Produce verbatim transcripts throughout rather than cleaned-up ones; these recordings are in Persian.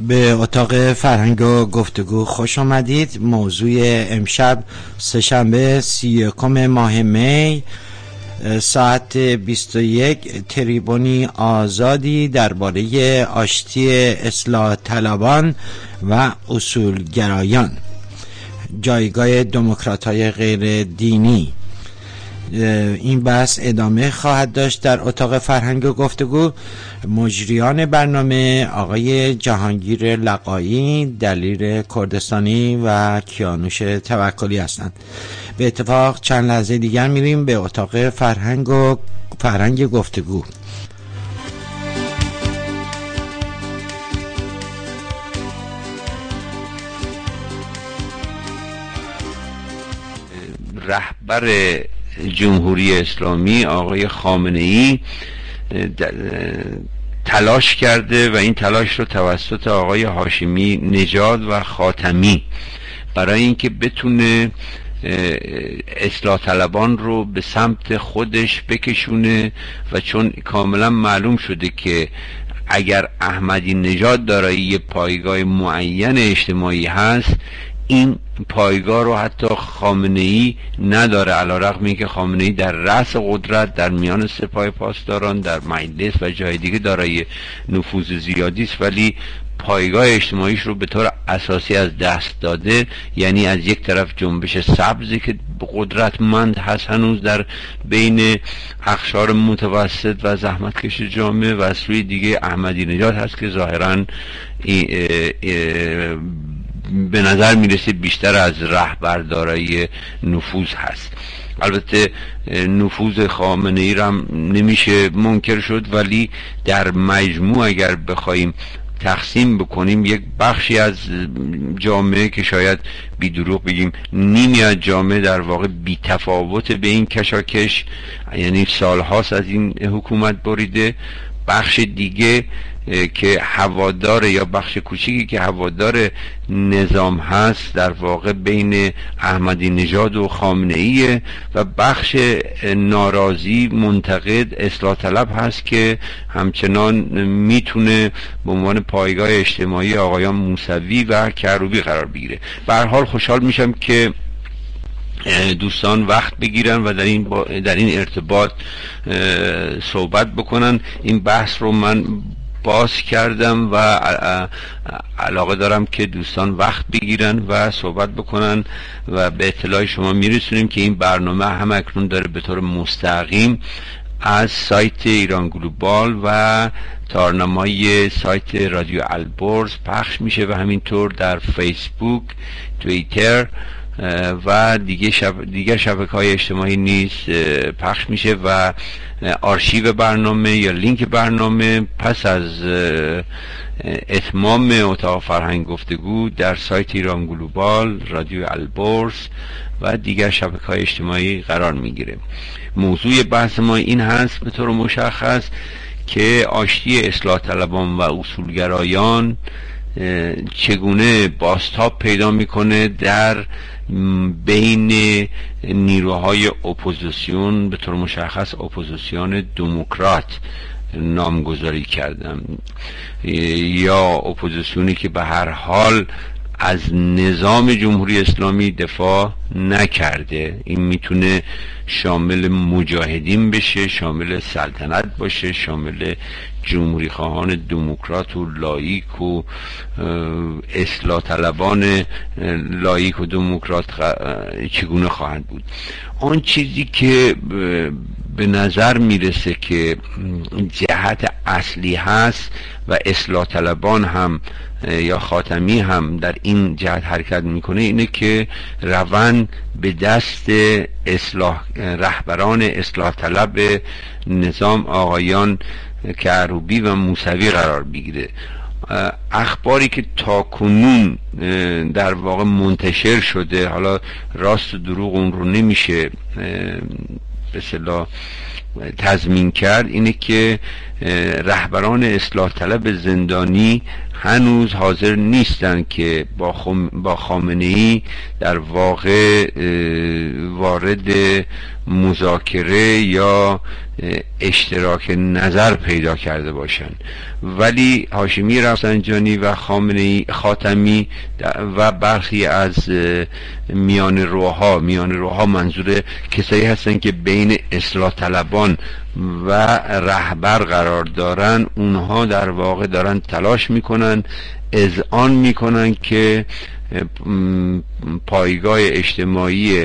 به اتاق فرهنگ و گفتگو خوش آمدید. موضوع امشب سه‌شنبه سی و یکم ماه می ساعت بیست و یک تریبونی آزادی درباره آشتی اصلاح طلبان و اصولگرایان، جایگاه دموکرات‌های غیر دینی. این بحث ادامه خواهد داشت در اتاق فرهنگ و گفتگو. مجریان برنامه آقای جهانگیر لقایی، دلیر کردستانی و کیانوش توکلی هستند. به اتفاق چند لحظه دیگر میریم به اتاق فرهنگ و فرهنگ گفتگو. رهبر جمهوری اسلامی آقای خامنه‌ای تلاش کرده و این تلاش رو توسط آقای هاشمی نژاد و خاتمی برای اینکه بتونه اصلاح طلبان رو به سمت خودش بکشونه و چون کاملا معلوم شده که اگر احمدی نژاد دارای یه پایگاه معین اجتماعی هست، این پایگاه رو حتی خامنه‌ای نداره، علیرغم اینکه خامنه‌ای در رأس قدرت در میان سپاه پاسداران در مجلس و جای دیگه دارای نفوذ زیادی است، ولی پایگاه اجتماعیش رو به طور اساسی از دست داده. یعنی از یک طرف جنبش سبزی که قدرتمند هست هنوز در بین اقشار متوسط و زحمتکش جامعه، و از سوی دیگه احمدی نژاد هست که ظاهراً به نظر میرسه بیشتر از رهبر دارای نفوذ هست. البته نفوذ خامنه‌ای را هم نمیشه منکر شد، ولی در مجموع اگر بخوایم تقسیم بکنیم، یک بخشی از جامعه که شاید بی دروغ بگیم نیمی از جامعه در واقع بی تفاوت به این کشاکش، یعنی سالهاست از این حکومت بریده. بخش دیگه که هوادار یا بخش کوچیکی که هوادار نظام هست در واقع بین احمدی نژاد و خامنه‌ای، و بخش ناراضی منتقد اصلاح طلب هست که همچنان میتونه به عنوان پایگاه اجتماعی آقایان موسوی و کروبی قرار بگیره. به هر حال خوشحال میشم که دوستان وقت بگیرن و در این با در این ارتباط صحبت بکنن. این بحث رو من باز کردم و علاقه دارم که دوستان وقت بگیرن و صحبت بکنن و به اطلاع شما میرسونیم که این برنامه هم اکنون داره به طور مستقیم از سایت ایران گلوبال و تارنمای سایت رادیو البرز پخش میشه و همینطور در فیسبوک، توییتر و دیگه شب دیگر شبکه‌های اجتماعی نیز پخش میشه و آرشیو برنامه یا لینک برنامه پس از اتمام اتاق فرهنگ گفتگو در سایت ایران گلوبال، رادیو البرز و دیگر شبکه‌های اجتماعی قرار میگیره. موضوع بحث ما این هست به طور مشخص که آشتی اصلاح طلبان و اصولگرایان چگونه بازتاب پیدا میکنه در بین نیروهای اپوزیسیون، به طور مشخص اپوزیسیون دموکرات نامگذاری کردم، یا اپوزیسیونی که به هر حال از نظام جمهوری اسلامی دفاع نکرده. این میتونه شامل مجاهدین بشه، شامل سلطنت باشه، شامل جمهوری خواهان دموکرات و لاییک و اصلاح طلبان لاییک و دموکرات چگونه خواهند بود. آن چیزی که به نظر میرسه که جهت اصلی هست و اصلاح طلبان هم یا خاتمی هم در این جهت حرکت میکنه اینه که روند به دست اصلاح رهبران اصلاح طلب نظام آقایان کروبی و موسوی قرار بگیره. اخباری که تا کنون در واقع منتشر شده، حالا راست و دروغ اون رو نمیشه به اصطلاح تضمین کرد، اینه که رهبران اصلاح طلب زندانی هنوز حاضر نیستن که با, خم... با خامنه‌ای در واقع وارد مذاکره یا اشتراک نظر پیدا کرده باشند. ولی هاشمی رفسنجانی و خامنه‌ای خاتمی و برخی از میان روها میان روها منظور کسایی هستن که بین اصلاح طلبان و رهبر قرار دارن، اونها در واقع دارن تلاش میکنن، اذعان میکنن که پایگاه اجتماعی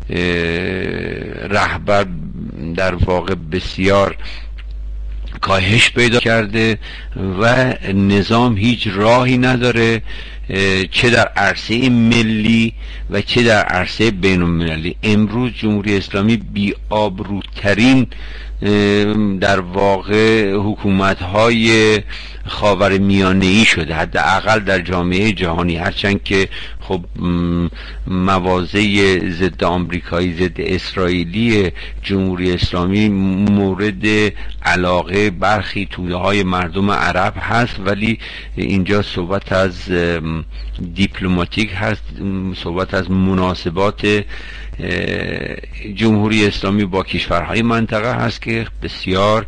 رهبر در واقع بسیار کاهش پیدا کرده و نظام هیچ راهی نداره، چه در عرصه ملی و چه در عرصه بین المللی. امروز جمهوری اسلامی بی آبروترین در واقع حکومت‌های خاورمیانه‌ای شده، حداقل در جامعه جهانی، هرچند که خب مواضع ضد آمریکایی ضد اسرائیلی جمهوری اسلامی مورد علاقه برخی توده‌های مردم عرب هست، ولی اینجا صحبت از دیپلماتیک هست، صحبت از مناسبات جمهوری اسلامی با کشورهای منطقه هست که بسیار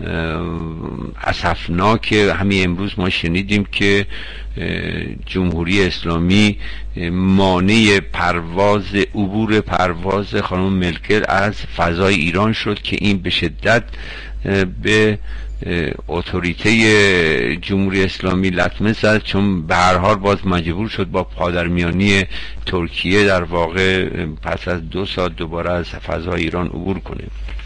اسفناک. همین امروز ما شنیدیم که جمهوری اسلامی مانع پرواز عبور پرواز خانم مرکل از فضای ایران شد که این به شدت به اتوریته جمهوری اسلامی لطمه زد، چون به هر حال باز مجبور شد با پادرمیانی ترکیه در واقع پس از دو ساعت دوباره از فضای ایران عبور کنه.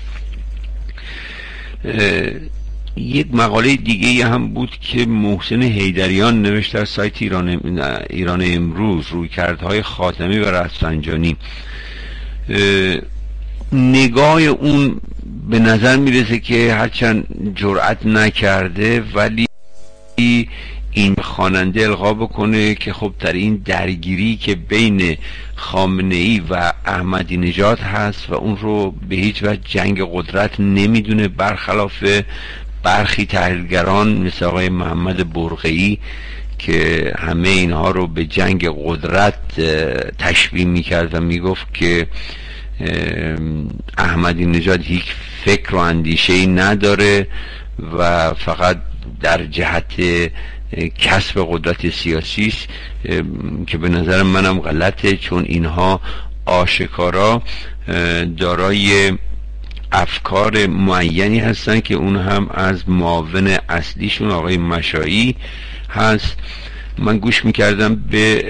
یک مقاله دیگه هم بود که محسن حیدریان نوشت در سایت ایران ایران امروز، رویکردهای خاتمی و رفسنجانی. نگاه اون به نظر میرسه که هرچند جرأت نکرده ولی این خواننده القا بکنه که خب در این درگیری که بین خامنه‌ای و احمدی نژاد هست و اون رو به هیچ وجه جنگ قدرت نمیدونه، برخلاف برخی تحلیلگران مثل آقای محمد برقعی که همه اینها رو به جنگ قدرت تشبیه میکرد و میگفت که احمدی نژاد هیچ فکر و اندیشه‌ای نداره و فقط در جهت کسب قدرت سیاسی است، که به نظر منم غلطه، چون اینها آشکارا دارای افکار معینی هستن که اون هم از معاون اصلیشون آقای مشایی هست. من گوش میکردم به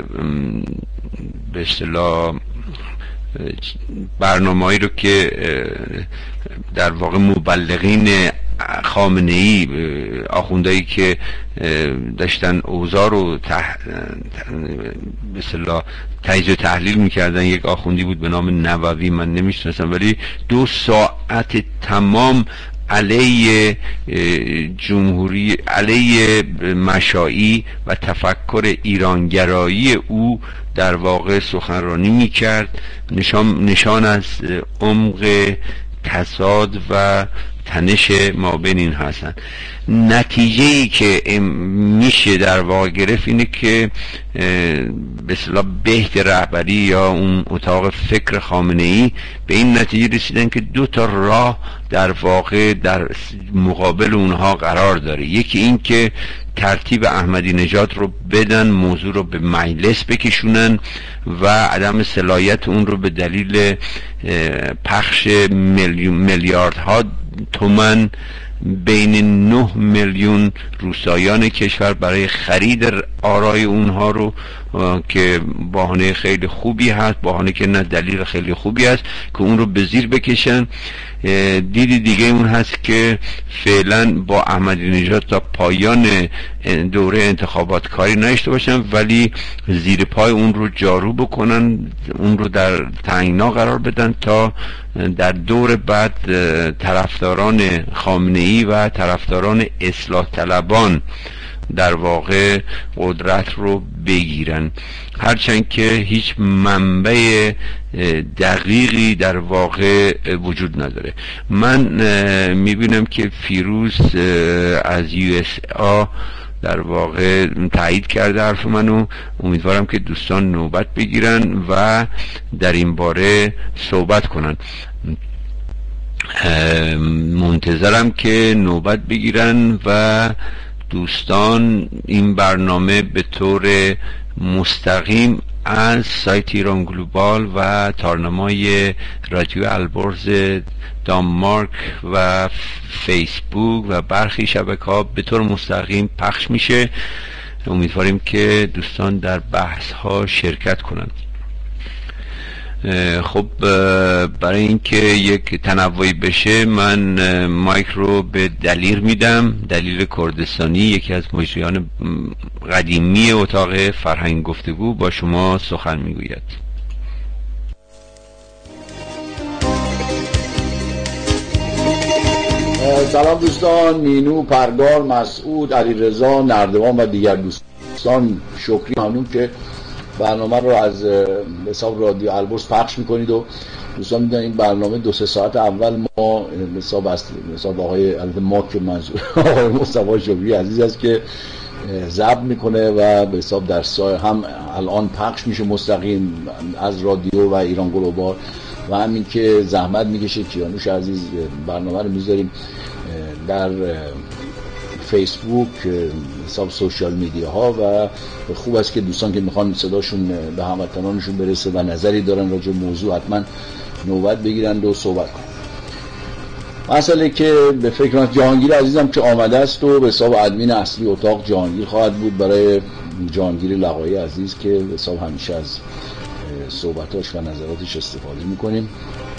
به اصطلاح برنامه‌ای رو که در واقع مبلغین خامنه‌ای، آخوندایی که داشتن اوضاع رو تح... به اصطلاح تجزیه و تحلیل میکردن، یک آخوندی بود به نام نووی، من نمیشناسم، ولی دو ساعت تمام علیه جمهوری، علیه مشایی و تفکر ایرانگرایی او در واقع سخنرانی میکرد، نشان نشان از عمق تضاد و تنش ما بین این هستن. نتیجه‌ای که میشه در واقع گرفت اینه که به اصطلاح بهت رهبری یا اون اتاق فکر خامنه‌ای به این نتیجه رسیدن که دو تا راه در واقع در مقابل اونها قرار داره. یکی این که ترتیب احمدی نژاد رو بدن، موضوع رو به مجلس بکشونن و عدم صلاحیت اون رو به دلیل پخش میلیاردها تومان بین نه میلیون روستایان کشور برای خرید آرای اونها رو که بهانه خیلی خوبی هست، بهانه که نه دلیل خیلی خوبی هست که اون رو به زیر بکشن. دیدی دیگه اون هست که فعلا با احمدی نژاد تا پایان دوره انتخابات کاری نشته باشن، ولی زیر پای اون رو جارو بکنن، اون رو در تنگنا قرار بدن تا در دور بعد طرفداران خامنه‌ای و طرفداران اصلاح طلبان در واقع قدرت رو بگیرن، هرچند که هیچ منبع دقیقی در واقع وجود نداره. من میبینم که فیروز از یو اس آ در واقع تایید کرده حرف منو. امیدوارم که دوستان نوبت بگیرن و در این باره صحبت کنن. منتظرم که نوبت بگیرن و دوستان این برنامه به طور مستقیم از سایت ایران گلوبال و تارنمای رادیو البرز دانمارک و فیسبوک و برخی شبکه‌ها به طور مستقیم پخش میشه. امیدواریم که دوستان در بحث ها شرکت کنند. خب برای اینکه یک تنوعی بشه من مایک رو به دلیر میدم. دلیر کردستانی، یکی از مجریان قدیمی اتاق فرهنگ گفتگو، با شما سخن میگوید. سلام دوستان، مینو، پرگار، مسعود، علیرضا، نردبان و دیگر دوستان، شکری ممنون که برنامه رو از حساب رادیو البرز پخش میکنید و دوستان میدونن این برنامه دو سه ساعت اول ما حساب است حساب آقای ما که منظور آقای مصطفی شکری عزیز است که ضبط میکنه و به حساب در سایه هم الان پخش میشه مستقیم از رادیو و ایران گلوبال و همین که زحمت میکشه کیانوش عزیز برنامه رو میذاریم در فیسبوک، حساب سوشال میدیا ها و خوب است که دوستان که میخوان صداشون به هموطنانشون برسه و نظری دارن راجع به موضوع حتما نوبت بگیرن و صحبت کنن. مسئله که به فکر من جهانگیر عزیزم که آمده است و به حساب ادمین اصلی اتاق جهانگیر خواهد بود برای جهانگیر لقایی عزیز که به حساب همیشه از صحبتاش و نظراتش استفاده میکنیم.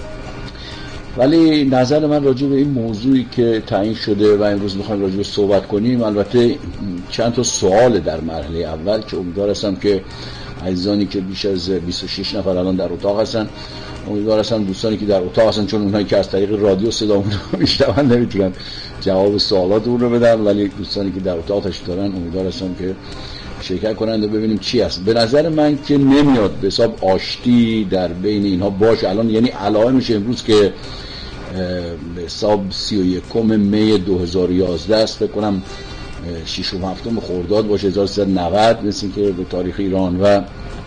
ولی نظر من راجع به این موضوعی که تعیین شده و امروز میخوایم راجع به صحبت کنیم، البته چند تا سوال در مرحله اول که امیدوار هستم که عزیزانی که بیش از بیست و شش نفر الان در اتاق هستن، امیدوار هستم دوستانی که در اتاق هستن، چون اونایی که از طریق رادیو صدامون رو میشنون نمیتونن جواب سوالات اون رو بدن، ولی دوستانی که در اتاق تشریف دارن امیدوار هستم که شرکت کنند و ببینیم چی هست. به نظر من که نمیاد به حساب آشتی در بین اینها باشه الان، یعنی علائمش امروز که به حساب سی و یکم می دو هزار و یازده است، فکر کنم ششم هفتم خرداد باشه هزار و سیصد و نود مثل که به تاریخ ایران، و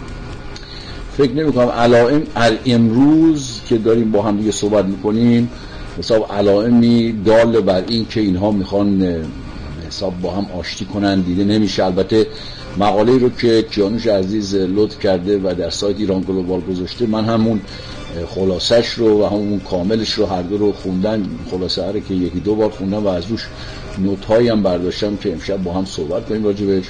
فکر نمی کنم علائم امروز که داریم با هم دیگه صحبت میکنیم حساب علائمی دال بر این که اینها میخوان حساب با هم آشتی کنن دیده نمیشه. البته مقاله رو که کیانوش عزیز لطف کرده و در سایت ایران گلوبال گذاشته، من همون خلاصش رو و همون کاملش رو هر دو رو خوندن، خلاصه هره که یکی دو بار خوندم و از روش نوت هایی هم برداشتم که امشب با هم صحبت کنیم راجع بهش.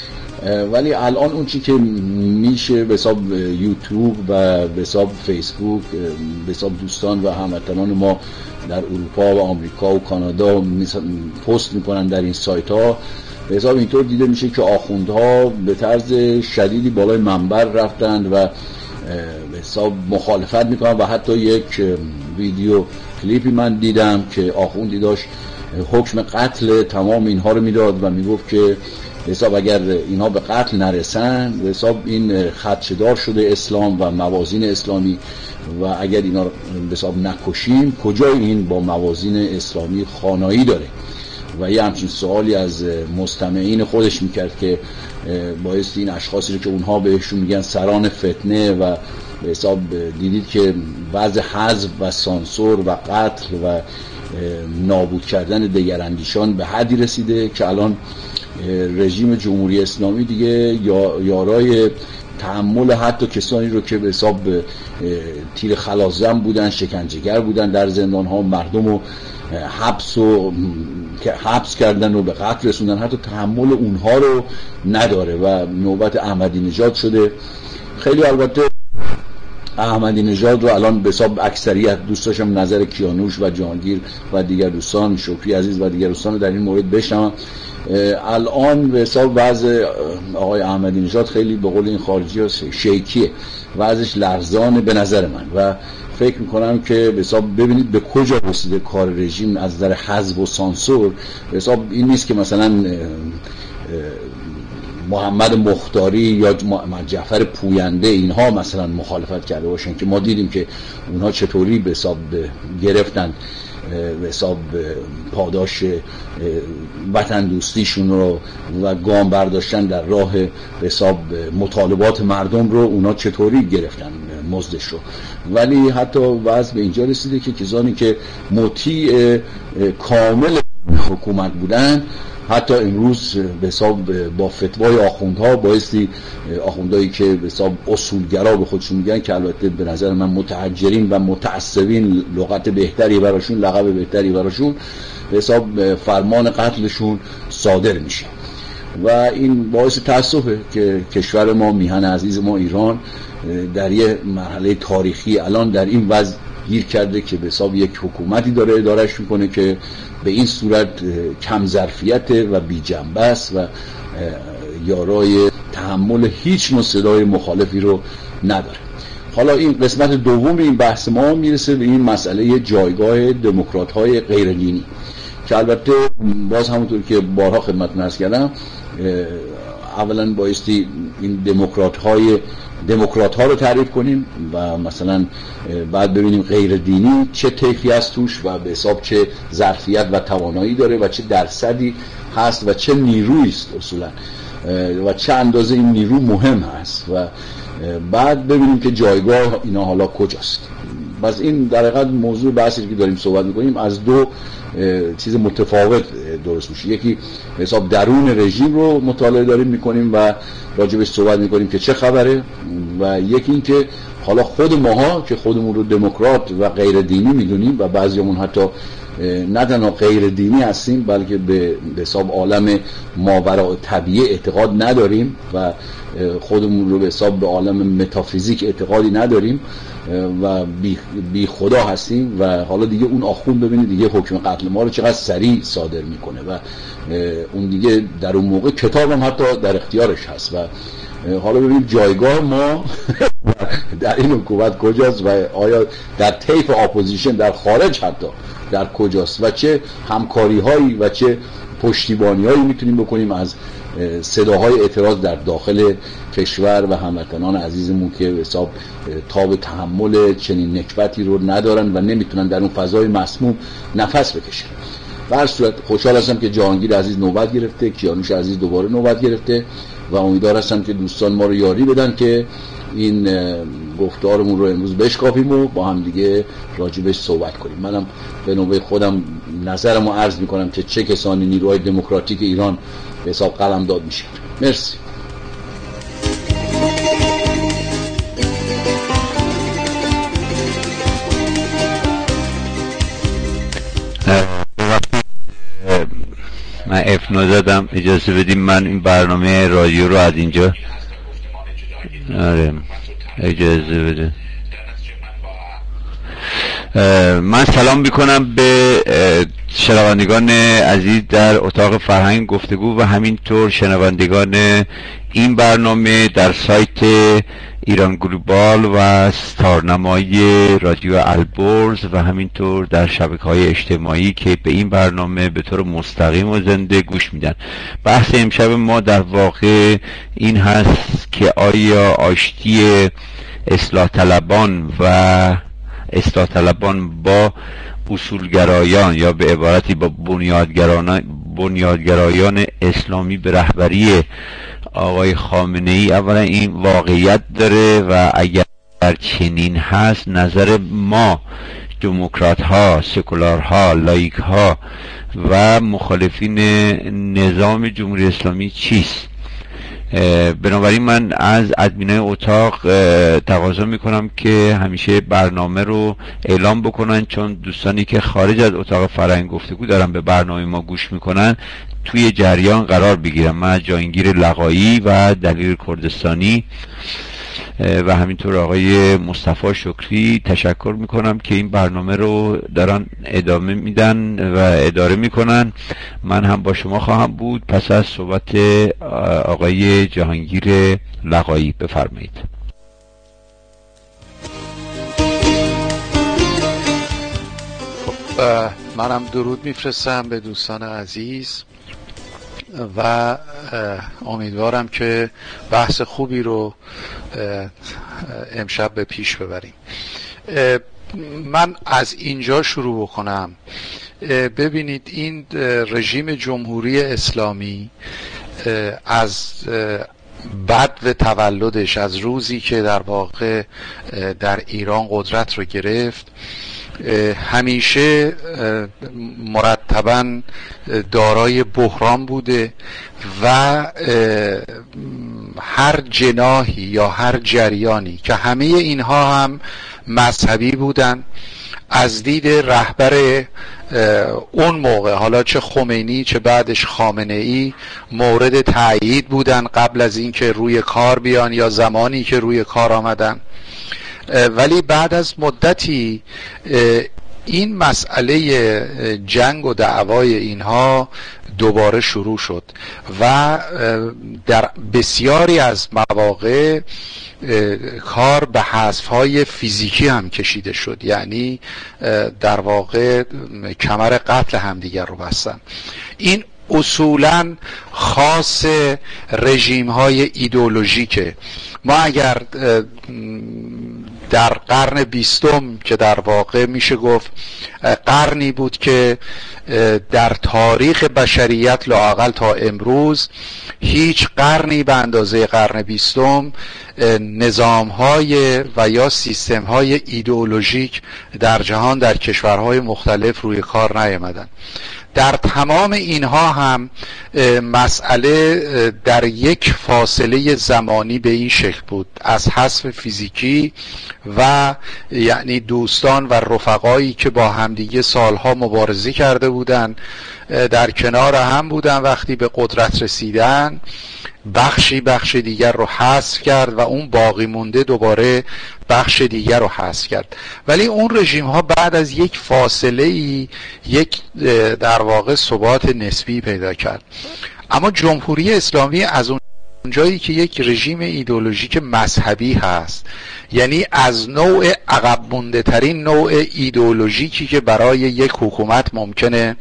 ولی الان اون چی که میشه به حساب یوتیوب و به حساب فیسبوک به حساب دوستان و هموطنان ما در اروپا و آمریکا و کانادا پست میکنن در این سایت ها، به حساب اینطور دیده میشه که آخوندها به طرز شدیدی بالای منبر رفتند و به حساب مخالفت میکنن و حتی یک ویدیو کلیپی من دیدم که آخوندی داشت حکم قتل تمام اینها رو میداد و میگفت که به حساب اگر اینها به قتل نرسن به حساب این خدشه‌دار شده اسلام و موازین اسلامی و اگر اینا رو به حساب نکشیم کجای این با موازین اسلامی خانایی داره. و یه همچین سوالی از مستمعین خودش میکرد که باعث این اشخاصی رو که اونها بهشون میگن سران فتنه و به حساب دیدید که وضع حذف و سانسور و قتل و نابود کردن دگراندیشان به حدی رسیده که الان رژیم جمهوری اسلامی دیگه یارای تحمل حتی کسانی رو که به حساب تیر خلاص‌زن بودن، شکنجهگر بودن در زندان ها، مردم رو حبس و حبس کردن و به قتل رسوندن، حتی تحمل اونها رو نداره و نوبت احمدی نژاد شده. خیلی البته احمدی نژاد رو الان به حساب اکثریت دوست داشتم نظر کیانوش و جهانگیر و دیگر دوستان، شکری عزیز و دیگر دوستان در این مورد بشنوم. الان به حساب وضع آقای احمدی نژاد خیلی به قول این خارجی ها شیکیه، وضعش لرزانه به نظر من و فکر میکنم که به حساب ببینید به کجا رسیده کار رژیم از نظر حذف و سانسور. به حساب این نیست که مثلا محمد مختاری یا محمد جعفر پوینده اینها مثلا مخالفت کرده باشن که ما دیدیم که اونها چطوری به حساب گرفتن به حساب پاداش وطن دوستیشون رو و گام برداشتن در راه به حساب مطالبات مردم رو اونا چطوری گرفتن مزدش رو. ولی حتی وضع به اینجا رسیده که کسانی که مطیع کامل حکومت بودن حتی امروز به حساب با فتوای آخوندها بایستی آخوندهایی که به حساب اصولگرا به خودشون میگن که البته به نظر من متحجرین و متعصبین لغت بهتری براشون، لقب بهتری براشون، به حساب فرمان قتلشون صادر میشه و این باعث تأسفه که کشور ما، میهن عزیز ما ایران، در یه مرحله تاریخی الان در این وضع گیر کرده که به حساب یک حکومتی داره ادارهش میکنه که به این صورت کم ظرفیت و بی جنبه است و یارای تحمل هیچ نوع صدای مخالفی رو نداره. حالا این قسمت دوم این بحث ما میرسه به این مسئله جایگاه دموکرات‌های غیر دینی که البته باز همونطور که بارها خدمتتون عرض کردم اولا بایستی این دموکرات‌های دموکرات ها رو تعریف کنیم و مثلا بعد ببینیم غیر دینی چه طیفی است توش و به حساب چه ظرفیت و توانایی داره و چه درصدی هست و چه نیرویی است اصولا و چه اندازه این نیرو مهم هست و بعد ببینیم که جایگاه اینا حالا کجاست. بس این در حقیقت موضوع بحثی که داریم صحبت میکنیم از دو چیز متفاوت درست میشه. یکی حساب درون رژیم رو مطالعه داریم میکنیم و راجبش صحبت میکنیم که چه خبره و یکی این که حالا خود ماها که خودمون رو دموکرات و غیر دینی میدونیم و بعضیمون حتی نه تنها غیر دینی هستیم بلکه به حساب عالم ماوراء طبیعه اعتقاد نداریم و خودمون رو به حساب به عالم متافیزیک اعتقادی نداریم و بی, بی خدا هستیم و حالا دیگه اون آخوند ببینید دیگه حکم قتل ما رو چقدر سریع صادر میکنه و اون دیگه در اون موقع کتاب هم حتی در اختیارش هست و حالا ببینید جایگاه ما در این حکومت کجاست و آیا در طیف اپوزیشن در خارج حتی در کجاست و چه همکاری هایی و چه پشتیبانی هایی میتونیم بکنیم از صداهای اعتراض در داخل کشور و هموطنان عزیزمون که به حساب تاب تحمل چنین نکبتی رو ندارن و نمیتونن در اون فضای مسموم نفس بکشن. به هر صورت خوشحال هستم که جهانگیر عزیز نوبت گرفته، کیانوش عزیز دوباره نوبت گرفته و امیدوار هستم که دوستان ما رو یاری بدن که این گفتارمون رو امروز بشکافیم و با هم دیگه راجبش صحبت کنیم. منم به نوبه خودم نظرمو عرض میکنم که چه کسانی نیروهای دموکراتیک ایران به حساب قلم داد میشه. مرسی. من اف نزدم، اجازه بدیم من این برنامه رادیو رو از اینجا آره اجازه بده. من سلام میکنم به شنوندگان عزیز در اتاق فرهنگ گفتگو و همینطور شنوندگان این برنامه در سایت ایران گلوبال و ستارنمای رادیو البرز و همینطور در شبکه‌های اجتماعی که به این برنامه به طور مستقیم و زنده گوش میدن. بحث امشب ما در واقع این هست که آیا آشتی اصلاح طلبان و اصلاح طلبان با اصولگرایان یا به عبارتی با بنیادگرایان بنیادگرایان اسلامی به رهبری آقای خامنه ای اولا این واقعیت داره و اگر چنین هست نظر ما دموکرات ها، سکولار ها، لایک ها و مخالفین نظام جمهوری اسلامی چیست؟ بنابراین من از ادمینای اتاق تقاضا میکنم که همیشه برنامه رو اعلام بکنن، چون دوستانی که خارج از اتاق فرهنگ گفتگو دارن به برنامه ما گوش میکنن توی جریان قرار بگیرم. من از جهانگیر لقایی و دلیل کردستانی و همینطور آقای مصطفی شکری تشکر میکنم که این برنامه رو دارن ادامه میدن و اداره میکنن. من هم با شما خواهم بود پس از صحبت آقای جهانگیر لقایی. بفرمایید. خب منم درود میفرستم به دوستان عزیز و امیدوارم که بحث خوبی رو امشب به پیش ببریم. من از اینجا شروع بکنم. ببینید این رژیم جمهوری اسلامی از بعد و تولدش، از روزی که در واقع در ایران قدرت رو گرفت، همیشه مرتباً دارای بحران بوده و هر جناحی یا هر جریانی که همه اینها هم مذهبی بودن، از دید رهبر اون موقع، حالا چه خمینی چه بعدش خامنه ای، مورد تأیید بودن قبل از اینکه روی کار بیان یا زمانی که روی کار آمدن. ولی بعد از مدتی این مسئله جنگ و دعوای اینها دوباره شروع شد و در بسیاری از مواقع کار به حذف‌های فیزیکی هم کشیده شد، یعنی در واقع کمر قتل همدیگر رو بستن. این اصولاً خاص رژیم‌های ایدئولوژیکه. ما اگر در قرن بیستم که در واقع میشه گفت قرنی بود که در تاریخ بشریت لااقل تا امروز هیچ قرنی به اندازه قرن بیستم نظام‌های و یا سیستم‌های ایدئولوژیک در جهان در کشورهای مختلف روی کار نیامدن. در تمام اینها هم مسئله در یک فاصله زمانی به این شکل بود، از حذف فیزیکی و یعنی دوستان و رفقایی که با همدیگه سالها مبارزه کرده بودن در کنار هم بودن، وقتی به قدرت رسیدن بخشی بخش دیگر رو حذف کرد و اون باقی مونده دوباره بخش دیگر رو حذف کرد. ولی اون رژیم ها بعد از یک فاصله ای یک در واقع ثبات نسبی پیدا کرد. اما جمهوری اسلامی از اون جایی که یک رژیم ایدئولوژیک مذهبی هست، یعنی از نوع عقب مونده ترین نوع ایدئولوژیکی که برای یک حکومت ممکنه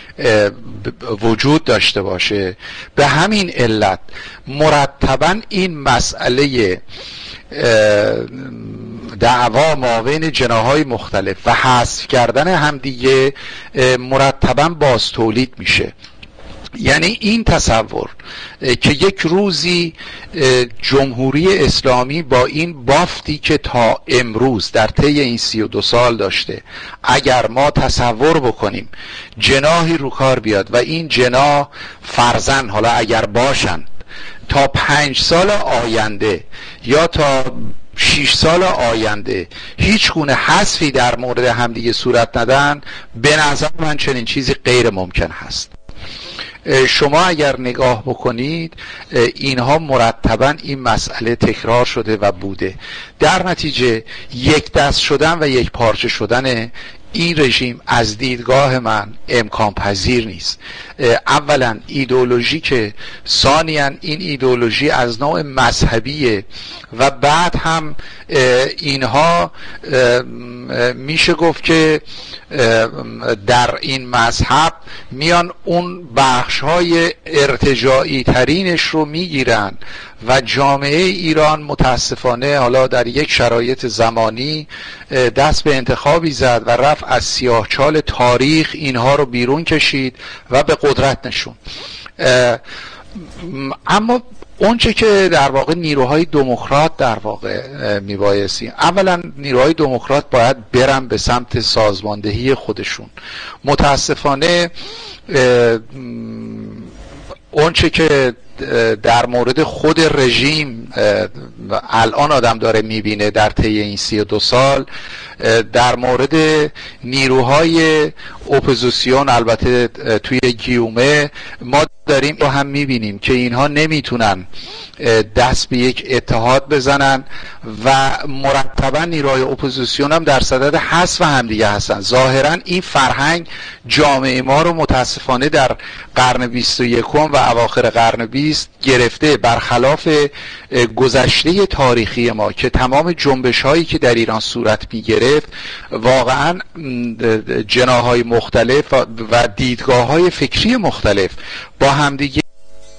وجود داشته باشه، به همین علت مرتباً این مسئله دعوا مابین جناح‌های مختلف و حذف کردن همدیگه مرتباً باز تولید میشه. یعنی این تصور که یک روزی جمهوری اسلامی با این بافتی که تا امروز در طی این سی و دو سال داشته، اگر ما تصور بکنیم جناحی رو کار بیاد و این جناح فرزن حالا اگر باشن تا پنج سال آینده یا تا شش سال آینده هیچ گونه حذفی در مورد همدیگه صورت ندن، به نظر من چنین چیزی غیر ممکن هست. شما اگر نگاه بکنید اینها مرتباً این مسئله تکرار شده و بوده. در نتیجه یک دست شدن و یک پارچه شدن این رژیم از دیدگاه من امکان پذیر نیست. اولا ایدئولوژی که، ثانیاً این ایدئولوژی از نوع مذهبیه و بعد هم اینها میشه گفت که در این مذهب میان اون بخش‌های ارتجاعی ترینش رو میگیرن و جامعه ایران متاسفانه حالا در یک شرایط زمانی دست به انتخابی زد و رفت از سیاهچال تاریخ اینها رو بیرون کشید و به قدرت نشون. اما اونچه که در واقع نیروهای دموکرات در واقع میبایستی، اولا نیروهای دموکرات باید برن به سمت سازماندهی خودشون. متاسفانه اونچه که در مورد خود رژیم الان آدم داره میبینه در طی این سی و دو سال، در مورد نیروهای اپوزیسیون البته توی گیومه ما داریم رو هم میبینیم که اینها نمیتونن دست به یک اتحاد بزنن و مرتبا نیروهای اپوزیسیون هم در صدد حذف همدیگه هستن. ظاهرا این فرهنگ جامعه ما رو متاسفانه در قرن بیست و یکم و اواخر قرن بیست گرفته، برخلاف گذشته تاریخی ما که تمام جنبش هایی که در ایران صورت می گرفت واقعا جناح‌های مختلف و دیدگاه های فکری مختلف با همدیگه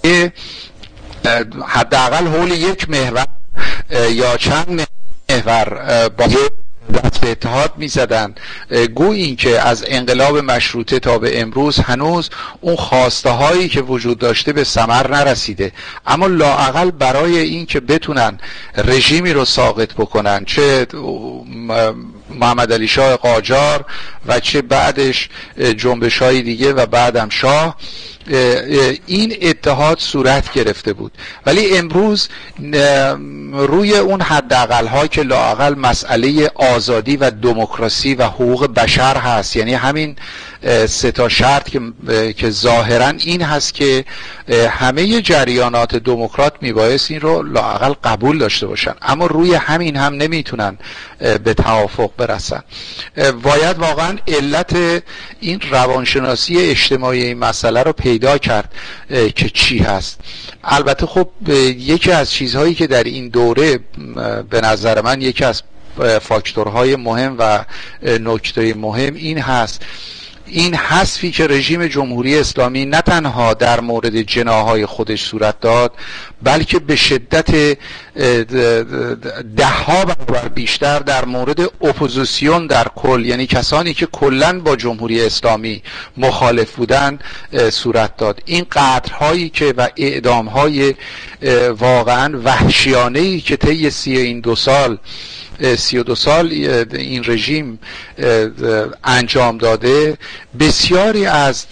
حداقل حول یک محور یا چند محور با دست به اتحاد می زدن، گوی این که از انقلاب مشروطه تا به امروز هنوز اون خواسته هایی که وجود داشته به ثمر نرسیده، اما لااقل برای این که بتونن رژیمی رو ساقط بکنن، چه محمد علی شاه قاجار و چه بعدش جنبش های دیگه و بعدم شاه، این اتحاد صورت گرفته بود. ولی امروز روی اون حداقل ها که لااقل مسئله آزادی و دموکراسی و حقوق بشر هست، یعنی همین سه تا شرط که که ظاهرا این هست که همه جریانات دموکرات میبایست این رو لااقل قبول داشته باشن، اما روی همین هم نمیتونن به توافق برسن. باید واقعا علت این روانشناسی اجتماعی این مسئله رو پیدا کرد که چی هست. البته خب یکی از چیزهایی که در این دوره به نظر من یکی از فاکتورهای مهم و نکته مهم این هست، این حذفی که رژیم جمهوری اسلامی نه تنها در مورد جناحهای خودش صورت داد، بلکه به شدت ده ها برابر بیشتر در مورد اپوزیسیون در کل، یعنی کسانی که کلاً با جمهوری اسلامی مخالف بودن صورت داد. این قتل‌هایی که و اعدام‌های واقعاً وحشیانه‌ای که طی سی این دو سال سی و دو سال این رژیم انجام داده، بسیاری از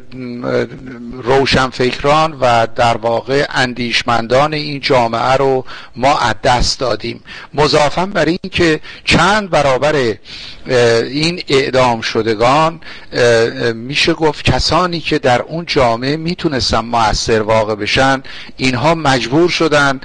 روشنفکران و در واقع اندیشمندان این جامعه رو ما از دست دادیم. مضافاً بر این که چند برابر این اعدام شدگان میشه گفت کسانی که در اون جامعه میتونستن مؤثر واقع بشن، اینها مجبور شدن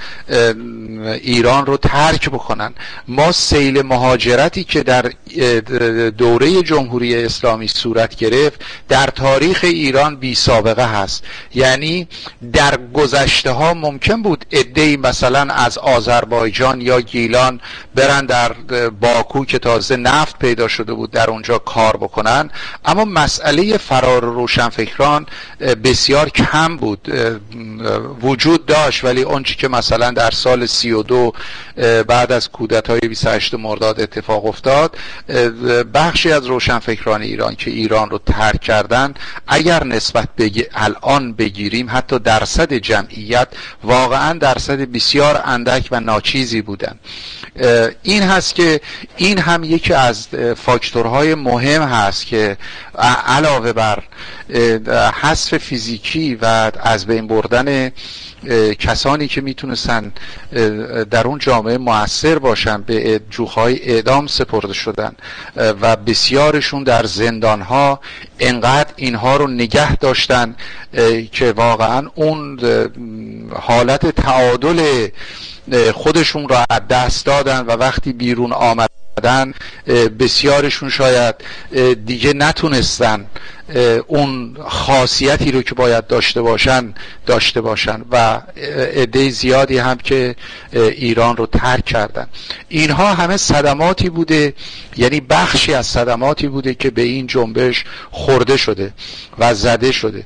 ایران رو ترک بکنن. ما سیل مهاجرتی که در دوره جمهوری اسلامی صورت گرفت در تاریخ ایران بی سابقه هست. یعنی در گذشته ها ممکن بود عده‌ای مثلا از آذربایجان یا گیلان برن در باکو که تازه نفت پیدا شده بود در اونجا کار بکنن، اما مسئله فرار روشنفکران بسیار کم بود. وجود داشت ولی اونچه که مثلا در سال سی و دو بعد از کودتای بیست و هشت مرداد اتفاق افتاد، بخشی از روشنفکران ایران که ایران رو ترک کردن، اگر نسبت به الان بگیریم حتی درصد جمعیت واقعا درصد بسیار اندک و ناچیزی بودن. این هست که این هم یکی از فاکتورهای مهم هست که علاوه بر حذف فیزیکی و از بین بردن کسانی که میتونستن در اون جامعه مؤثر باشن به جوخهای اعدام سپرده شدن و بسیارشون در زندانها انقدر اینها رو نگه داشتن که واقعا اون حالت تعادل خودشون را از دست دادن و وقتی بیرون آمدن بسیارشون شاید دیگه نتونستن اون خاصیتی رو که باید داشته باشن داشته باشن و عده زیادی هم که ایران رو ترک کردن. اینها همه صدماتی بوده، یعنی بخشی از صدماتی بوده که به این جنبش خورده شده و زده شده.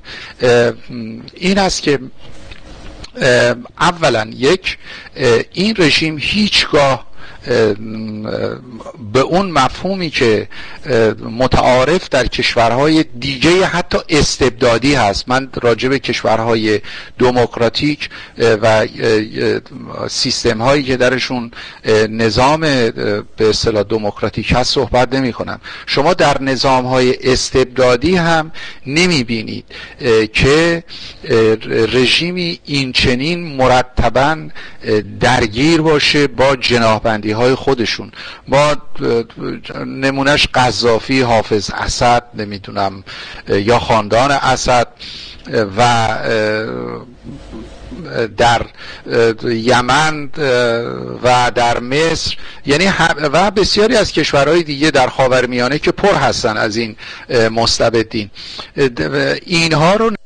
این است که اولا یک، این رژیم هیچگاه به اون مفهومی که متعارف در کشورهای دیگه حتی استبدادی هست، من راجع به کشورهای دموکراتیک و سیستم هایی که درشون نظام به اصطلاح دموکراتیک هست صحبت نمی کنم، شما در نظام های استبدادی هم نمی بینید که رژیمی این چنین مرتباً درگیر باشه با جناحبندی های خودشون. ما نمونهش قذافی، حافظ اسد، نمیدونم یا خاندان اسد و در یمن و در مصر، یعنی و بسیاری از کشورهای دیگه در خاورمیانه که پر هستن از این مستبدین، اینها رو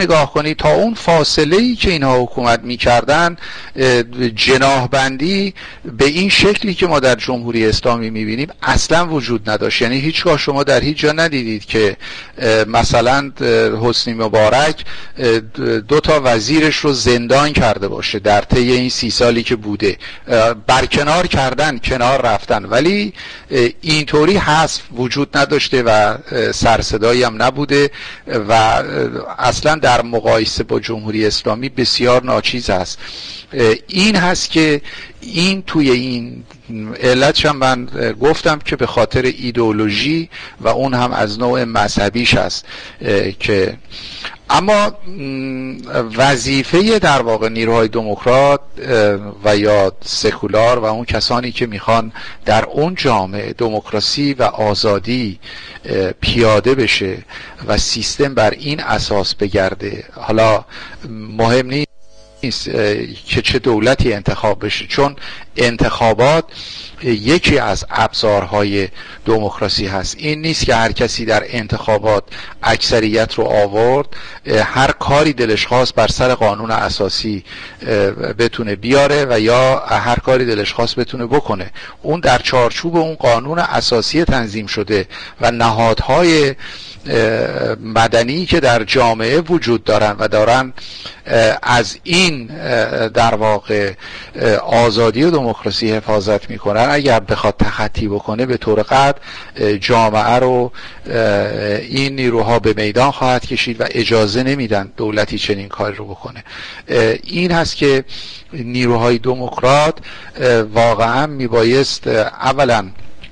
نگاه کنید تا اون فاصله ای که اینها حکومت میکردن، جناح بندی به این شکلی که ما در جمهوری اسلامی میبینیم اصلا وجود نداشت. یعنی هیچگاه شما در هیچ جا ندیدید که مثلا حسنی مبارک دو تا وزیرش رو زندان کرده باشه در طی این سی سالی که بوده. برکنار کردن، کنار رفتن، ولی اینطوری حذف وجود نداشته و سرصدایی هم نبوده و اصلا در مقایسه با جمهوری اسلامی بسیار ناچیز است. این هست که این توی این علتش هم من گفتم که به خاطر ایدئولوژی و اون هم از نوع مذهبیش است که اما وظیفه در واقع نیروهای دموکرات و یا سکولار و اون کسانی که میخوان در اون جامعه دموکراسی و آزادی پیاده بشه و سیستم بر این اساس بگرده، حالا مهم نیست نیست که چه دولتی انتخاب بشه، چون انتخابات یکی از ابزارهای دموکراسی هست. این نیست که هر کسی در انتخابات اکثریت رو آورد هر کاری دلش خواست بر سر قانون اساسی بتونه بیاره و یا هر کاری دلش خواست بتونه بکنه. اون در چارچوب اون قانون اساسی تنظیم شده و نهادهای مدنی که در جامعه وجود دارن و دارن از این در واقع آزادی و دموکراسی حفاظت میکنن، اگر بخواد تخطی بکنه به طور قطع جامعه رو این نیروها به میدان خواهد کشید و اجازه نمیدن دولتی چنین کاری رو بکنه. این هست که نیروهای دموکرات واقعا میبایست اولا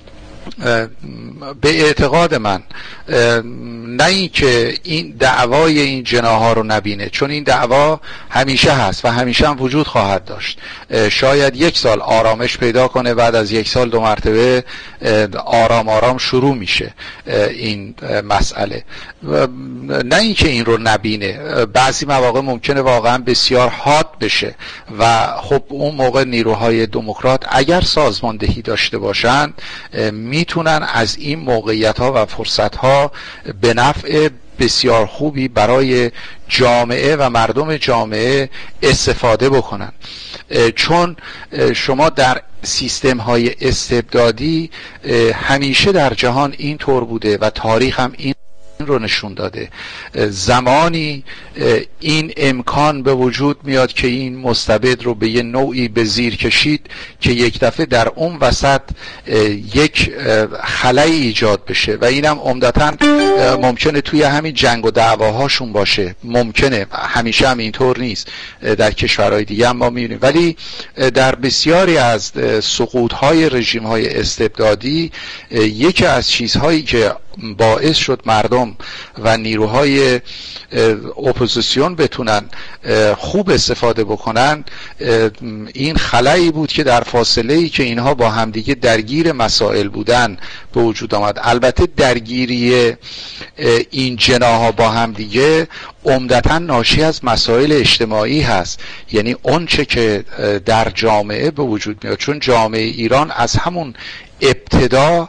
به اعتقاد من نه این که این دعوای این جناح‌ها رو نبینه، چون این دعوا همیشه هست و همیشه هم وجود خواهد داشت. شاید یک سال آرامش پیدا کنه، بعد از یک سال دو مرتبه آرام آرام شروع میشه این مسئله. نه این که این رو نبینه، بعضی مواقع ممکنه واقعا بسیار حاد بشه و خب اون موقع نیروهای دموکرات اگر سازماندهی داشته باشن میتونن از این موقعیت ها و فرصت ها به نفع بسیار خوبی برای جامعه و مردم جامعه استفاده بکنن. چون شما در سیستم های استبدادی همیشه در جهان این طور بوده و تاریخ هم این رو نشون داده. زمانی این امکان به وجود میاد که این مستبد رو به یه نوعی به زیر کشید که یک دفعه در اون وسط یک خلایی ایجاد بشه و اینم عمدتاً ممکنه توی همین جنگ و دعواهاشون باشه. ممکنه، همیشه هم اینطور نیست، در کشورهای دیگه هم ما میبینیم، ولی در بسیاری از سقوط‌های رژیم‌های استبدادی یکی از چیزهایی که باعث شد مردم و نیروهای اپوزیسیون بتونن خوب استفاده بکنن این خلایی بود که در فاصله‌ای که اینها با همدیگه درگیر مسائل بودن به وجود آمد. البته درگیری این جناح‌ها با همدیگه عمدتاً ناشی از مسائل اجتماعی هست، یعنی اون چه که در جامعه به وجود میاد، چون جامعه ایران از همون ابتدا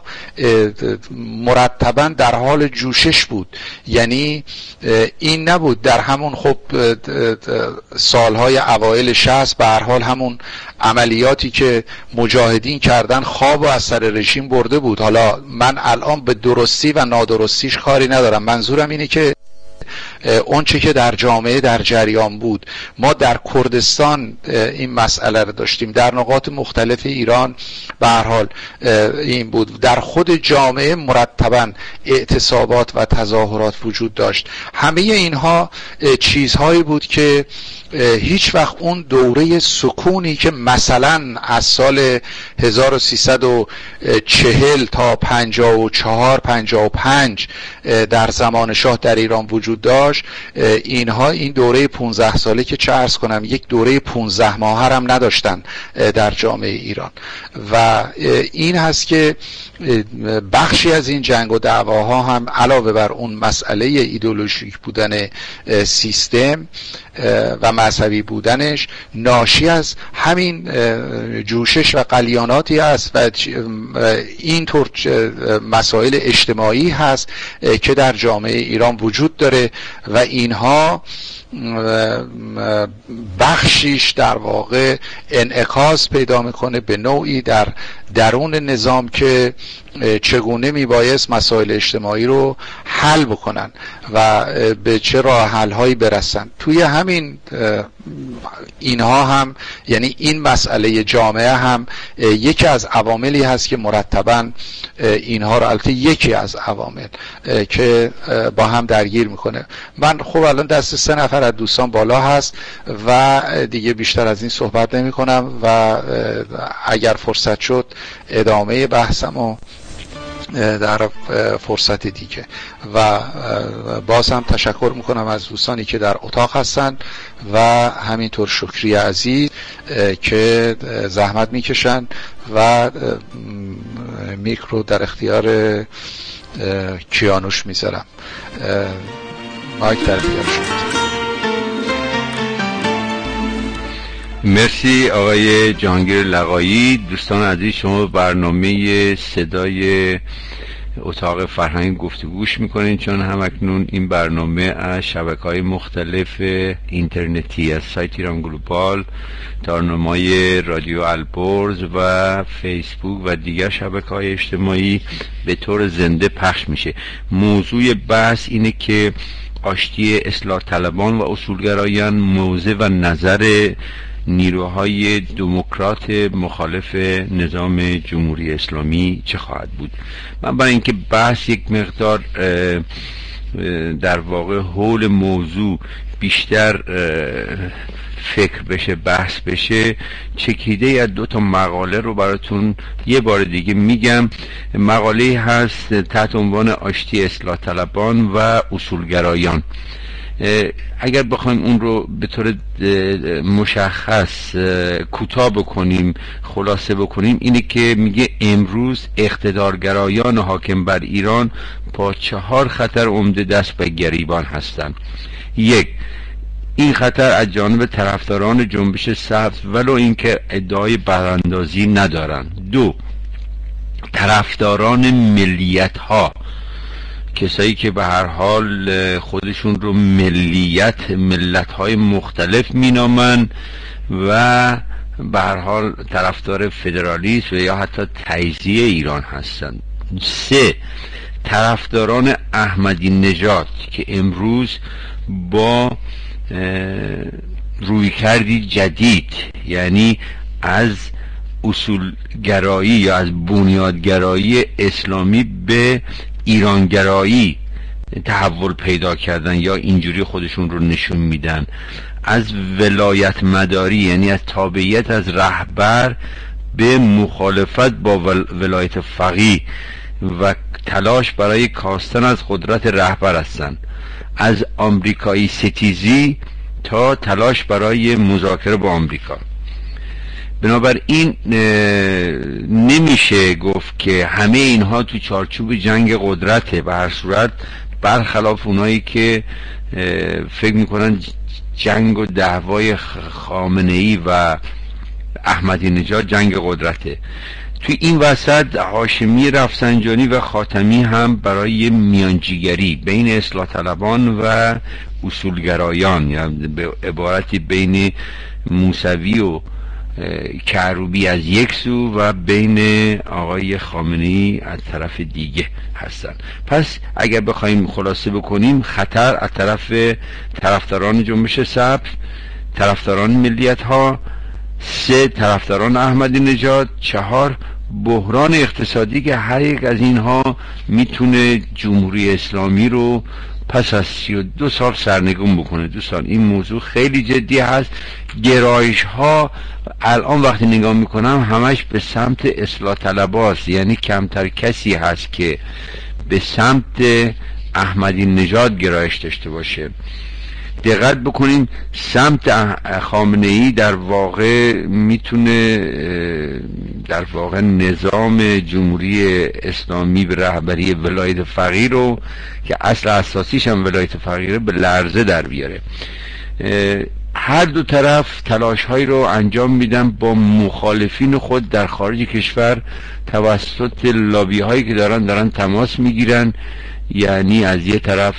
مرتباً در حال جوشش بود. یعنی این نبود در همون خب سالهای اوایل شصت به هر حال همون عملیاتی که مجاهدین کردن خواب و از سر رژیم برده بود. حالا من الان به درستی و نادرستیش کاری ندارم، منظورم اینه که اون چه که در جامعه در جریان بود. ما در کردستان این مسئله رو داشتیم، در نقاط مختلف ایران به هر حال این بود. در خود جامعه مرتباً اعتصابات و تظاهرات وجود داشت. همه اینها چیزهایی بود که هیچ وقت اون دوره سکونی که مثلا از سال هزار و سیصد و چهل تا پنجاه و چهار پنجاه و پنج در زمان شاه در ایران وجود داشت، اینها این دوره پونزده ساله که چه عرض کنم یک دوره پونزده ماهه هم نداشتن در جامعه ایران. و این هست که بخشی از این جنگ و دعواها هم علاوه بر اون مسئله ایدئولوژیک بودن سیستم و مذهبی بودنش ناشی از همین جوشش و قلیاناتی است و اینطور مسائل اجتماعی هست که در جامعه ایران وجود داره و اینها بخشیش در واقع انعکاس پیدا میکنه به نوعی در درون نظام که چگونه میبایست مسائل اجتماعی رو حل بکنن و به چه راه حل هایی برسن. توی همین اینها هم، یعنی این مسئله جامعه هم یکی از عواملی هست که مرتباً اینها رو، البته یکی از عوامل که با هم درگیر میکنه. من خب الان دست سه نفر از دوستان بالا هست و دیگه بیشتر از این صحبت نمی کنم و اگر فرصت شد ادامه بحثمو در فرصت دیگه. و باز هم تشکر میکنم از دوستانی که در اتاق هستن و همینطور شکری عزیز که زحمت میکشن و میکرو در اختیار کیانوش میذارم. مایک در اختیار شد. مرسی آقای جهانگیر لقایی. دوستان عزیز، شما برنامه صدای اتاق فرهنگ گفتگوش میکنین، چون همکنون این برنامه از شبکه‌های مختلف اینترنتی از سایت ایران گلوبال، تارنمای رادیو البرز و فیسبوک و دیگر شبکه‌های اجتماعی به طور زنده پخش میشه. موضوع بحث اینه که آشتی اصلاح طلبان و اصولگرایان، موضع و نظر نیروهای دموکرات مخالف نظام جمهوری اسلامی چه خواهد بود. من برای اینکه بحث یک مقدار در واقع حول موضوع بیشتر فکر بشه، بحث بشه، چکیده از دو تا مقاله رو براتون یه بار دیگه میگم. مقاله هست تحت عنوان آشتی اصلاح طلبان و اصولگرایان. اگر بخوایم اون رو به طور مشخص کوتاه بکنیم، خلاصه بکنیم، اینه که میگه امروز اقتدارگرایان حاکم بر ایران با چهار خطر عمده دست به گریبان هستند. یک، این خطر از جانب طرفداران جنبش سبز ولو اینکه ادعای براندازی ندارند. دو، طرفداران ملیت ها، کسایی که به هر حال خودشون رو ملیت ملت های مختلف مینامن و به هر حال طرفدار فدرالیسم و یا حتی تجزیه ایران هستند. سه، طرفداران احمدی نژاد که امروز با رویکردی جدید، یعنی از اصولگرایی یا از بنیادگرایی اسلامی به ایرانگرایی تحول پیدا کردن یا اینجوری خودشون رو نشون میدن، از ولایت مداری یعنی از تابعیت از رهبر به مخالفت با ولایت فقیه و تلاش برای کاستن از قدرت رهبر هستند، از آمریکایی ستیزی تا تلاش برای مذاکره با آمریکا. بنابراین نمیشه گفت که همه اینها تو چارچوب جنگ قدرته. به هر صورت برخلاف اونایی که فکر میکنن جنگ و دعوای خامنه‌ای و احمدی نژاد جنگ قدرته، توی این وسط هاشمی رفسنجانی و خاتمی هم برای میانجیگری بین اصلاح طلبان و اصولگرایان، یعنی به عبارتی بین موسوی و کروبی از یک سو و بین آقای خامنه‌ای از طرف دیگه هستن. پس اگر بخوایم خلاصه بکنیم، خطر از طرف طرفداران جنبش سبز، طرفداران ملیت ها، سه، طرفداران احمدی نژاد، چهار، بحران اقتصادی که هر یک از اینها میتونه جمهوری اسلامی رو پس از سی و دو سال سرنگون بکنه. دوستان این موضوع خیلی جدی هست. گرایش ها الان وقتی نگاه میکنم همش به سمت اصلاح طلباست، یعنی کمتر کسی هست که به سمت احمدی نژاد گرایش داشته باشه. دقت بکنیم سمت خامنه‌ای در واقع میتونه در واقع نظام جمهوری اسلامی به رهبری ولایت فقیه رو که اصل اساسیش هم ولایت فقیه به لرزه در بیاره. هر دو طرف تلاش هایی رو انجام میدن با مخالفین خود در خارج کشور توسط لابی هایی که دارن دارن تماس میگیرن. یعنی از یه طرف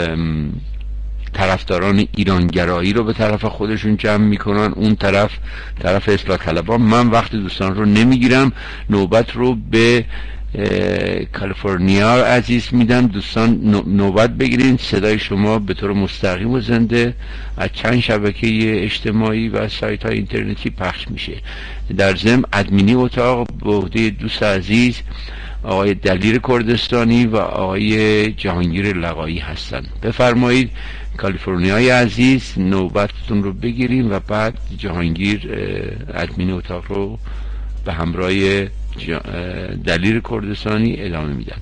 طرفداران ایرانگرایی رو به طرف خودشون جمع میکنن، اون طرف طرف اصلاح طلبان. من وقت دوستان رو نمیگیرم، نوبت رو به کالیفرنیا عزیز میدم. دوستان نوبت بگیرین، صدای شما به طور مستقیم و زنده از چند شبکه اجتماعی و سایت های اینترنتی پخش میشه. در ضمن ادمینی اتاق به عهده دوست عزیز آقای دلیر کردستانی و آقای جهانگیر لقایی هستند. بفرمایید کالیفرنیای عزیز نوبتتون رو بگیریم و بعد جهانگیر ادمین اتاق رو به همراه دلیر کردستانی ادامه میدن.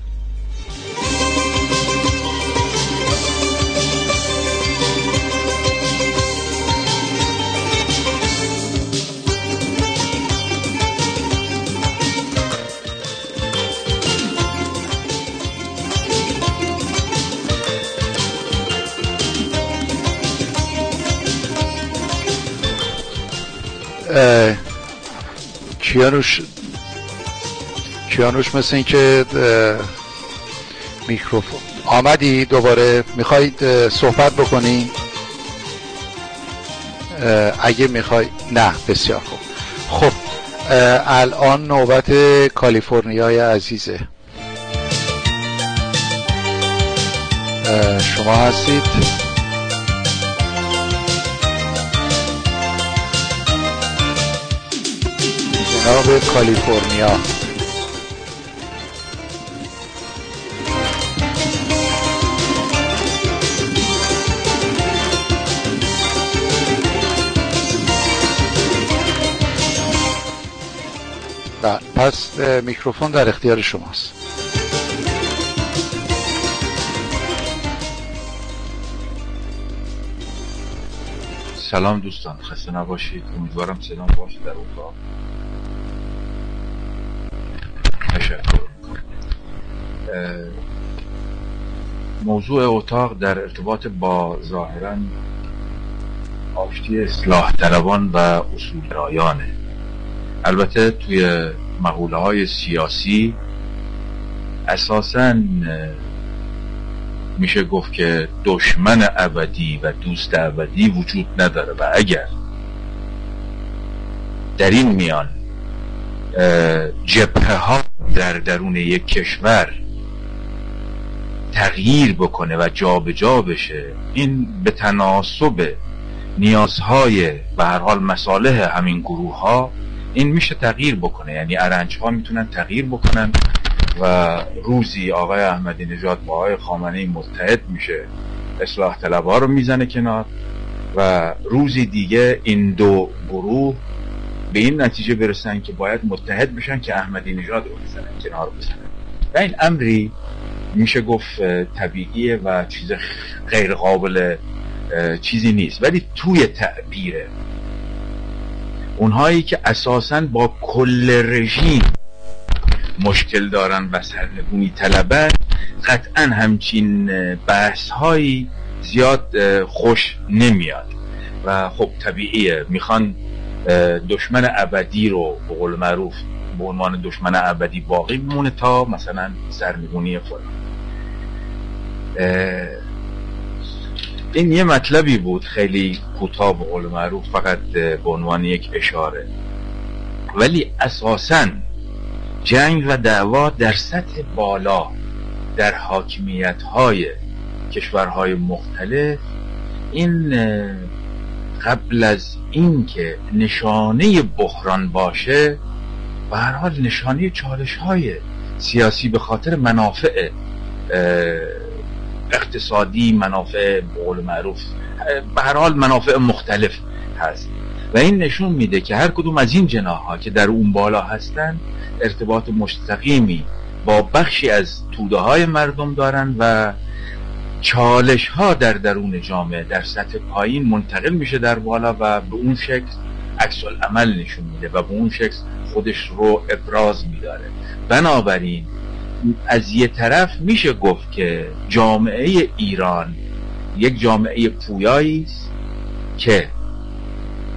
کیانوش کیانوش مثل این که میکروفون آمدی دوباره، میخواید صحبت بکنی؟ اگه میخوای. نه، بسیار خوب. خب الان نوبت کالیفرنیای عزیزه. شما هستید؟ جناب کالیفرنیا. پس میکروفون در اختیار شماست. سلام دوستان، خسته نباشید. امیدوارم صدام باشه در اتاق. تشکر میکنم. موضوع اتاق در ارتباط با ظاهراً آشتی اصلاح طلبان و اصولگرایانه. البته توی مقوله های سیاسی اساساً میشه گفت که دشمن ابدی و دوست ابدی وجود نداره و اگر در این میان جبهه ها در درون یک کشور تغییر بکنه و جا به جا بشه، این به تناسب نیازهای به هر حال مصالح همین گروه ها این میشه تغییر بکنه. یعنی ارنج ها میتونن تغییر بکنن و روزی آقای احمدی نژاد با آقای خامنه‌ای متحد میشه، اصلاح طلب‌ها رو میزنه کنار و روزی دیگه این دو گروه به این نتیجه برسن که باید متحد بشن که احمدی نژاد رو بزنن، کنار بزنن. و این امری میشه گفت طبیعیه و چیز غیر قابل چیزی نیست. ولی توی تعبیره اونهایی که اساساً با کل رژیم مشکل دارن و سرنگونی طلبن، قطعاً همچین بحث هایی زیاد خوش نمیاد و خب طبیعیه میخوان دشمن ابدی رو به قول معروف به عنوان دشمن ابدی باقی بمونه تا مثلا سرنگونی فلان. این یه مطلبی بود خیلی کوتاه به قول معروف، فقط به عنوان یک اشاره. ولی اساساً جنگ و دعوا در سطح بالا در حاکمیت‌های کشورهای مختلف، این قبل از این که نشانه بحران باشه به هر حال نشانه چالش‌های سیاسی به خاطر منافع اقتصادی، منافع به قول معروف به هر حال منافع مختلف هست و این نشون میده که هر کدوم از این جناح‌ها که در اون بالا هستن ارتباط مستقیمی با بخشی از توده‌های مردم دارن و چالش‌ها در درون جامعه در سطح پایین منتقل میشه در بالا و به اون شکل عکس العمل نشون میده و به اون شکل خودش رو ابراز میداره. بنابراین از یه طرف میشه گفت که جامعه ایران یک جامعه پویایی است که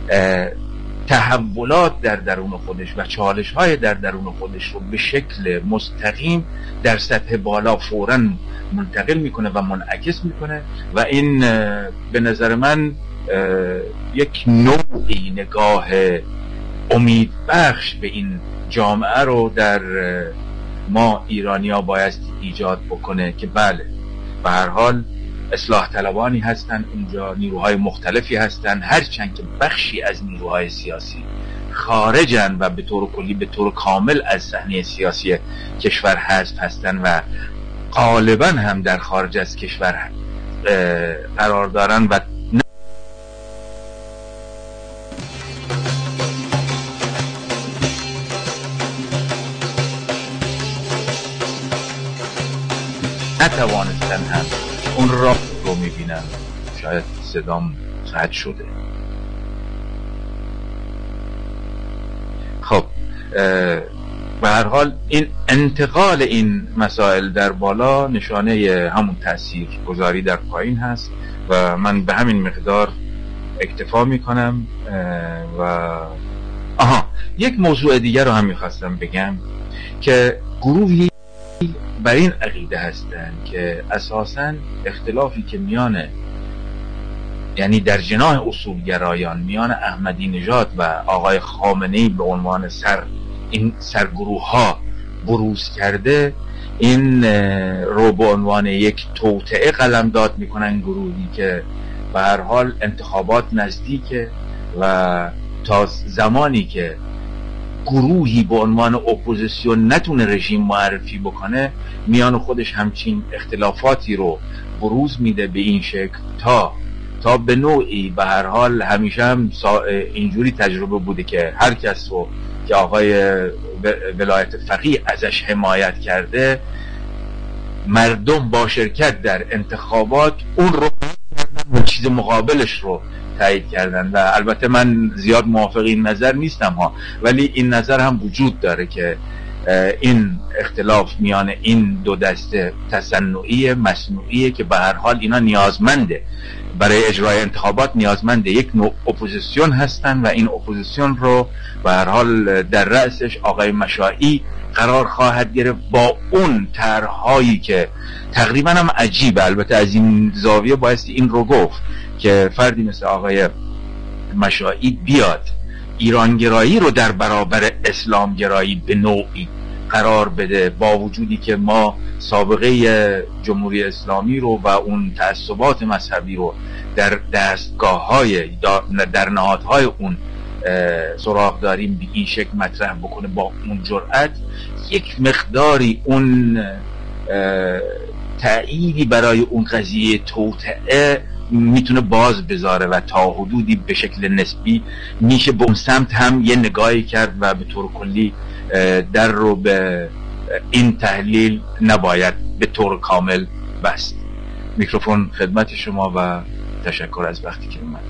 تحولات در درون خودش و چالش های در درون خودش رو به شکل مستقیم در سطح بالا فوراً منتقل میکنه و منعکس میکنه و این به نظر من یک نوعی نگاه امید بخش به این جامعه رو در ما ایرانی‌ها باید ایجاد بکنه که بله به هر حال اصلاح طلبانی هستن اونجا، نیروهای مختلفی هستن، هرچند که بخشی از نیروهای سیاسی خارجن و به طور کلی به طور کامل از صحنه سیاسی کشور حذف هستن و غالبا هم در خارج از کشور قرار دارن و نتوانستن هم اون راه رو میبینن. شاید صدام قطع شده. خب به هر حال این انتقال این مسائل در بالا نشانه همون تأثیر گذاری در پایین هست و من به همین مقدار اکتفا میکنم. و آها یک موضوع دیگر رو هم میخواستم بگم که گروهی بر این عقیده هستند که اساساً اختلافی که میان یعنی در جناح اصولگرایان میان احمدی نژاد و آقای خامنه‌ای به عنوان سر این سرگروه ها بروز کرده، این رو به عنوان یک توطئه قلمداد میکنن، گروهی که به هر حال انتخابات نزدیکه و تا زمانی که گروهی به عنوان اپوزیسیون نتونه رژیم معرفی بکنه میان خودش همچین اختلافاتی رو بروز میده به این شکل تا تا به نوعی به هر حال همیشه هم اینجوری تجربه بوده که هر کس رو که آقای ولایت فقیه ازش حمایت کرده مردم با شرکت در انتخابات اون رو چیز مقابلش رو تایید کردن و البته من زیاد موافق این نظر نیستم ها، ولی این نظر هم وجود داره که این اختلاف میان این دو دسته تصنعی مصنوعیه که به هر حال اینا نیازمنده برای اجرای انتخابات، نیازمنده یک نوع اپوزیسیون هستن و این اپوزیسیون رو به هر حال در رأسش آقای مشائی قرار خواهد گرفت با اون طرح‌هایی که تقریبا هم عجیبه. البته از این زاویه بایستی این رو گفت که فردی مثل آقای مشائی بیاد ایرانگرایی رو در برابر اسلامگرایی به نوعی قرار بده، با وجودی که ما سابقه جمهوری اسلامی رو و اون تعصبات مذهبی رو در دستگاه‌های در نهادهای اون سراغ داریم، به این شکل مطرح بکنه با اون جرأت یک مقداری اون تأییدی برای اون قضیه توطئه میتونه باز بذاره و تا حدودی به شکل نسبی میشه به اون سمت هم یه نگاهی کرد و به طور کلی در رو به این تحلیل نباید به طور کامل بست. میکروفون خدمت شما و تشکر از وقتی که اومد.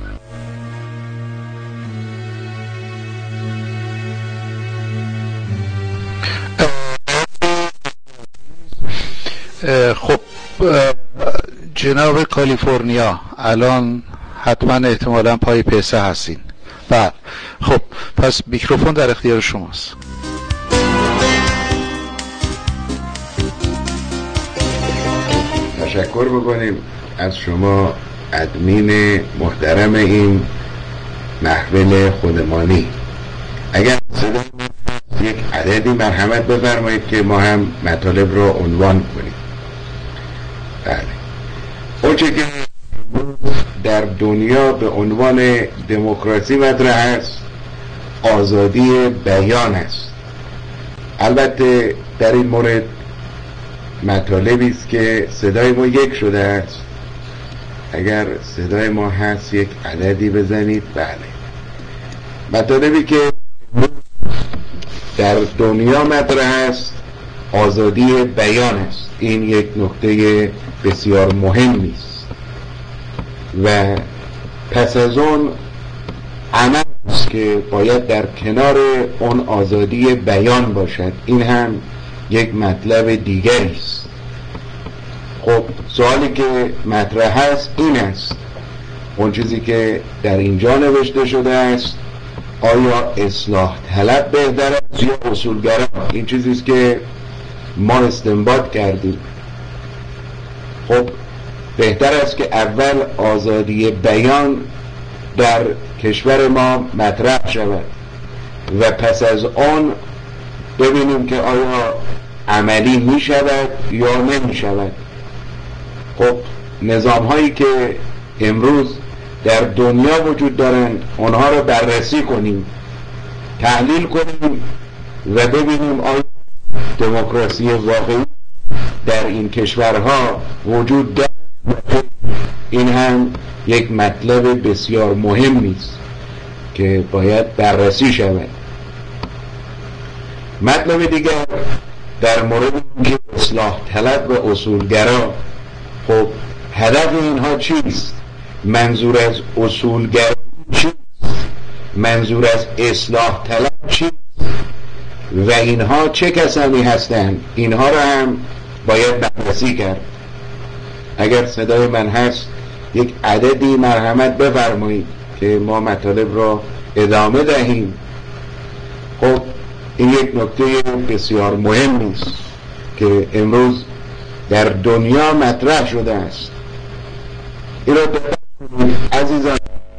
خب جناب کالیفرنیا الان حتما احتمالا پای پیسه هستین. بعد خب پس میکروفون در اختیار شماست. تشکر بکنیم از شما ادمین محترم این محفل خودمانی. اگر یک عددی مرحمت بفرمایید که ما هم مطالب رو عنوان کنیم. بله، اونچه که در دنیا به عنوان دموکراسی مطرح است آزادی بیان است. البته در این مورد مطالبی است که صدای ما یک شده است. اگر صدای ما هست یک عددی بزنید. بله، مطالبی که در دنیا مطرح است آزادی بیان است. این یک نکته بسیار مهمی است و پس از اون عمل است که باید در کنار اون آزادی بیان باشد. این هم یک مطلب دیگری است. خب سوالی که مطرح است این است، اون چیزی که در اینجا نوشته شده است آیا اصلاح طلب بهتر است یا اصولگرا؟ این چیزیست که ما استنباط کردیم. خب بهتر است که اول آزادی بیان در کشور ما مطرح شود و پس از آن ببینیم که آیا عملی می شود یا نمی شود. خب نظام هایی که امروز در دنیا وجود دارند آنها را بررسی کنیم، تحلیل کنیم و ببینیم آیا دموکراسی واقعی در این کشورها وجود دارد. این هم یک مطلب بسیار مهمی است که باید بررسی شود. مطلب دیگر در مورد اینکه اصلاح طلب و اصولگرا، خب هدف اینها چیست؟ منظور از اصولگرا چیست؟ منظور از اصلاح طلب چیست؟ و اینها چه کسانی هستند؟ اینها را هم باید بررسی کرد. اگر صدای من هست یک عددی مرحمت بفرمایید که ما مطالب را ادامه دهیم. خب این یک نکته بسیار مهم است که امروز در دنیا مطرح شده است. این را دقت کنید عزیزان.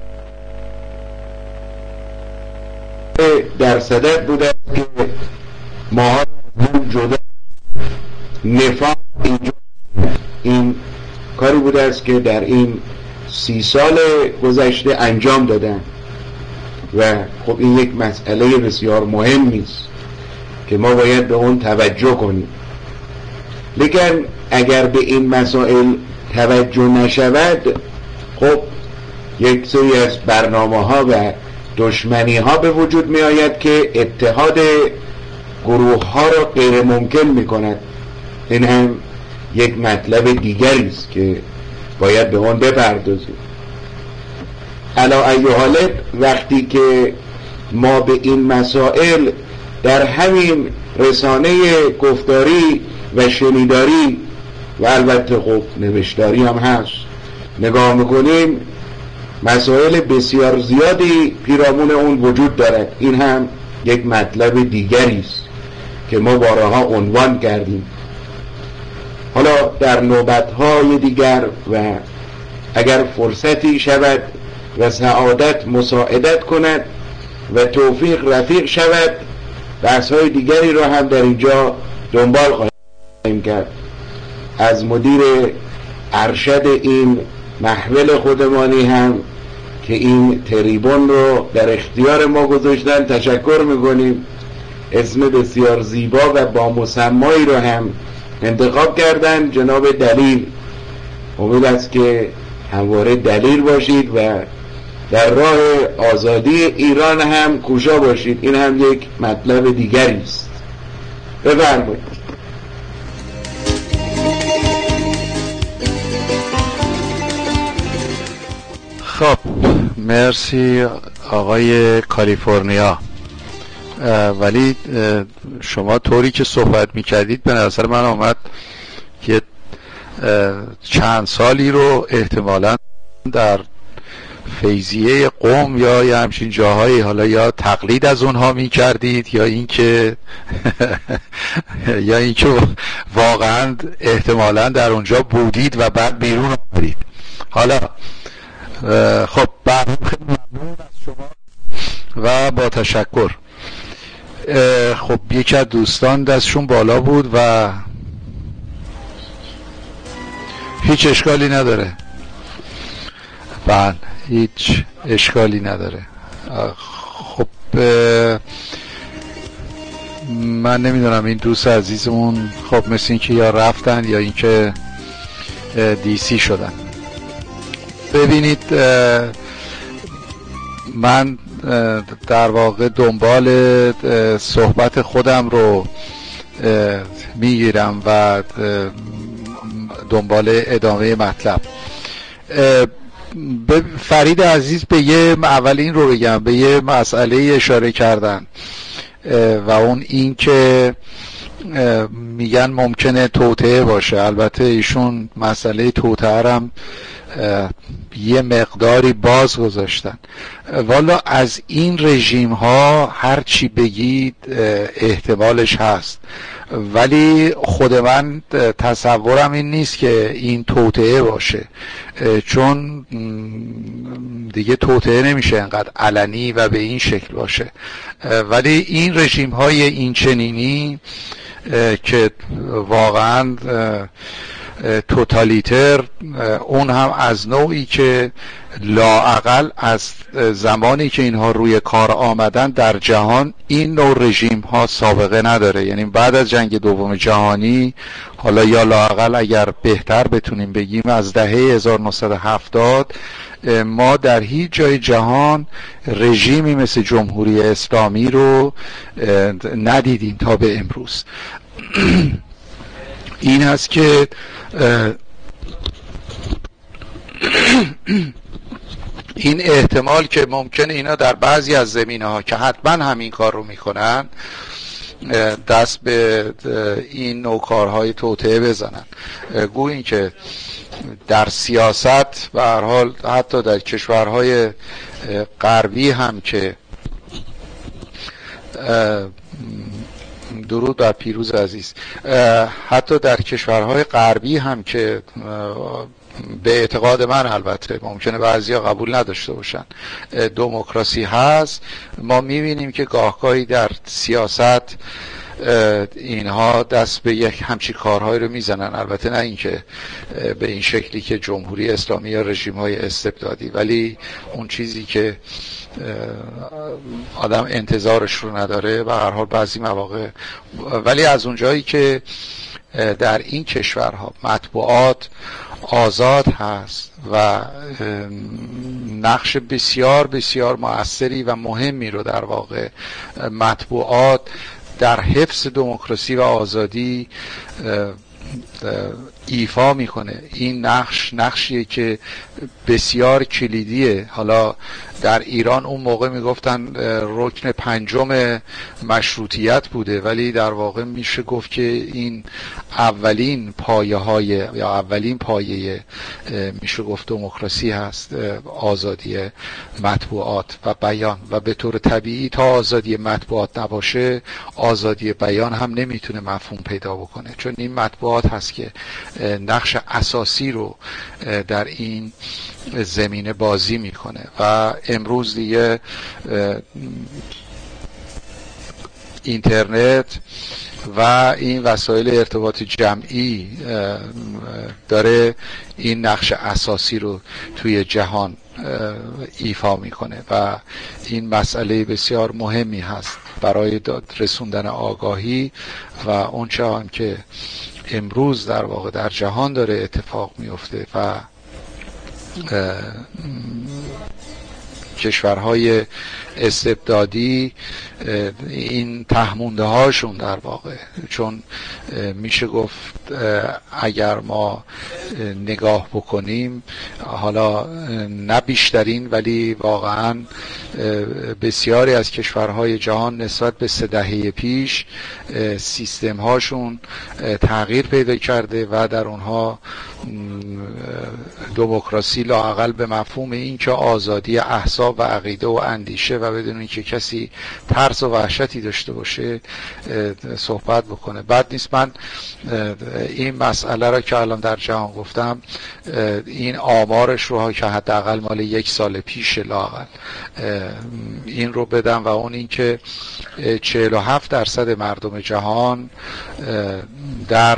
در صدد بوده است که ما هم جدا نفاق اینجا، این کاری بوده است که در این سی سال گذشته انجام دادن و خب این یک مسئله بسیار مهمی است که ما باید به اون توجه کنیم. لیکن اگر به این مسائل توجه نشود، خب یک سری از برنامه ها و دشمنی ها به وجود می آید که اتحاد گروه ها را غیر ممکن می کند. این هم یک مطلب دیگری است که باید به اون بپردازیم. علا ای حالت وقتی که ما به این مسائل در همین رسانه گفتاری و شنیداری و البته خب نوشتاری هم هست نگاه میکنیم، مسائل بسیار زیادی پیرامون اون وجود دارد. این هم یک مطلب دیگری است که ما بارها عنوان کردیم. حالا در نوبت‌های دیگر و اگر فرصتی شود و سعادت مساعدت کند و توفیق رفیق شود، بحث‌های دیگری را هم در اینجا دنبال خواهیم کرد. از مدیر ارشد این محول خودمانی هم که این تریبون رو در اختیار ما گذاشتن تشکر میکنیم. اسم بسیار زیبا و با مسمایی رو هم انتخاب کردن، جناب دلیل. امید است که همواره دلیل باشید و در راه آزادی ایران هم کوشا باشید. این هم یک مطلب دیگری است. بفرمایید. خب مرسی آقای کالیفرنیا. ولی شما طوری که صحبت میکردید به نظر من آمد که چند سالی رو احتمالاً در فیضیه قم یا یا همچین جاهایی حالا یا تقلید از اونها میکردید یا اینکه یا اینکه واقعاً احتمالاً در اونجا بودید و بعد بیرون آمدید. حالا خب برنامه خیلی ممنون از شما و با تشکر. خب یکی از دوستان دستشون بالا بود و هیچ اشکالی نداره. بله هیچ اشکالی نداره. خب من نمیدونم این دوست عزیزمون خب مثل این که یا رفتن یا اینکه دیسی شدن. ببینید من در واقع دنبال صحبت خودم رو میگیرم و دنبال ادامه مطلب. فرید عزیز به یه اولین رو بگم به یه مسئله اشاره کردن و اون این که میگن ممکنه توطئه باشه. البته ایشون مسئله توطئه هم یه مقداری باز گذاشتن. والا از این رژیم ها هر چی بگید احتمالش هست، ولی خود من تصورم این نیست که این توطئه باشه، چون دیگه توطئه نمیشه انقدر علنی و به این شکل باشه. ولی این رژیم های این چنینی که واقعا توتالیتر، اون هم از نوعی که لااقل از زمانی که اینها روی کار آمدن در جهان این نوع رژیم ها سابقه نداره. یعنی بعد از جنگ دوم جهانی، حالا یا لااقل اگر بهتر بتونیم بگیم از دهه هزار و نهصد و هفتاد، ما در هیچ جای جهان رژیمی مثل جمهوری اسلامی رو ندیدیم تا به امروز. این هست که این احتمال که ممکنه اینا در بعضی از زمینه ها که حتما همین کار رو میکنن دست به این نوع کارهای توطئه بزنن. گویی که در سیاست به هر حال حتی در کشورهای غربی هم که درود بر پیروز عزیز، حتی در کشورهای غربی هم که به اعتقاد من البته ممکنه بعضیا قبول نداشته باشن دموکراسی هست، ما میبینیم که گاهگاهی در سیاست اینها دست به یک همچی کارهایی رو میزنن. البته نه اینکه به این شکلی که جمهوری اسلامی یا رژیم های استبدادی، ولی اون چیزی که آدم انتظارش رو نداره و هر حال بعضی مواقع. ولی از اونجایی که در این کشورها مطبوعات آزاد هست و نقش بسیار بسیار مؤثری و مهمی رو در واقع مطبوعات در حفظ دموکراسی و آزادی ایفا میکنه. این نقش نقشیه که بسیار کلیدیه. حالا در ایران اون موقع میگفتن رکن پنجم مشروطیت بوده، ولی در واقع میشه گفت که این اولین پایه های یا اولین پایه میشه گفت دموکراسی هست، آزادی مطبوعات و بیان. و به طور طبیعی تا آزادی مطبوعات نباشه آزادی بیان هم نمیتونه مفهوم پیدا بکنه، چون این مطبوعات هست که نقش اساسی رو در این زمینه بازی میکنه. و امروز دیگه اینترنت و این وسایل ارتباط جمعی داره این نقش اساسی رو توی جهان ایفا میکنه و این مسئله بسیار مهمی هست برای رسوندن آگاهی و اون چه هم که امروز در واقع در جهان داره اتفاق میفته و کشورهای استبدادی این تهمونده هاشون در واقع، چون میشه گفت اگر ما نگاه بکنیم حالا نه بیشترین ولی واقعا بسیاری از کشورهای جهان نسبت به سه دهه پیش سیستم هاشون تغییر پیدا کرده و در اونها دموکراسی لااقل به مفهوم این که آزادی احزاب و عقیده و اندیشه و بدون اینکه کسی ترس و وحشتی داشته باشه صحبت بکنه. بعد نیست من این مسئله را که الان در جهان گفتم این آمارش رو که حداقل مال یک سال پیش لااقل این رو بدم و اون این که چهل و هفت درصد مردم جهان در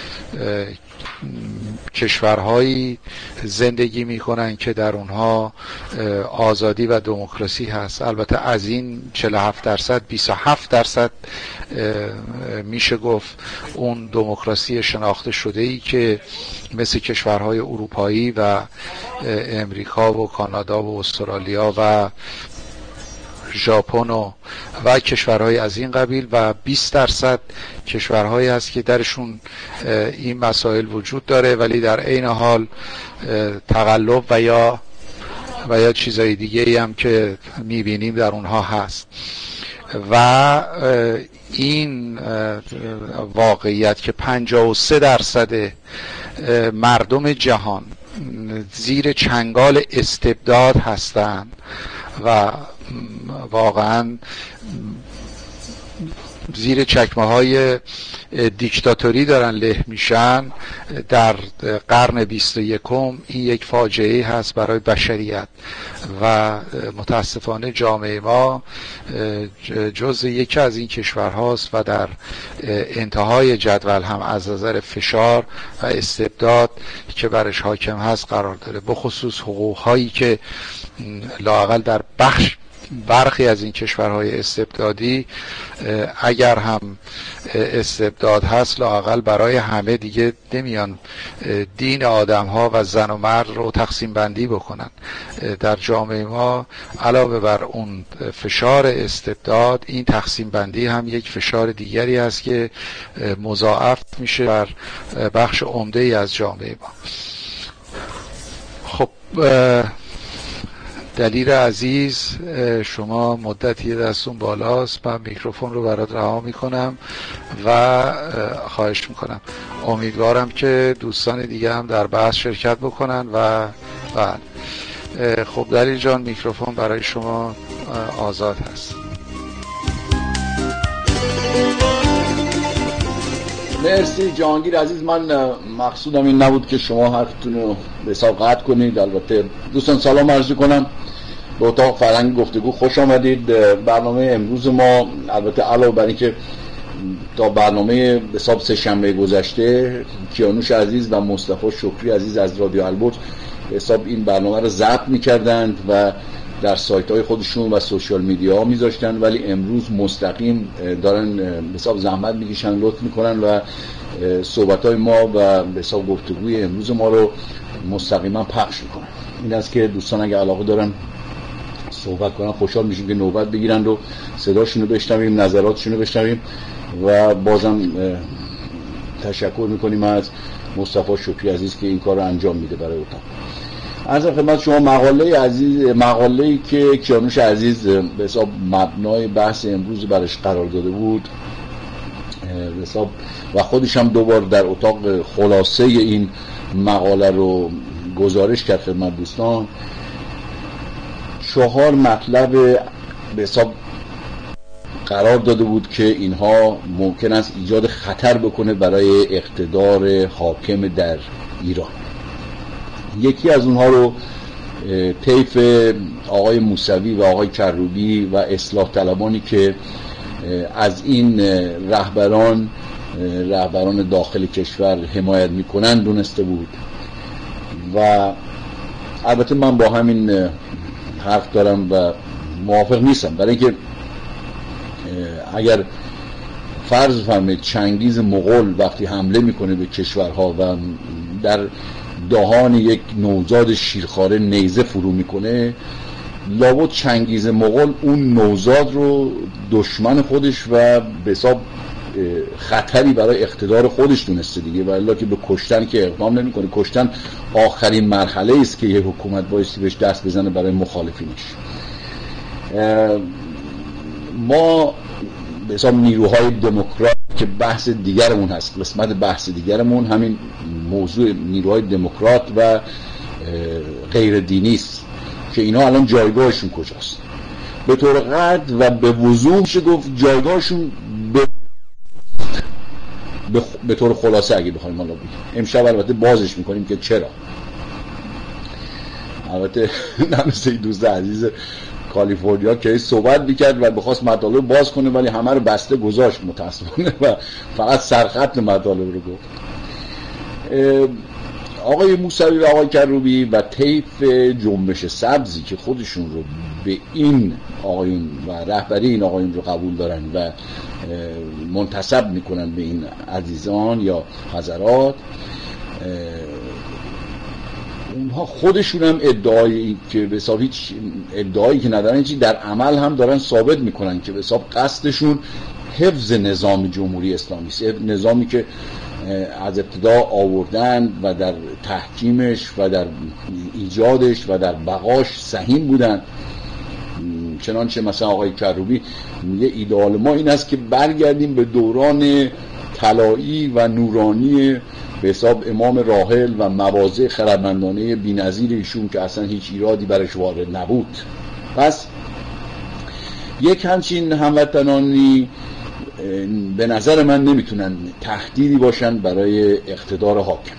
کشورهایی زندگی میکنن که در اونها آزادی و دموکراسی هست. البته از این چهل و هفت درصد بیست و هفت درصد میشه گفت اون دموکراسی شناخته شده ای که مثل کشورهای اروپایی و امریکا و کانادا و استرالیا و ژاپن و و کشورهای از این قبیل و بیست درصد کشورهایی هست که درشون این مسائل وجود داره ولی در عین حال تقلب و یا و یا چیزای دیگه ای هم که میبینیم در اونها هست. و این واقعیت که پنجاه و سه درصد مردم جهان زیر چنگال استبداد هستند و واقعا زیر چکمه های دیکتاتوری دارن له میشن در قرن بیست و یکم، این یک فاجعه هست برای بشریت و متاسفانه جامعه ما جز یکی از این کشورهاست و در انتهای جدول هم از نظر فشار و استبداد که برش حاکم هست قرار داره، بخصوص حقوق هایی که لااقل در بخش برخی از این کشورهای استبدادی اگر هم استبداد هست لااقل برای همه دیگه نمیان دین آدم ها و زن و مرد رو تقسیم بندی بکنن. در جامعه ما علاوه بر اون فشار استبداد، این تقسیم بندی هم یک فشار دیگری است که مضاعف میشه بر بخش عمده ای از جامعه ما. خب دلیر عزیز، شما مدتی دستون بالاست، من میکروفون رو برات رها میکنم و خواهش میکنم امیدوارم که دوستان دیگه هم در بحث شرکت بکنن و بله. خب دلیر جان، میکروفون برای شما آزاد هست. مرسی جهانگیر عزیز. من مقصودم این نبود که شما حرفتون رو به حساب قطع کنید. البته دوستان سلام عرض کنم، به اتاق فرهنگ گفتگو خوش آمدید. برنامه امروز ما البته علاوه بر این که تا برنامه به حساب سه شنبه گذشته کیانوش عزیز و مصطفی شکری عزیز از رادیو البرز به حساب این برنامه رو ضبط می‌کردند و در سایت‌های خودشون و سوشال میدیا میذاشتن، ولی امروز مستقیم دارن به حساب زحمت میکشن، لطف میکنن و صحبت‌های ما و به حساب گفتگوی امروز ما رو مستقیما پخش میکنن. این است که دوستان اگه علاقه دارن صحبت کنن خوشحال میشیم که نوبت بگیرن و صداشون رو بشنویم، نظراتشون رو بشنویم و بازم تشکر میکنیم از مصطفی شکری عزیز که این کار رو انجام میده برای اتاق. از خدمت شما مقاله عزیز، مقاله‌ای که کیانوش عزیز به حساب مبنای بحث امروز برش قرار داده بود به حساب و خودش هم دوبار در اتاق خلاصه این مقاله رو گزارش کرد خدمت دوستان. چهار مطلب به حساب قرار داده بود که اینها ممکن است ایجاد خطر بکنه برای اقتدار حاکم در ایران. یکی از اونها رو طیف آقای موسوی و آقای کروبی و اصلاح طلبانی که از این رهبران رهبران داخل کشور حمایت میکنن دونسته بود و البته من با همین حرف دارم و موافق نیستم، برای اینکه اگر فرض فرمایید چنگیز مغول وقتی حمله میکنه به کشورها و در دهان یک نوزاد شیرخواره نیزه فرو میکنه، لابد چنگیز مغول اون نوزاد رو دشمن خودش و به حساب خطری برای اقتدار خودش دونسته دیگه، ولی که به کشتن که اقدام نمیکنه. کشتن آخرین مرحله است که یه حکومت بایستی بهش دست بزنه برای مخالفینش. ما به حساب نیروهای دموکرات که بحث دیگرمون هست، قسمت بحث دیگرمون همین موضوع نیروهای دموکرات و غیر دینی است که اینا الان جایگاهشون کجاست. به طور قطع و به وضوح میشه گفت جایگاهشون به به طور خلاصه اگه بخوایم حالا بگیم امشب البته بازش میکنیم که چرا. البته نمیشه دوست عزیز کالیفرنیا که صحبت میکرد و بخواست مطالب باز کنه ولی همه رو بسته گذاشت متاسفانه و فقط سرخط مطالب رو گفت. آقای موسوی و آقای کروبی و طیف جنبش سبزی که خودشون رو به این آقایون و رهبری این آقایون رو قبول دارن و منتسب میکنن به این عزیزان یا حضرات، اونها خودشون هم ادعایی که به حساب هیچ ادعایی که ندارن چی در عمل هم دارن ثابت میکنن که به حساب قصدشون حفظ نظام جمهوری اسلامی است، نظامی که از ابتدا آوردن و در تحکیمش و در ایجادش و در بقاش سهیم بودن. چنانچه مثلا آقای کروبی میگه ایدئال ما این است که برگردیم به دوران طلایی و نورانی به حساب امام راحل و مواضع خردمندانه بی‌نظیر ایشون که اصلا هیچ ایرادی برش وارد نبود. پس یک همچین هموطنانی به نظر من نمیتونن تهدیدی باشن برای اقتدار حاکم.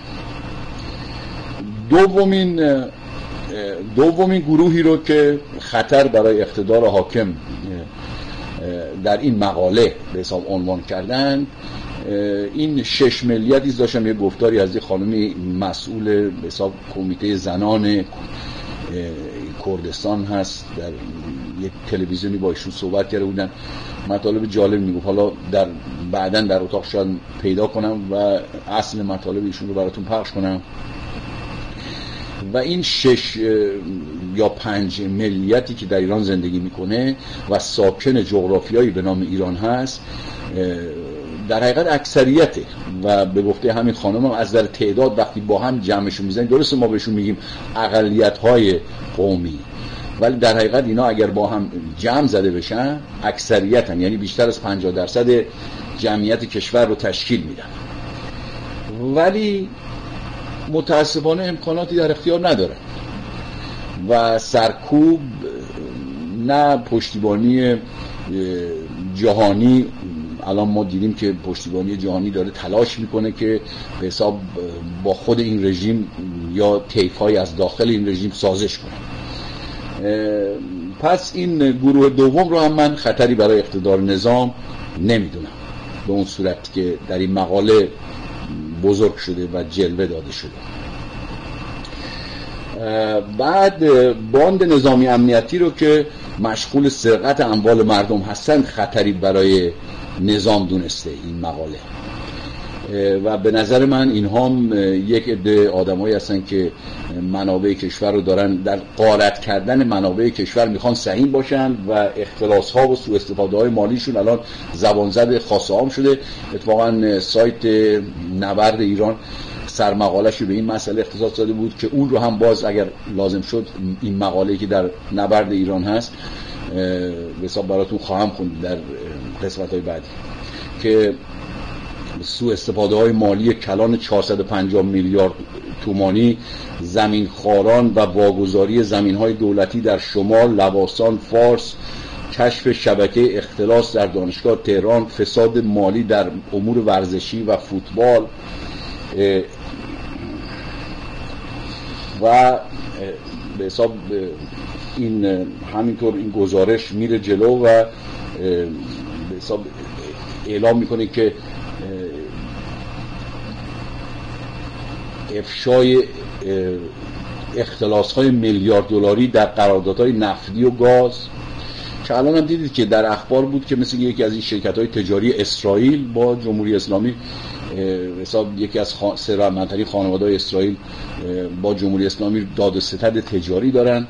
دومین دومین گروهی رو که خطر برای اقتدار حاکم در این مقاله به حساب عنوان کردن، این شش ملیتی داشتم یه گفتاری از یه خانمی مسئول به حساب کمیته زنان کردستان هست، در یک تلویزیونی با ایشون صحبت کرده بودن، مطالب جالب میگفت. حالا در بعداً در اتاق شاید پیدا کنم و اصل مطالب ایشون رو براتون پخش کنم. و این شش یا پنج ملیتی که در ایران زندگی میکنه و ساکن جغرافیایی به نام ایران هست، در حقیقت اکثریته و به گفته همین خانم هم از در تعداد وقتی با هم جمعشون میزنیم، درسته ما بهشون میگیم اقلیت‌های قومی، ولی در حقیقت اینا اگر با هم جمع زده بشن اکثریتن، یعنی بیشتر از پنجاه درصد جمعیت کشور رو تشکیل میدن. ولی متاسفانه امکاناتی در اختیار ندارن و سرکوب نه پشتیبانی جهانی. الان ما دیدیم که پشتیبانی جهانی داره تلاش میکنه که به حساب با خود این رژیم یا طیف‌های از داخل این رژیم سازش کنه. پس این گروه دوم رو هم من خطری برای اقتدار نظام نمیدونم به اون صورت که در این مقاله بزرگ شده و جلوه داده شده. بعد باند نظامی امنیتی رو که مشغول سرقت اموال مردم هستن خطری برای نظام دونسته این مقاله. و به نظر من اینها هم یک عده آدمایی هستن که منابع کشور رو دارن در غارت کردن منابع کشور میخوان سهیم باشن و اختلاس ها و سوء استفاده های مالیشون الان زبان زد خاص عام شده. اتفاقا سایت نبرد ایران سرمقاله‌اش به این مسئله اختصاص داده بود که اون رو هم باز اگر لازم شد این مقاله‌ای که در نبرد ایران هست به حساب براتون خواهم خوند در قسمت‌های بعدی، که سوء استفاده های مالی کلان چهارصد و پنجاه میلیارد تومانی، زمین خواران و واگذاری زمین های دولتی در شمال، لواسان، فارس، کشف شبکه اختلاس در دانشگاه تهران، فساد مالی در امور ورزشی و فوتبال و به حساب این همینطور این گزارش میره جلو و به حساب اعلام میکنه که افشای اختلاس‌های میلیارد دلاری در قراردادهای نفتی و گاز، که الان هم دیدید که در اخبار بود که مثل یکی از این شرکت‌های تجاری اسرائیل با جمهوری اسلامی حساب یکی از ثروتمندترین خانواده‌های اسرائیل با جمهوری اسلامی داد و ستد تجاری دارن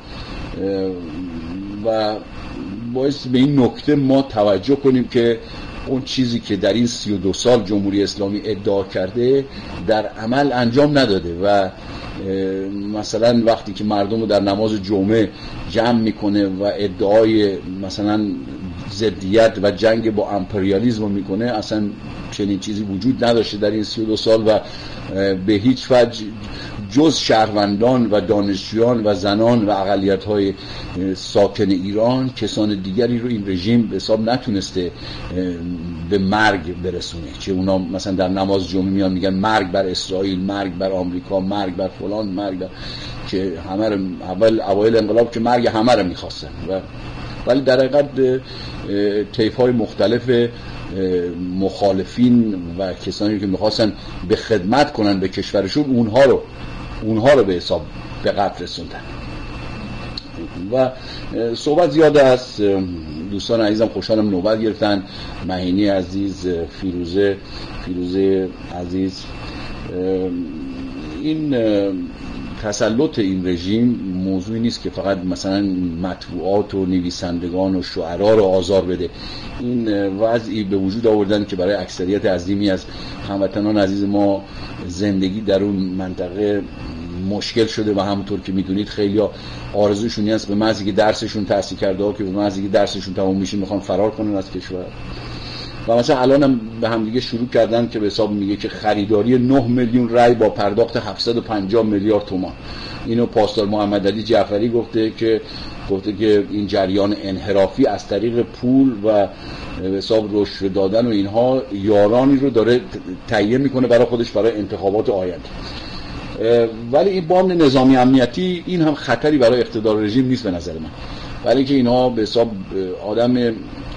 و باعث به این نکته ما توجه کنیم که اون چیزی که در این سی و دو سال جمهوری اسلامی ادعا کرده در عمل انجام نداده و مثلا وقتی که مردم رو در نماز جمعه جمع میکنه و ادعای مثلا ضدیت و جنگ با امپریالیسم میکنه، اصلا چنین چیزی وجود نداشته در این سی و دو سال و به هیچ وجه جز شهروندان و دانشجویان و زنان و اقلیت‌های ساکن ایران کسان دیگری رو این رژیم به حساب نتونسته به مرگ برسونه. چه اونا مثلا در نماز جمعه میان میگن مرگ بر اسرائیل، مرگ بر آمریکا، مرگ بر فلان، مرگ بر... که همه رو اول اوایل انقلاب که مرگ همه رو میخواستن و ولی در حقیقت طیف‌های مختلف مخالفین و کسانی که میخواستن به خدمت کنن به کشورشون اونها رو اونها رو به حساب به قتل رسوندن. و صحبت زیاده است. دوستان عزیزم خوشحالم نوبت گرفتن، مهینی عزیز، فیروزه فیروزه عزیز. این تسلط این رژیم موضوعی نیست که فقط مثلا مطبوعات و نویسندگان و شعرا رو آزار بده. این وضعی به وجود آوردن که برای اکثریت عظیمی از هموطنان عزیز ما زندگی در اون منطقه مشکل شده و همونطور که میدونید خیلی ها آرزوشون هست به محضی که درسشون تحصیل کرده ها که به محضی که درسشون تموم میشه میخوان فرار کنن از کشور و مثلا الان هم به هم دیگه شروع کردن که به حساب میگه که خریداری نه میلیون رای با پرداخت هفتصد و پنجاه میلیارد تومان. اینو پاسدار محمد علی جعفری گفته که گفته که این جریان انحرافی از طریق پول و به حساب رشوه دادن و اینها یارانی رو داره تهیه میکنه برای خودش برای انتخابات آینده. ولی این باند نظامی امنیتی این هم خطری برای اقتدار رژیم نیست به نظر من، ولی که اینها به حساب آدم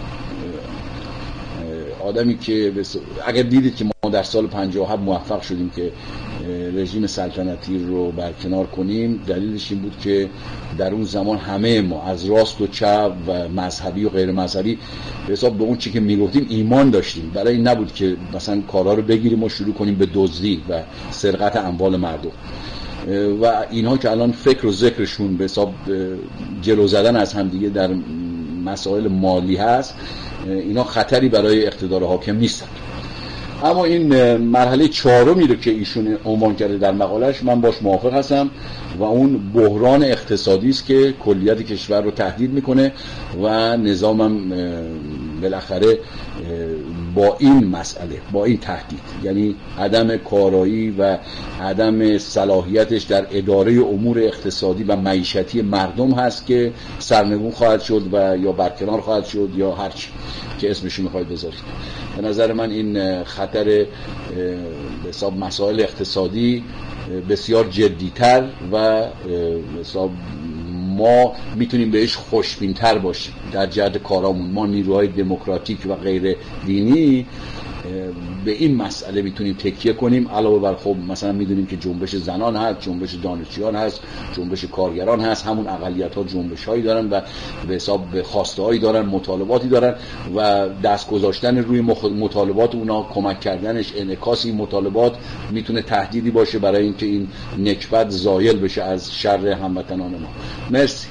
آدمی که اگر دیدید که ما در سال پنجاه و هفت موفق شدیم که رژیم سلطنتی رو برکنار کنیم، دلیلش این بود که در اون زمان همه ما از راست و چپ و مذهبی و غیر مذهبی به حساب به اون چی که میگفتیم ایمان داشتیم. برای این نبود که مثلا کارها رو بگیریم و شروع کنیم به دزدی و سرقت اموال مردم. و اینها که الان فکر و ذکرشون به حساب جلو زدن از همدیگه در مسائل مالی هست، اینا خطری برای اقتدار حاکم نیستن. اما این مرحله چهارمی رو که ایشون عنوان کرده در مقالش من باش موافق هستم و اون بحران اقتصادی است که کلیت کشور رو تهدید میکنه و نظامم بالاخره با این مسئله، با این تهدید، یعنی عدم کارایی و عدم صلاحیتش در اداره امور اقتصادی و معیشتی مردم هست که سرنگون خواهد شد و یا برکنار خواهد شد یا هر چی که اسمشو میخواید بذارید. به نظر من این خطر به حساب مسائل اقتصادی بسیار جدیتر و حساب ما میتونیم بهش خوشبین‌تر باشیم در جهت کارامون. ما نیروهای دموکراتیک و غیر دینی به این مسئله میتونیم تکیه کنیم. علاوه بر خب مثلا میدونیم که جنبش زنان هست، جنبش دانشجویان هست، جنبش کارگران هست، همون اقلیت‌ها جنبش‌هایی دارن و به حساب خواسته‌هایی دارن، مطالباتی دارن و دست گذاشتن روی مطالبات اونا، کمک کردنش، انعکاس این مطالبات میتونه تهدیدی باشه برای اینکه این نکبت زایل بشه از شر هموطنان ما. مرسی.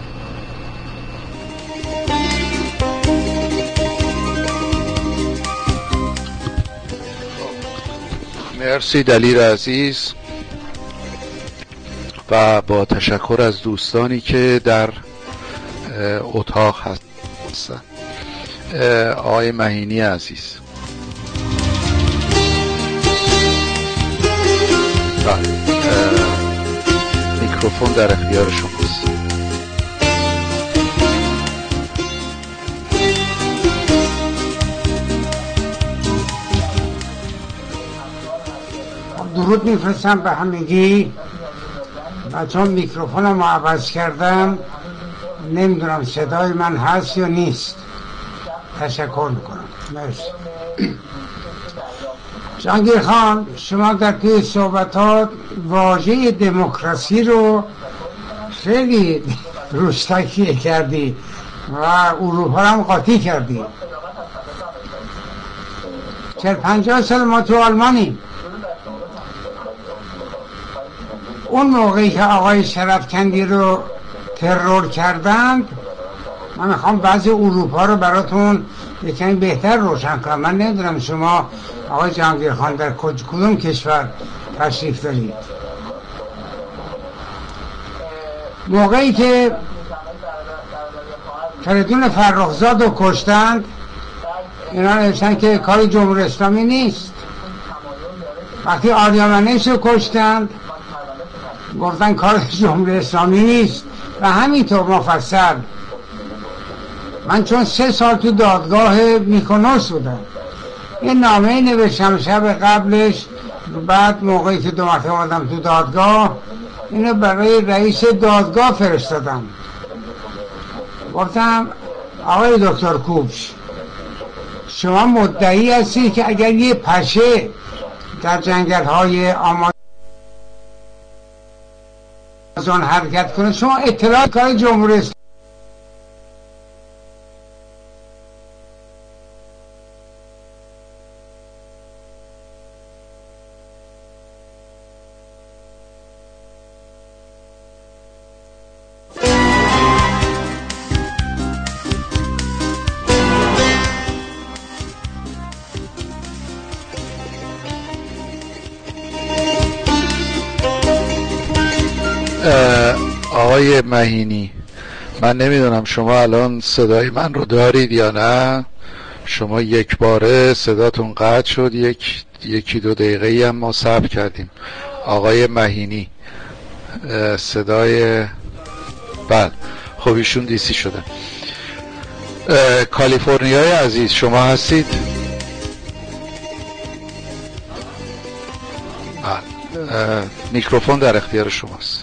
مرسی دلیر عزیز و با تشکر از دوستانی که در اتاق هستن. آقای مهینی عزیز. میکروفون در اختیار شماست. درود میفرستم به همگی و چون میکروفونم عوض کردم نمیدونم صدای من هست یا نیست. تشکر میکنم. مرسی. جهانگیر خان، شما در توی صحبتات واژه دموکراسی رو خیلی روش تکیه کردی و اروپا هم قاطی کردی. چهل پنجاه سال ما تو آلمانیم. اون موقعی که آقای شرفکندی رو ترور کردند، من میخوام بعضی اروپا رو براتون یکمی بهتر روشن کنم. من نمیدونم شما آقای جهانگیر خان در کدوم کشور تشریف دارید. موقعی که فریدون فرخزاد رو کشتند، اینا نوشتن که کار جمهوری اسلامی نیست. وقتی آریامنش رو کشتند گفتن کار جمهوری اسلامی نیست و همینطور مفصل. من چون سه سال تو دادگاه میکنوس بودم، یه نامه نوشتم شب قبلش، بعد موقعی که دو مرتبه آمدم تو دادگاه اینو برای رئیس دادگاه فرستادم. گفتم آقای دکتر کوبش، شما مدعی هستی که اگر یه پشه در جنگل های آمازون حرکت کنه، شما اطلاع کار جمهوری اسلامی آقای مهینی، من نمیدونم شما الان صدای من رو دارید یا نه، شما یک باره صداتون قطع شد، یک یکی دو دقیقه هم ما صبر کردیم. آقای مهینی صدای بله خب ایشون دیسی شده. کالیفرنیای عزیز شما هستید؟ بله میکروفون در اختیار شماست.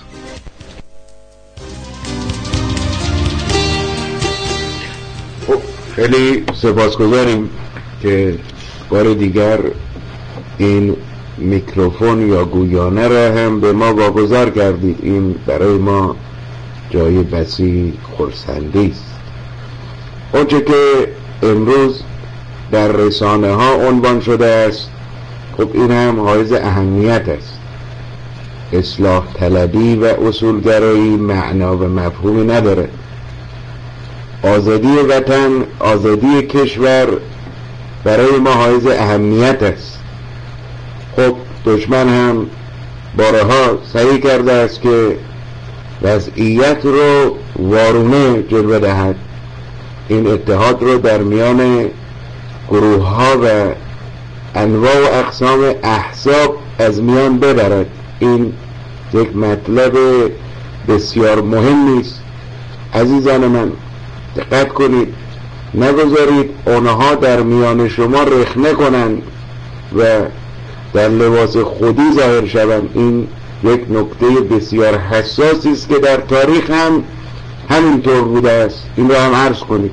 خب خیلی سپاسگزاریم که بار دیگر این میکروفون یا گویانه را هم به ما واگذار کردید. این برای ما جای بسی خرسندی است. اونچه که امروز در رسانه ها عنوان شده است، خب این هم حائز اهمیت است. اصلاح طلبی و اصولگرایی معنا و مفهومی نداره. آزادی وطن، آزادی کشور برای ما حائز اهمیت است. خب دشمن هم بارها سعی کرده است که وضعیت رو وارونه جلوه دهد، این اتحاد رو در میان گروه ها و انواع و اقسام احزاب از میان ببرد. این یک مطلب بسیار مهمی است. عزیزان من دقت کنید، نگذارید اونها در میان شما رخنه کنند و در لباس خودی ظاهر شوند. این یک نکته بسیار حساسی است که در تاریخ هم همینطور بوده است. این را هم عرض کنید.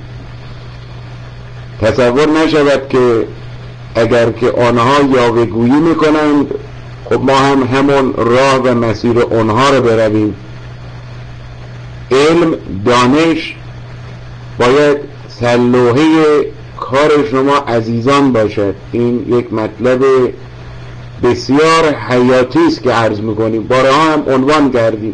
تصور نشود که اگر که آنها یاوه‌گویی میکنند خب ما هم همون راه و مسیر آنها را برویم. علم، دانش باید سلوحه کار شما عزیزان باشد. این یک مطلب بسیار حیاتی است که عرض میکنیم، بارها هم عنوان کردیم.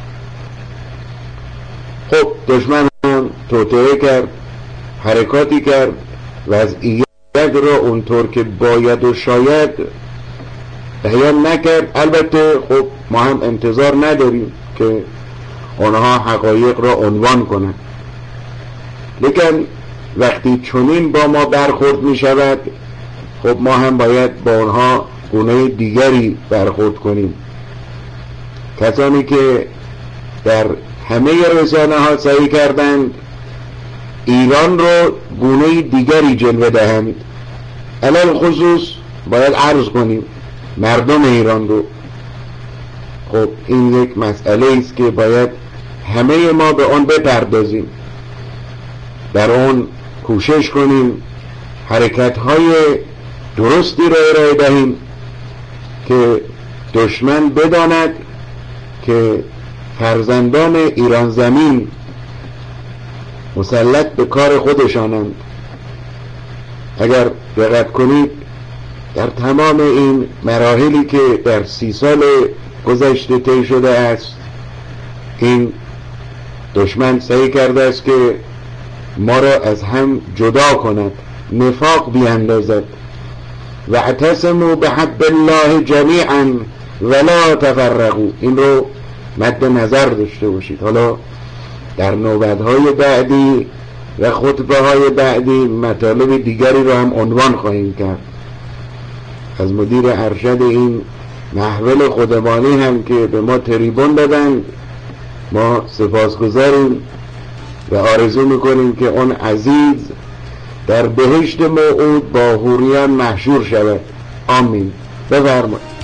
خب دشمن هم توطئه کرد، حرکاتی کرد، وضعیت را اونطور که باید و شاید بیان نکرد. البته خب ما هم انتظار نداریم که آنها حقایق را عنوان کنند، لیکن وقتی چنین با ما برخورد می شود خب ما هم باید با آنها گونه دیگری برخورد کنیم. کسانی که در همه رسانه ها سعی کردند ایران رو گونه دیگری جلوه دهند، علل خصوص باید عرض کنیم مردم ایران رو. خب این یک مسئله است که باید همه ما به آن بپردازیم، در آن کوشش کنیم، حرکت های درستی را ارائه دهیم که دشمن بداند که فرزندان ایران زمین مسلط به کار خودشانند. اگر دقت کنید در تمام این مراحلی که در سی سال گذشته طی شده است، این دشمن سعی کرده است که ما را از هم جدا کند، نفاق بیاندازد. واعتصموا بحبل الله جمیعا ولا تفرقوا. این رو مد نظر داشته باشید. حالا در نوبت‌های بعدی و خطبه های بعدی مطالب دیگری را هم عنوان خواهیم کرد. از مدیر ارشد این محول خودمانی هم که به ما تریبون دادن ما سپاسگزاریم و آرزو میکنیم که اون عزیز در بهشت موعود با حوریان محشور شود. آمین. بفرمایید.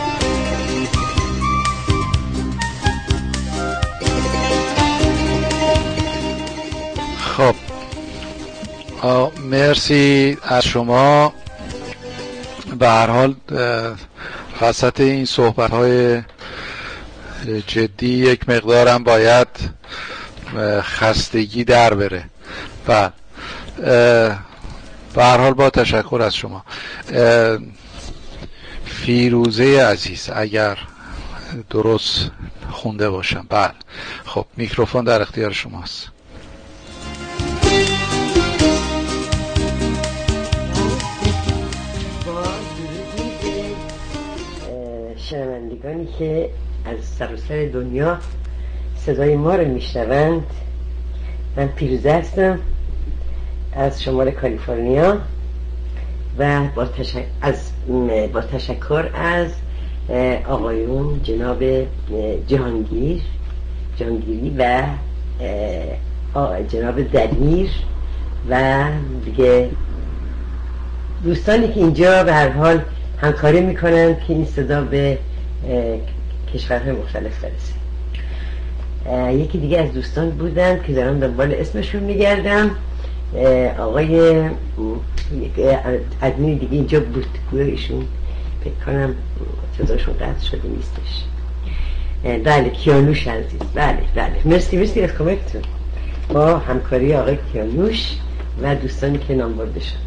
خب مرسی از شما. به هر حال وسط این صحبت های جدی یک مقدارم باید خستگی در بره. و به هر حال با تشکر از شما. فیروزه عزیز اگر درست خونده باشم. بله خب میکروفون در اختیار شماست. شنوندگانی که از سراسر دنیا صدای ما رو میشنوند، من پیروزه هستم از شمال کالیفرنیا و با, تشک... از... با تشکر از آقایون جناب جهانگیر جهانگیری و جناب دلیر و دیگه دوستانی که اینجا به هر حال همکاری میکنن که این صدا به کشورهای مختلف برسه. یکی دیگه از دوستان بودن که دارم دنبال اسمشون میگردم، آقای ادمین دیگه اینجا بود، گویا ایشون فکر کنم صداشون قطع شده نیستش. بله کیانوش عزیز، بله بله مرسی مرسی از کمکتون با همکاری آقای کیانوش و دوستانی که نام برده شد.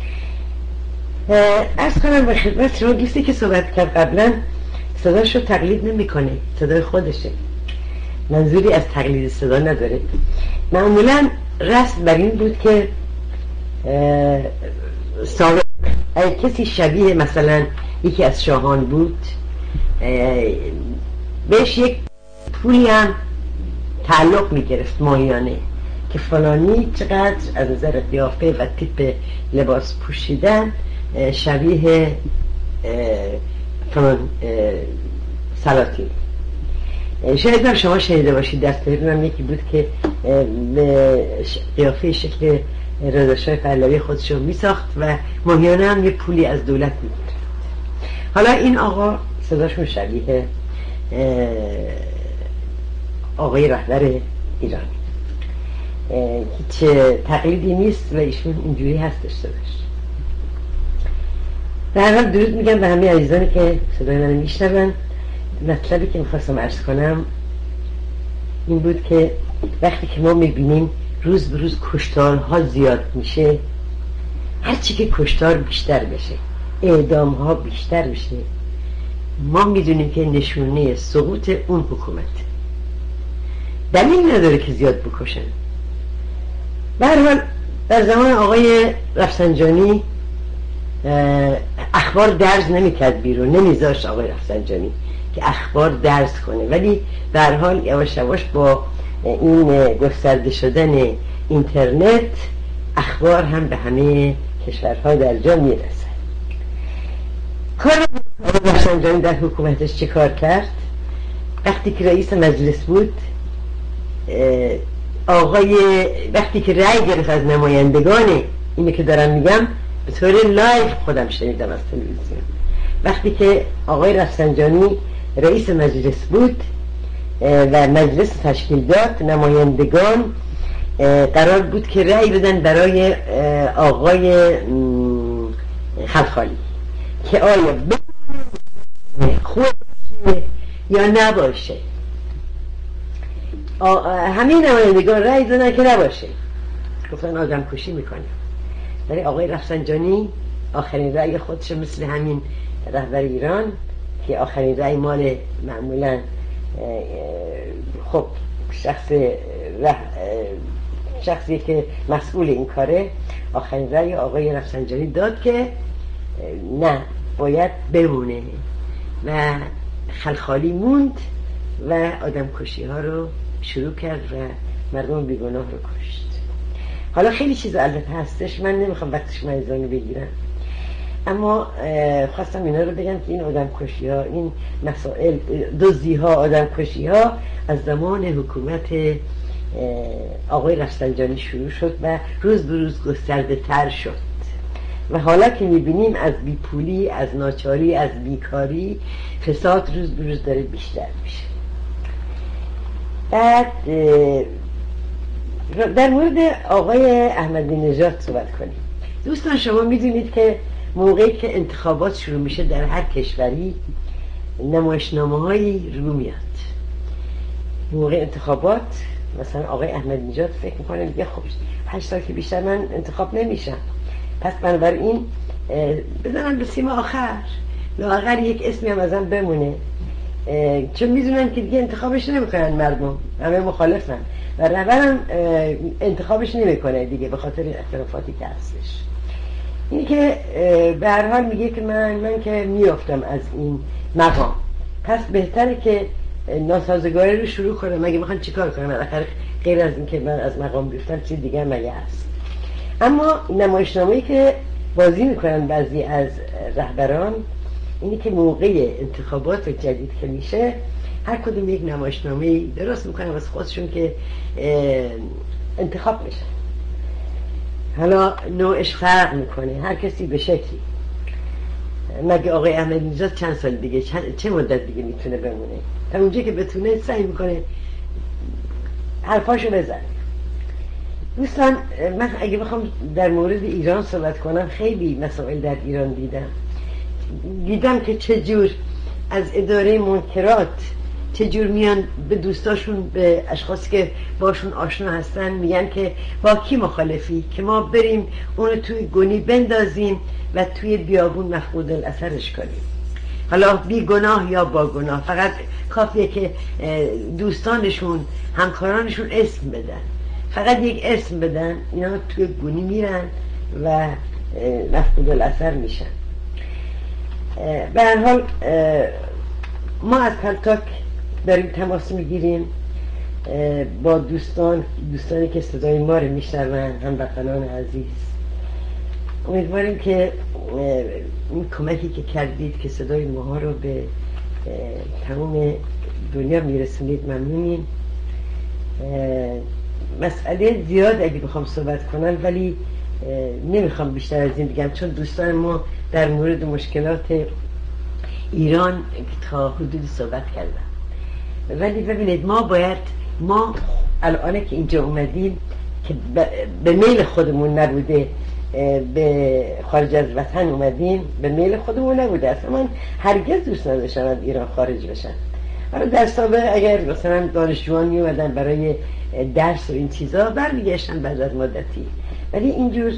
عرض کنم به خدمت شما دوستی که صحبت کرد قبلا صداش رو تقلید نمی کنه، صدای خودشه، منظوری از تقلید صدا نداره. معمولا رسم بر این بود که سابق اگه کسی شبیه مثلا یکی از شاهان بود بهش یک پولی هم تعلق می گرفت ماهیانه که فلانی چقدر از نظر قیافه و تیپ لباس پوشیدن شبیه فلان سلاطین. شاید هم شما شنیده باشید دست پیرونم یکی بود که به قیافه شکل رضا شاه پهلوی خودشو می ساخت و ماهیانه هم یه پولی از دولت می گرفت. حالا این آقا صداشون شبیه آقای رهبر ایران، هیچ تقلیدی نیست و ایشون اینجوری هستش صداش. در حال درود میگم به همه عزیزانی که صدای منو میشنون. مطلبی که میخواستم عرض کنم این بود که وقتی که ما میبینیم روز به روز کشتارها زیاد میشه، هرچی که کشتار بیشتر بشه، اعدام ها بیشتر بشه، ما میدونیم که نشونه سقوط اون حکومت. دلیل نداره که زیاد بکشن. به هر حال در زمان آقای رفسنجانی اخبار درز نمیکرد بیرون، نمیذاشت آقای رفسنجانی که اخبار درز کنه، ولی به هر حال یواش یواش با این گسترده شدن اینترنت اخبار هم به همه کشورها در جا میرسه. کار آقای رفسنجانی در حکومتش چه کار کرد؟ وقتی که رئیس مجلس بود، آقای وقتی که رأی گرفت از نمایندگان، اینه که دارم میگم به طور لایو خودم شنیدم از تلویزیون، وقتی که آقای رفسنجانی رئیس مجلس بود و مجلس تشکیل داد، نمایندگان قرار بود که رأی بدن برای آقای خلخالی که آیا خوب باشه یا نباشه. همین نمایندگان رأی دادن که نباشه، گفتن آدم کشی میکنه. ولی آقای رفسنجانی آخرین رأی خودش مثل همین رهبر ایران که آخرین رأی مال معمولا خب شخص شخصی که مسئول این کاره، آخرین رأی آقای رفسنجانی داد که نه باید بمونه و خلخالی موند و آدم کشی ها رو شروع کرد و مردم بیگناه رو کشت. حالا خیلی چیز البته هستش، من نمیخوام وقتش مریضانی بگیرم، اما خواستم اینا رو بگم که این آدم کشی ها، این مسائل دزدی ها، آدم کشی ها از زمان حکومت آقای رفسنجانی شروع شد و روز به روز گسترده تر شد و حالا که میبینیم از بیپولی، از ناچاری، از بیکاری، فساد روز به روز داره بیشتر میشه. بعد در مورد آقای احمدی نژاد صحبت کنیم. دوستان شما میدونید که موقعی که انتخابات شروع میشه در هر کشوری نمایشنامه هایی رو میاد. موقع انتخابات مثلا آقای احمدی نژاد فکر میکنه دیگه خب هشت سال که بیشتر من انتخاب نمیشم، پس بنابراین بزنن به سیم آخر، لااقل یک اسمی هم ازم بمونه، چون میدونن که دیگه انتخابش نمیکنن، مردم همه مخالفن و رهبرم انتخابش نمیکنه دیگه به خاطر اختلافاتی که هستش. این که به هر حال میگه که من من که میافتم از این مقام، پس بهتره که ناسازگاری رو شروع کنم. مگه میخوان چیکار کنم؟ آخر غیر از این که من از مقام بیفتم چیز دیگه مگه هست؟ اما نمایشنامه‌ای که بازی میکنن بعضی از رهبران، اینی که موقع انتخابات جدید که میشه هر کدوم یک نمایشنامه درست میکنن واسه خودشون که انتخاب میشه. حالا نوعش فرق میکنه، هر کسی به شکلی. مگه آقای احمدی نژاد چند سال دیگه چه مدت دیگه میتونه بمونه؟ تا اونجایی که بتونه سعی میکنه حرفاشو بزنه. دوستان، من اگه بخوام در مورد ایران صحبت کنم، خیلی مسائل در ایران دیدم دیدم که چجور از اداره منکرات چجور میان به دوستاشون، به اشخاصی که باشون آشنا هستن میگن که با کی مخالفی که ما بریم اونو توی گونی بندازیم و توی بیابون مفقود الاثرش کنیم. حالا بی گناه یا با گناه، فقط کافیه که دوستانشون، همکارانشون اسم بدن، فقط یک اسم بدن، اینا توی گونی میرن و مفقود الاثر میشن. به هر حال ما از پلتاک داریم تماس میگیریم با دوستان دوستانی که صدای ما رو میشنون، هموطنان عزیز. امیدواریم که این کمکی که کردید که صدای ما رو به تمام دنیا میرسونید ممنونیم. مسئله زیاد اگه بخوام صحبت کنم، ولی نمیخوام بیشتر از این بگم، چون دوستان ما در مورد مشکلات ایران تا حدودی صحبت کردن. ولی ببینید، ما باید، ما الان که اینجا اومدیم که به میل خودمون نبوده، به خارج از وطن اومدیم، به میل خودمون نبوده. اصلا من هرگز دوست نداشتم از ایران خارج بشن. حالا در سابق اگر مثلا دانشجویان می اومدن برای درس و این چیزا برمیگشتن بعد از مدتی، ولی اینجور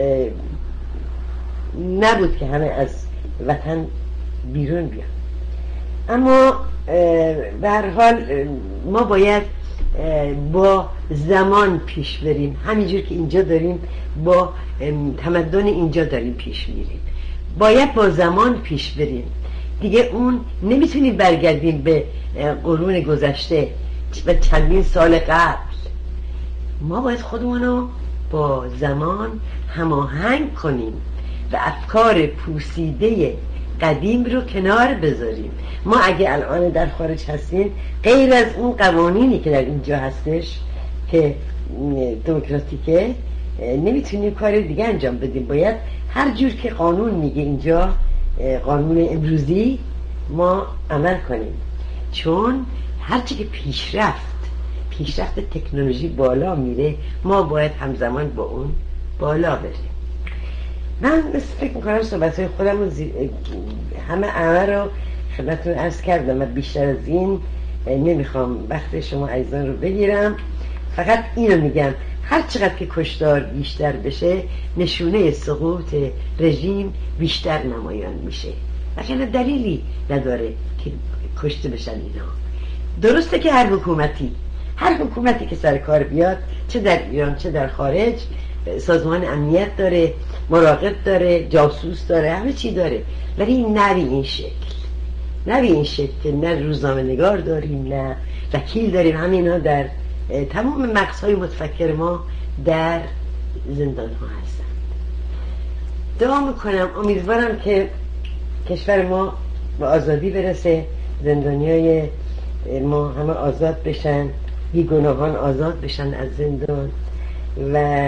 نبود که همه از وطن بیرون بیان. اما به هر حال ما باید با زمان پیش بریم، همینجور که اینجا داریم با تمدن اینجا داریم پیش میریم. باید با زمان پیش بریم دیگه. اون نمیتونیم برگردیم به قرون گذشته و چندین سال قبل. ما باید خودمونو با زمان هماهنگ کنیم و افکار پوسیده قدیم رو کنار بذاریم. ما اگه الان در خارج هستیم، غیر از اون قوانینی که در اینجا هستش که دموکراتیکه، نمیتونیم کار دیگه انجام بدیم. باید هر جور که قانون میگه اینجا، قانون امروزی، ما عمل کنیم. چون هرچی که پیشرفت پیشرفت تکنولوژی بالا میره، ما باید همزمان با اون بالا بریم. من فکر میکنم صحبتهای خودم رو زی... همه همه رو خدمتتون عرض کردم و بیشتر از این نمیخوام وقت شما عزیزان رو بگیرم. فقط اینو میگم، هر چقدر که کشتار بیشتر بشه، نشونه سقوط رژیم بیشتر نمایان میشه. ولی دلیلی نداره که کشته بشن اینا. درسته که هر حکومتی هر حکومتی که سر کار بیاد، چه در ایران چه در خارج، سازمان امنیت داره، مراقب داره، جاسوس داره، همه چی داره. ولی نه به این شکل، نه به این شکل، نه روزنامه نگار داریم، نه وکیل داریم. همینا در تمام مغزهای متفکر ما در زندان ها هستن. دعا میکنم، امیدوارم که کشور ما به آزادی برسه، زندانیای ما همه آزاد بشن، بیگناهان آزاد بشن از زندان و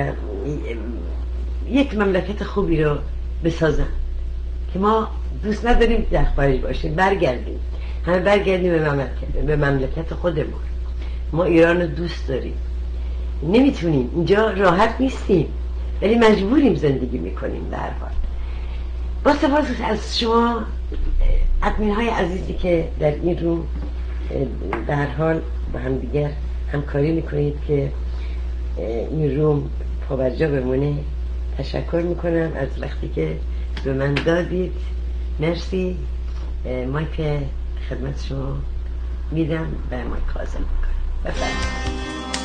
یک مملکت خوبی رو بسازن که ما دوست نداریم در خارج باشیم، برگردیم، همه برگردیم به مملکت, به مملکت خودمون. ما ایران رو دوست داریم، نمیتونیم، اینجا راحت نیستیم ولی مجبوریم زندگی میکنیم. به هر حال با سپاس از شما ادمین های عزیزی که در این روم به هر حال با هم دیگر همکاری میکنید که این روم پابرجا بمونه. تشکر میکنم از وقتی که به من دادید. مرسی. مایک خدمت شما میدم و مایک کازم میکنم. بفرمایید.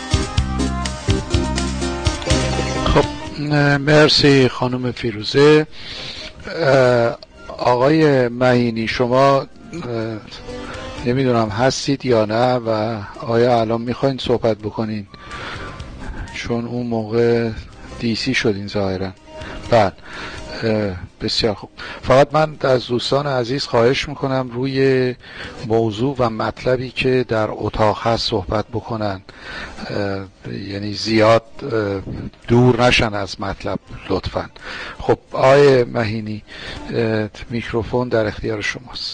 خب مرسی خانم فیروزه. آقای معینی، شما نمیدونم هستید یا نه و آیا الان میخواین صحبت بکنین؟ چون اون موقع دیسی شدین ظاهرا. بعد بسیار خوب. فقط من از دوستان عزیز خواهش میکنم روی موضوع و مطلبی که در اتاق هست صحبت بکنن، یعنی زیاد دور نشن از مطلب لطفا. خب آقای مهینی میکروفون در اختیار شماست.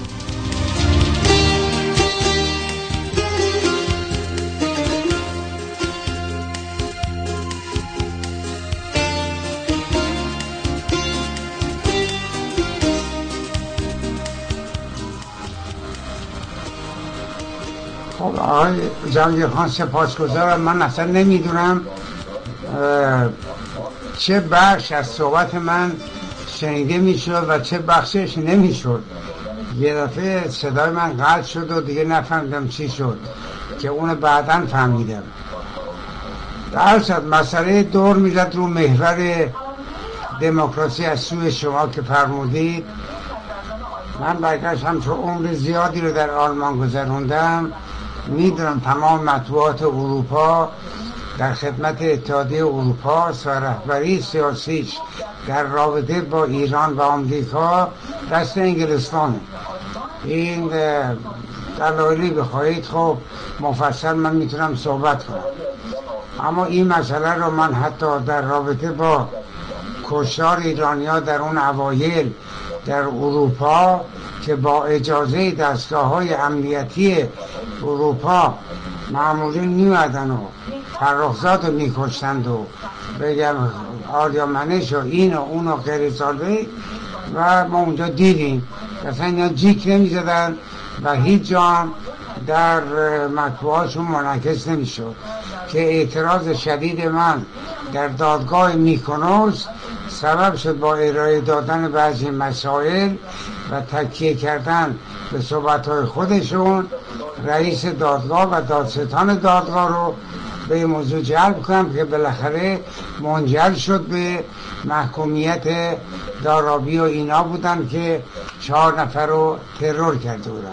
خب آقای جهانگیر خان سپاسگزارم. من اصلا نمیدونم چه بخش از صحبت من شنیده میشد و چه بخشش نمیشد. یه دفعه صدای من قطع شد و دیگه نفهمیدم چی شد که اون بعداً فهمیدم. در صد مسئله دور میزد رو محور دموکراسی از سوی شما که فرمودید. من برگشتم چون عمر زیادی رو در آلمان گذروندم، میدونم تمام مطبوعات اروپا در خدمت اتحادیه اروپا و رهبری سیاسیش در رابطه با ایران و آمریکا دست انگلستانه. این دلایلی بخواهید خب مفصل من میتونم صحبت کنم، اما این مسئله رو من حتی در رابطه با کشتار ایرانی‌ها در اون اوایل در اروپا که با اجازه دستگاه‌های امنیتی اروپا مامورین میمدن و فرخزاد رو میکشتند و بگم آریامنش و این و اون و غیر ساله و ما اونجا دیدیم مثلا اینا جیک نمیزدن و هیچ جام در مطبوعاتشون منعکس نمیشد که اعتراض شدید من در دادگاه میکونوس سبب شد با ارائه دادن بعضی مسائل و تکیه کردن به صحبت‌های خودشون رئیس دادگاه و دادستان دادگاه رو به این موضوع جلب کنم که بالاخره منجر شد به محکومیت دارابی و اینا بودن که چهار نفر رو ترور کرده بودن.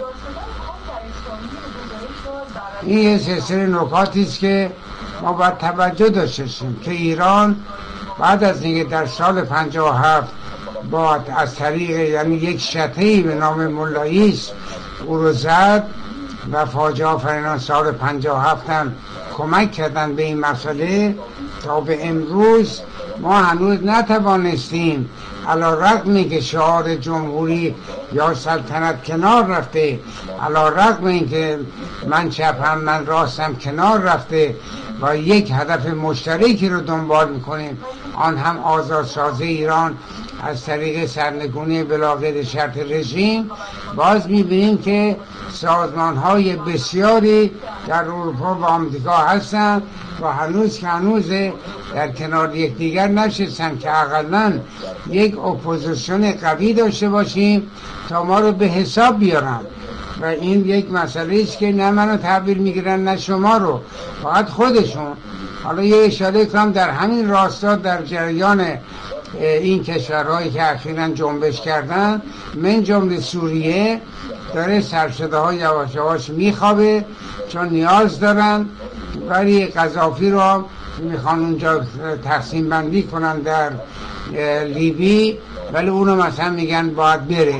این یه سلسله نکاتی است که ما باید توجه داشته باشیم که ایران بعد از اینکه در سال پنجاه و هفت با از طریق یعنی یک شطحه‌ای به نام ملاییس او رو زد و فاجعه آفرینان سال پنجاه و هفت هم کمک کردن به این مسئله، تا به امروز ما هنوز نتوانستیم علی رغم که شعار جمهوری یا سلطنت کنار رفته، علی رغم اینکه من چپم من راستم کنار رفته و یک هدف مشترکی رو دنبال میکنیم، آن هم آزادسازی ایران از طریق سرنگونی بلاغیر شرط رژیم، باز میبینیم که سازمان‌های بسیاری در اروپا و آمریکا هستند و هنوز که هنوز در کنار یکدیگر نشستن که حداقل یک اپوزیسیون قوی داشته باشیم تا ما رو به حساب بیارن. و این یک مسئله است که نه منو تعبیر میگیرن نه شما رو، فقط خودشون. حالا یه اشاره کنم در همین راستا در جریان این کشورهایی که اخیراً جنبش کردن من جمله سوریه داره سرشده ها یواش یواش میخوابه چون نیاز دارن، ولی قذافی رو میخوان اونجا تقسیم بندی کنن در لیبی، ولی اونو مثلا میگن باید بره.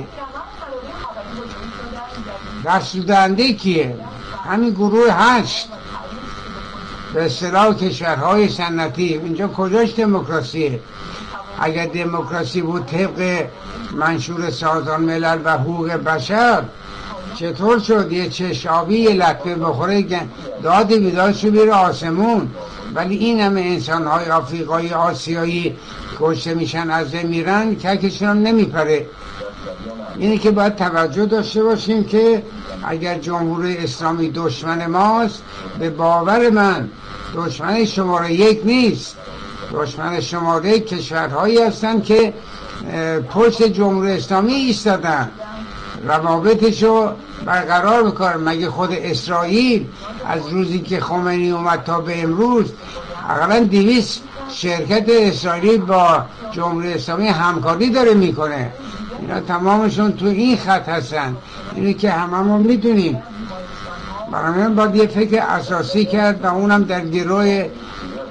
دستورنده کیه؟ همین گروه هشت به اصطلاح کشورهای سنتی. اینجا کجاش دموکراسیه؟ اگر دموکراسی بود طبق منشور سازمان ملل و حقوق بشر چطور شد یه چشابی یه لطمه بخوره داد بیدادشو بیره آسمون؟ ولی این همه انسانهای آفریقایی آسیایی کشته میشن از میرن ککشون هم نمیپره. اینه که باید توجه داشته باشیم که اگر جمهوری اسلامی دشمن ماست، به باور من دشمن شماره یک نیست. دشمن شماره یک کشورهایی هستن که پشت جمهوری اسلامی ایستادن، روابطشو برقرار میکنن. مگه خود اسرائیل از روزی که خمینی اومد تا به امروز اقلا دویست شرکت اسرائیلی با جمهوری اسلامی همکاری داره میکنه؟ اینا تمامشون تو این خط هستن، اینه که هممون میدونیم. برای من باید یه فکر اساسی کرد و اونم در گروه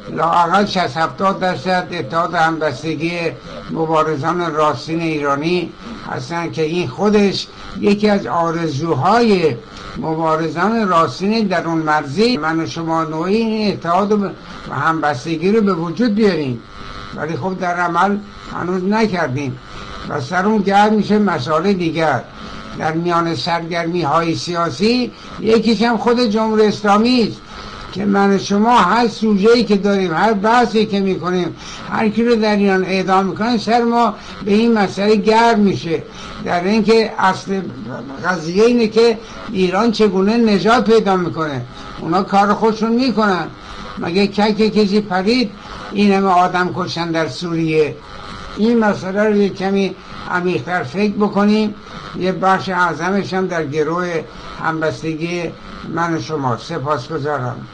لااقل شصت هفتاد درصد اتحاد همبستگی مبارزان راستین ایرانی هستن که این خودش یکی از آرزوهای مبارزان راستین در اون مرزی من و شما نوعی این اتحاد و همبستگی رو به وجود بیاریم، ولی خب در عمل هنوز نکردیم و سر اون گرد میشه مسائل دیگر. در میان سرگرمی های سیاسی یکیش هم خود جمهوری اسلامی است که من و شما هر سوژه‌ای که داریم، هر بحثی که میکنیم، هر کی رو در ایران اعدام میکنن، سر ما به این مسئله گرم میشه، در اینکه اصل قضیه اینه که ایران چگونه نجات پیدا میکنه. اونا کار خودشون میکنن، مگه کک کسی پرید این همه آدم کشن در سوریه؟ این مسئله رو یک کمی عمیق‌تر فکر بکنیم. یه بخش اعظمش هم در گروه همبستگی من و شما. سپاسگزارم.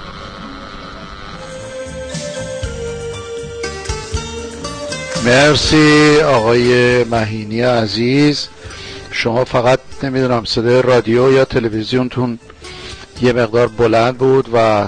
مرسی آقای مهینی عزیز. شما فقط نمیدونم صدای رادیو یا تلویزیونتون یه مقدار بلند بود و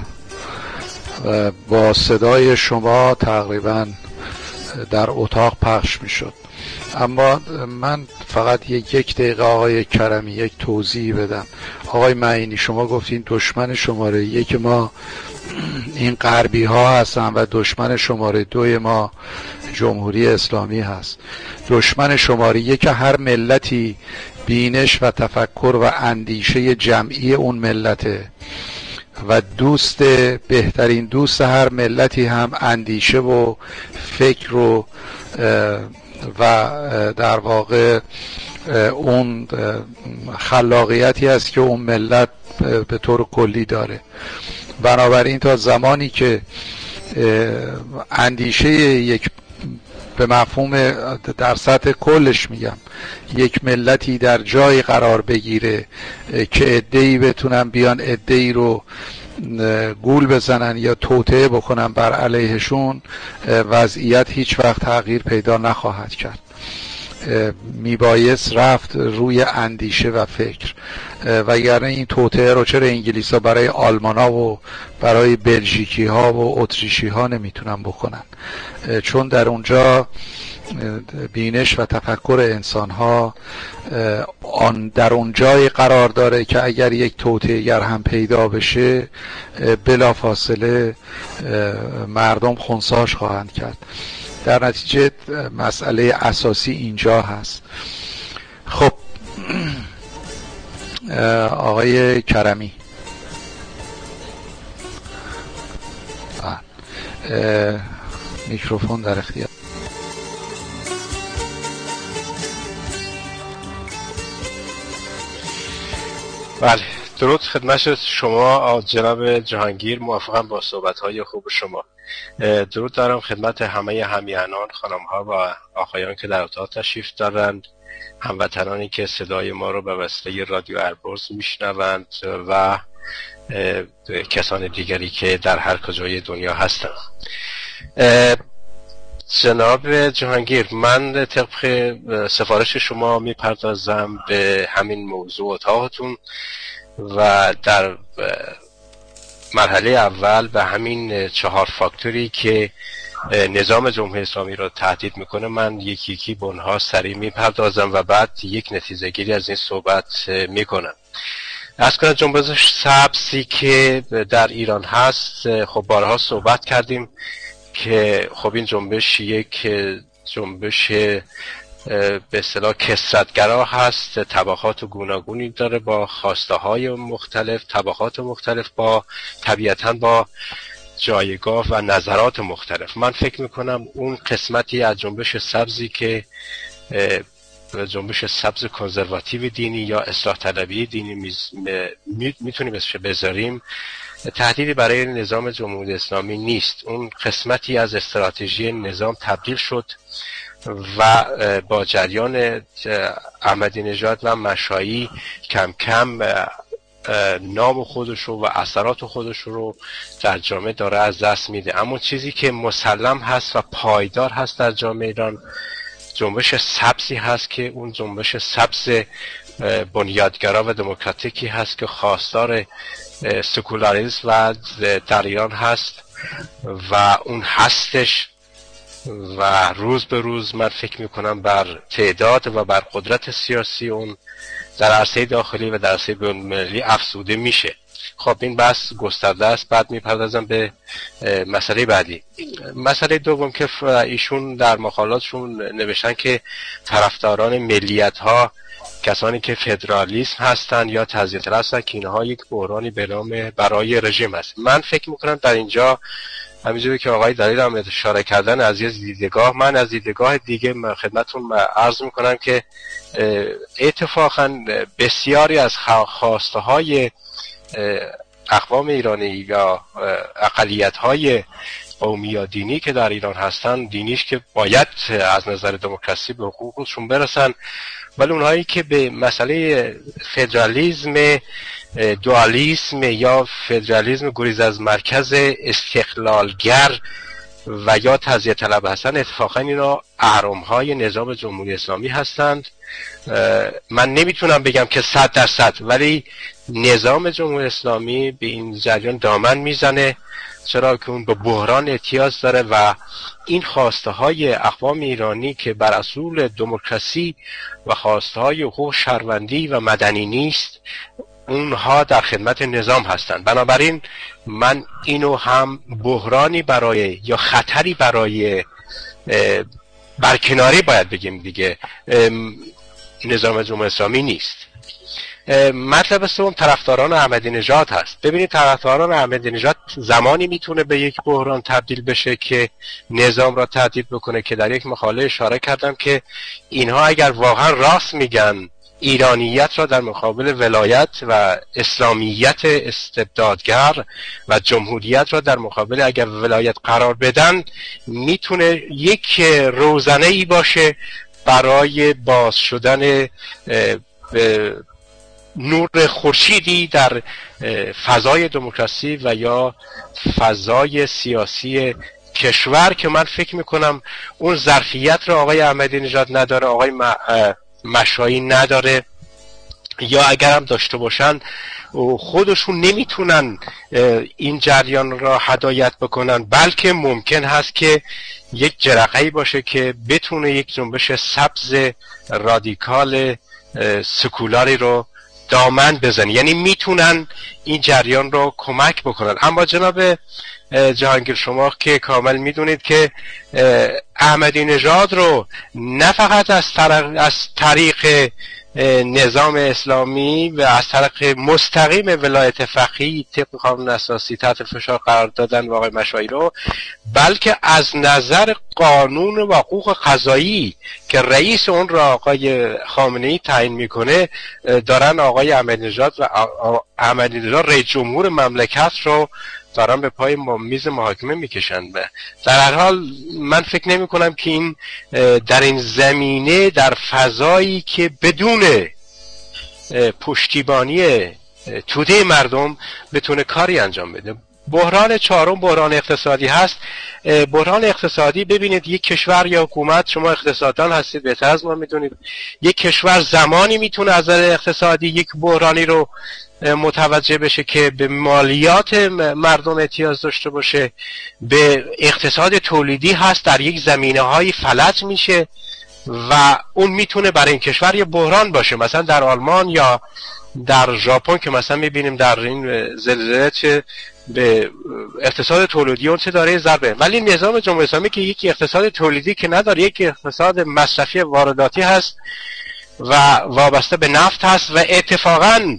با صدای شما تقریبا در اتاق پخش میشد، اما من فقط یک یک دقیقه آقای کرمی یک توضیح بدم. آقای معینی شما گفتین دشمن شماره یک ما این غربی ها هستن و دشمن شماره دوی ما جمهوری اسلامی هست. دشمن شماره یک هر ملتی بینش و تفکر و اندیشه جمعی اون ملته و دوست بهترین دوست هر ملتی هم اندیشه و فکر و و در واقع اون خلاقیتی است که اون ملت به طور کلی داره. بنابراین تا زمانی که اندیشه یک به مفهوم در سطح کلش میگم یک ملتی در جای قرار بگیره که عده‌ای بتونن بیان عده‌ای رو گول بزنن یا توطئه بکنن بر علیهشون، وضعیت هیچ وقت تغییر پیدا نخواهد کرد. میبایست رفت روی اندیشه و فکر، وگرنه این توطئه رو چرا انگلیس ها برای آلمان ها و برای بلژیکی ها و اتریشی ها نمیتونن بکنن؟ چون در اونجا بینش و تفکر انسان ها آن در اون جای قرار داره که اگر یک توطئه‌گر هم پیدا بشه بلافاصله مردم خنثیش خواهند کرد. در نتیجه مسئله اساسی اینجا هست. خب آقای کرمی میکروفون در اختیار. بله، درود خدمت شما جناب جهانگیر. موافقم با صحبت‌های خوب شما. درود دارم خدمت همه همیهنان، خانم‌ها و آقایان که در اتاق تشریف دارند، هموطنانی که صدای ما رو به وسیله رادیو البرز میشنوند و کسان دیگری که در هر کجای دنیا هستند. جناب جهانگیر، من طبق سفارش شما میپردازم به همین موضوع اتاقتون و در مرحله اول به همین چهار فاکتوری که نظام جمهوری اسلامی رو تهدید میکنه من یکی یکی به اونها سریع میپردازم و بعد یک نتیجه گیری از این صحبت میکنم. از کنم جنبش سبزی که در ایران هست، خب بارها صحبت کردیم که خب این جنبش یک جنبش به اصطلاح کثرت‌گرا هست، طبقات گوناگونی داره با خواسته های مختلف، طبقات مختلف، با طبیعتاً با جایگاه و نظرات مختلف. من فکر میکنم اون قسمتی از جنبش سبزی که جنبش سبز کنزرواتیو دینی یا اصلاح طلبی دینی میتونیم اسمش بذاریم، تهدیدی برای نظام جمهوری اسلامی نیست. اون قسمتی از استراتژی نظام تبدیل شد و با جریان احمدی نژاد و مشایی کم کم نام خودش رو و اثرات خودش رو در جامعه داره از دست میده. اما چیزی که مسلم هست و پایدار هست در جامعه ایران جنبش سبزی هست که اون جنبش سبز بنیادگرا و دموکراتیکی هست که خواستار سکولاریسم و در ایران هست و اون هستش و روز به روز من فکر میکنم بر تعداد و بر قدرت سیاسی اون در عرصه داخلی و در عرصه بین‌المللی افزوده میشه. خب این بحث گسترده است. بعد میپردازم به مسئله بعدی. مسئله دوم که ایشون در مقالاتشون نوشتن که طرفداران ملیت ها کسانی که فدرالیسم هستند یا تزیین طلب هستند که اینها یک بحرانی به نام برای رژیم است. من فکر میکنم در اینجا همینجوری که آقای دلیل هم اشاره کردن از یه دیدگاه، من از دیدگاه دیگه خدمتتون عرض میکنم که اتفاقا بسیاری از خواسته های اقوام ایرانی یا اقلیت های قومی یا دینی که در ایران هستن، دینیش که باید از نظر دموکراسی به حقوقشون برسن، ولی اونهایی که به مسئله فدرالیسم دوالیسم یا فدرالیسم گریز از مرکز استقلالگر و یا تزیین طلب هستن، اتفاقا اینا اهرم‌های نظام جمهوری اسلامی هستند. من نمیتونم بگم که صد درصد، ولی نظام جمهوری اسلامی به این جریان دامن میزنه، چرا که اون به بحران احتیاج داره و این خواسته های اقوام ایرانی که بر اصول دموکراسی و خواسته های حقوق شهروندی و مدنی نیست، اونها در خدمت نظام هستند. بنابراین من اینو هم بحرانی برای یا خطری برای برکناری باید بگیم دیگه نظام جمهوری اسلامی نیست. مطلب سوم طرفداران احمدی نژاد هست. ببینید طرفداران احمدی نژاد زمانی میتونه به یک بحران تبدیل بشه که نظام را تهدید بکنه که در یک مقاله اشاره کردم که اینها اگر واقعا راست میگن ایرانیت را در مقابل ولایت و اسلامیت استبدادگر و جمهوریت را در مقابل اگر ولایت قرار بدن، میتونه یک روزنه ای باشه برای باز شدن نور خورشیدی در فضای دموکراسی و یا فضای سیاسی کشور که من فکر میکنم اون ظرفیت رو آقای احمدی نژاد نداره، آقای مشایی نداره، یا اگر هم داشته باشن خودشون نمیتونن این جریان را هدایت بکنن، بلکه ممکن هست که یک جرقه‌ای باشه که بتونه یک جنبش سبز رادیکال سکولاری رو دامن بزنه، یعنی میتونن این جریان رو کمک بکنن. اما جناب جهانگیر شما که کامل میدونید که احمدی نژاد رو نه فقط از طریق, از طریق نظام اسلامی و از طریق مستقیم ولایت فقیه طبق قانون اساسی تحت فشار قرار دادن و آقای مشایی رو، بلکه از نظر قانون و حقوق قضایی که رئیس اون را آقای خامنه‌ای تعیین میکنه، دارن آقای احمدی نژاد و احمدی نژاد رئیس جمهور مملکت رو دارن به پای میز محاکمه میکشن. در هر حال من فکر نمی کنم که این در این زمینه در فضایی که بدون پشتیبانی توده مردم بتونه کاری انجام بده. بحران چهارم بحران اقتصادی هست. بحران اقتصادی، ببینید یک کشور یا حکومت، شما اقتصاددان هستید بهتر از ما میدونید، یک کشور زمانی میتونه از نظر اقتصادی یک بحرانی رو متوجه بشه که به مالیات مردم احتیاج داشته باشه، به اقتصاد تولیدی هست در یک زمینه های فلج میشه و اون میتونه برای این کشور یه بحران باشه. مثلا در آلمان یا در ژاپن که مثلا میبینیم در این زلزله چه به اقتصاد تولیدی اون چه داره ضربه، ولی نظام جمهوری اسلامی که یک اقتصاد تولیدی که نداره، یک اقتصاد مصرفی وارداتی هست و وابسته به نفت هست و اتفاقاً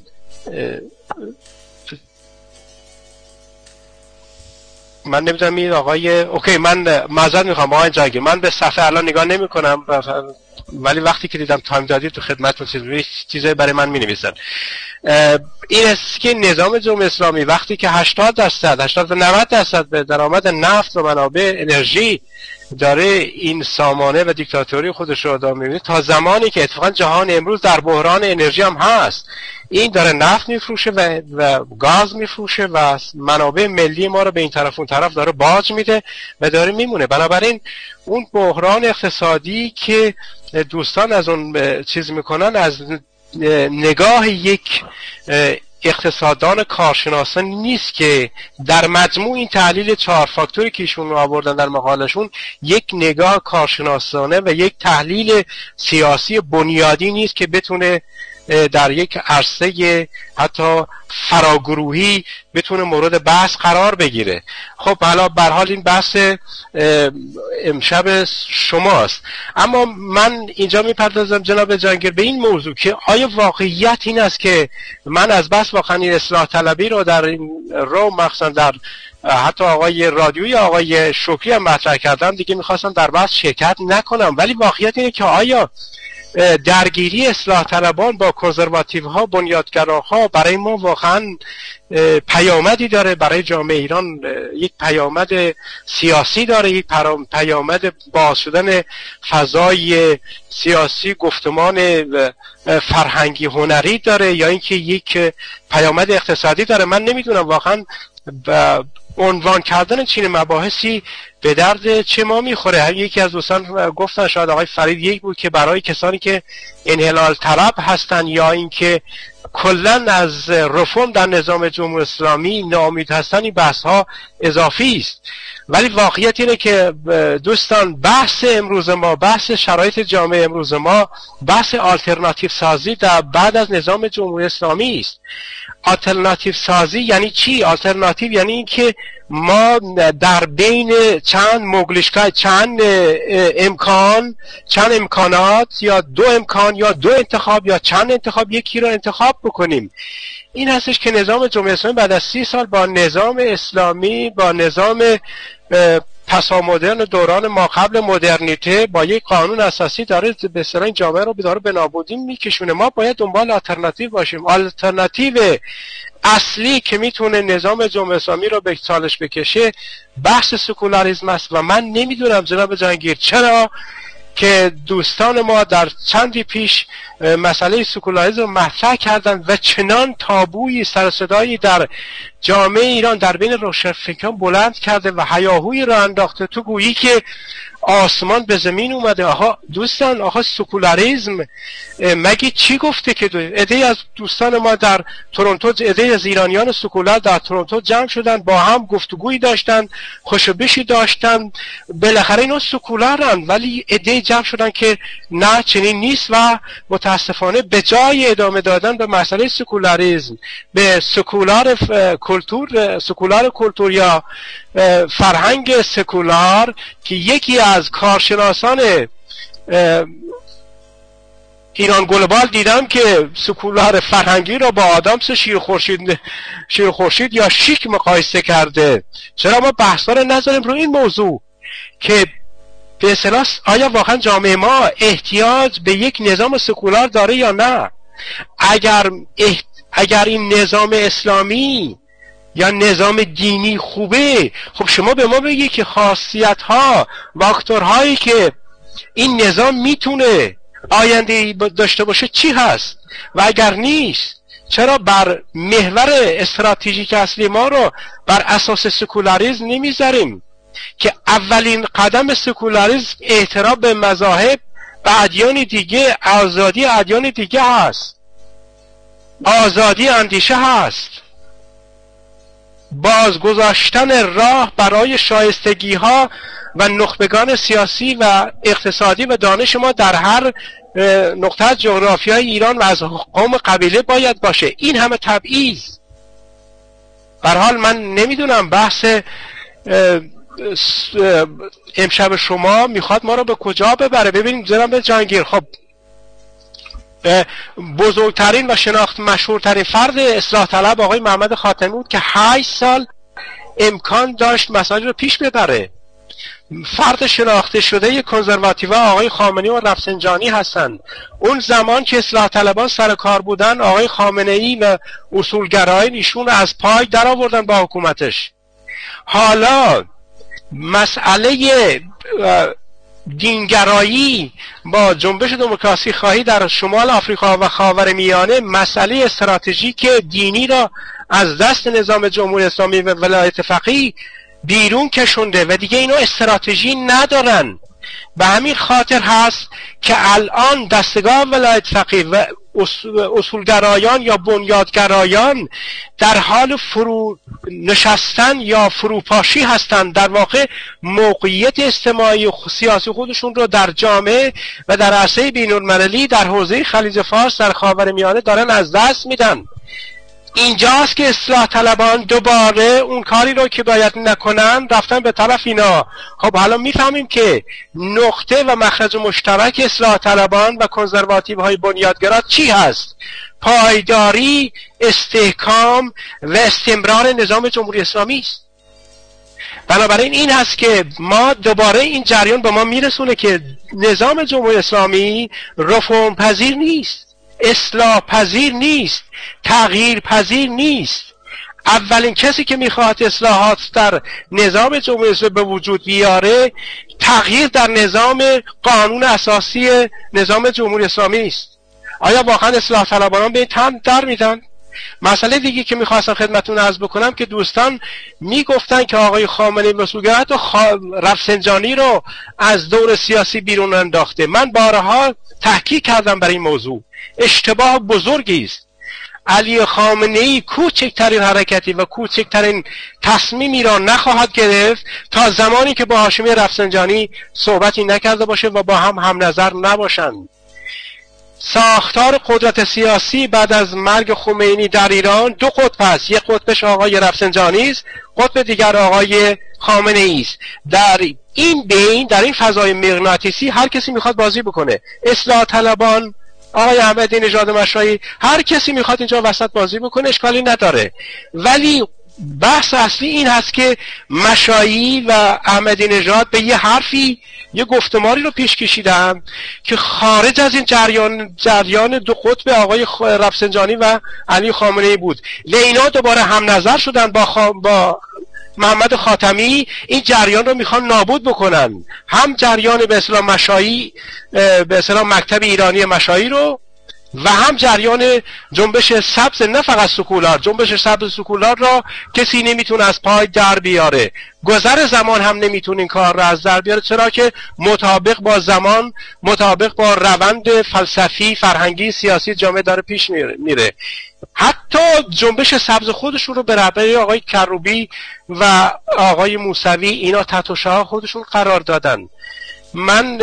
من نمیدونم این آقای اوکی من معذرت میخوام آقای جنگی، من به صفحه الان نگاه نمی کنم ولی وقتی که دیدم تایم دادید تو خدمتتون چیزی چیزایی برای من مینویسن. این است که نظام جمهوری اسلامی وقتی که هشتاد درصد هشتاد تا نود درصد به درآمد نفت و منابع انرژی داره این سامانه و دیکتاتوری خودش رو ادامه میده، تا زمانی که اتفاقا جهان امروز در بحران انرژی هم هست، این داره نفت میفروشه و, و گاز میفروشه و منابع ملی ما رو به این طرف اون طرف داره باج میده و داره میمونه. بنابراین اون بحران اقتصادی که دوستان از اون چیز میکنن، از نگاه یک اقتصاددان کارشناسان نیست که در مجموع این تحلیل چهار فاکتوری که ایشون آوردن در مقالشون یک نگاه کارشناسانه و یک تحلیل سیاسی بنیادی نیست که بتونه در یک عرصه حتی فراگروهی بتونه مورد بحث قرار بگیره. خب حالا به هر حال این بحث امشب شماست، اما من اینجا میپردازم جناب جهانگیر به این موضوع که آیا واقعیت این است که من از بس واقعا این اصلاح طلبی رو در این رو مخصوصا در حتی آقای رادیویی آقای شکری هم مطرح کردم دیگه میخواستم در بحث شرکت نکنم، ولی واقعیت اینه که آیا درگیری اصلاح طلبان با کنزرواتیو ها بنیادگراها برای ما واقعا پیامدی داره؟ برای جامعه ایران یک پیامد سیاسی داره، یک پیامد باز شدن فضای سیاسی گفتمان فرهنگی هنری داره، یا اینکه یک پیامد اقتصادی داره؟ من نمیدونم واقعا عنوان کردن چین مباحثی به درد چه ما میخوره. یکی از دوستان گفتن، شاید آقای فرید یک بود، که برای کسانی که انحلال طلب هستن یا اینکه کلا از رفرم در نظام جمهوری اسلامی ناامید هستن این بحث ها اضافی است. ولی واقعیت اینه که دوستان بحث امروز ما، بحث شرایط جامعه امروز ما، بحث آلترناتیو سازی در بعد از نظام جمهوری اسلامی است. آلترناتیو سازی یعنی چی؟ آلترناتیو یعنی این که ما در بین چند مگلشگاه، چند امکان، چند امکانات یا دو امکان یا دو انتخاب یا چند انتخاب یکی را انتخاب بکنیم. این هستش که نظام جمهوری اسلامی بعد از سی سال با نظام اسلامی، با نظام پسامدرن دوران ما قبل مدرنیته، با یک قانون اساسی داره به اصطلاح این جامعه رو داره به نابودی میکشونه. ما باید دنبال آلترناتیو باشیم. آلترناتیو اصلی که میتونه نظام جمهوری اسلامی رو به چالش بکشه بحث سکولاریسم است و من نمیدونم جناب جهانگیر چرا که دوستان ما در چندی پیش مسئله سکولاریسم مطرح کردند و چنان تابویی سر صدایی در جامعه ایران در بین روشنفکران بلند کرده و هیاهویی را انداخته تو گویی که آسمان به زمین اومده. آها دوستان، آها سکولاریسم مگه چی گفته که عده‌ای از دوستان ما در تورنتو، عده‌ای از ایرانیان سکولار در تورنتو جمع شدن، با هم گفتگویی داشتن، خوشبشی داشتن، بالاخره اینا سکولارن، ولی عده‌ای جمع شدن که نه چنین نیست و متاسفانه به جای ادامه دادن به مسئله سکولاریسم، به سکولار کلتور، سکولار کلتور یا فرهنگ سکولار که یکی از کارشناسان ایران گلوبال دیدم که سکولار فرهنگی را با آدامس شیر خورشید شیر خورشید یا شیک مقایسه کرده. چرا ما بحثا رو نذاریم روی این موضوع که به اصطلاح آیا واقعا جامعه ما احتیاج به یک نظام سکولار داره یا نه؟ اگر احت... اگر این نظام اسلامی یا نظام دینی خوبه، خب شما به ما بگی که خاصیت ها، فاکتورهایی که این نظام میتونه آینده داشته باشه چی هست؟ و اگر نیست چرا بر محور استراتژیک اصلی ما رو بر اساس سکولاریسم نمیذاریم که اولین قدم سکولاریسم احترام به مذاهب و ادیان دیگه، آزادی ادیان دیگه هست، آزادی اندیشه هست، بازگذاشتن راه برای شایستگی ها و نخبگان سیاسی و اقتصادی و دانش ما در هر نقطه از جغرافیای ایران و از قوم قبیله باید باشه. این همه تبعیض. به هر حال من نمیدونم بحث امشب شما میخواد ما رو به کجا ببره. ببینید جناب جهانگیر، خب بزرگترین و شناخت مشهورترین فرد اصلاح طلب آقای محمد خاتمی بود که هشت سال امکان داشت مسائل رو پیش ببره. فرد شناخته شده کنزرواتیو آقای خامنه‌ای و رفسنجانی هستند. اون زمان که اصلاح طلبان سر کار بودن، آقای خامنه‌ای و اصولگرایان ایشون از پای در آوردن با حکومتش. حالا مسئله دینگرایی با جنبش دموکراسی خواهی در شمال آفریقا و خاورمیانه مسئله استراتژیک دینی را از دست نظام جمهوری اسلامی و ولایت فقیه بیرون کشونده و دیگه اینا استراتژی ندارن. به همین خاطر هست که الان دستگاه ولایت فقیه و اصولگرایان یا بنیادگرایان در حال فرو نشستن یا فروپاشی هستند. در واقع موقعیت اجتماعی و سیاسی خودشون رو در جامعه و در عرصه بین‌المللی در حوزه خلیج فارس در خاورمیانه دارن از دست میدن. اینجاست که اصلاح طلبان دوباره اون کاری رو که باید نکنن رفتن به طرف اینا. خب حالا میفهمیم که نقطه و مخرج مشترک اصلاح طلبان و کنزرواتیو های بنیادگرا چی هست؟ پایداری، استحکام و استمرار نظام جمهوری اسلامی است. بنابراین این هست که ما دوباره این جریان به ما میرسونه که نظام جمهوری اسلامی رفرم پذیر نیست، اصلاح پذیر نیست، تغییر پذیر نیست. اولین کسی که میخواد اصلاحات در نظام جمهوری اسلامی به وجود بیاره تغییر در نظام قانون اساسی نظام جمهوری اسلامی است. آیا واقعا اصلاح طلبان به این تن در میدن؟ مسئله دیگه که میخواستم خدمتتون عرض بکنم که دوستان میگفتن که آقای خامنه‌ای مسئولیت و خا... رفسنجانی رو از دور سیاسی بیرون انداخته. من بارها تحقیق کردم برای این موضوع. اشتباه بزرگی است. علی خامنه‌ای کوچکترین حرکتی و کوچکترین تصمیمی را نخواهد گرفت تا زمانی که با هاشمی رفسنجانی صحبتی نکرده باشه و با هم هم نظر نباشند. ساختار قدرت سیاسی بعد از مرگ خمینی در ایران دو قطب است. یک قطبش آقای رفسنجانی است، قطب دیگر آقای خامنه‌ای است. در این بین، در این فضای مغناطیسی هر کسی میخواد بازی بکنه. اصلاح طلبان، آقای احمدی نژاد مشایی، هر کسی میخواد اینجا وسط بازی بکنه، اشکالی نداره. ولی بحث اصلی این هست که مشایی و احمدی نژاد به یه حرفی، یه گفتماری رو پیش کشیدن که خارج از این جریان جریان دو قطب آقای رفسنجانی و علی خامنه‌ای بود. لینا دوباره هم نظر شدن با خا... با محمد خاتمی، این جریان رو میخوان نابود بکنن. هم جریان به اصطلاح مشایی، به اصطلاح مکتب ایرانی مشایی رو، و هم جریان جنبش سبز، نه فقط سکولار، جنبش سبز سکولار را کسی نمیتونه از پای در بیاره. گذر زمان هم نمیتونه این کار را از در بیاره، چرا که مطابق با زمان، مطابق با روند فلسفی، فرهنگی، سیاسی جامعه داره پیش میره. حتی جنبش سبز خودشون رو به رهبری آقای کروبی و آقای موسوی اینا تحت شعار خودشون قرار دادن. من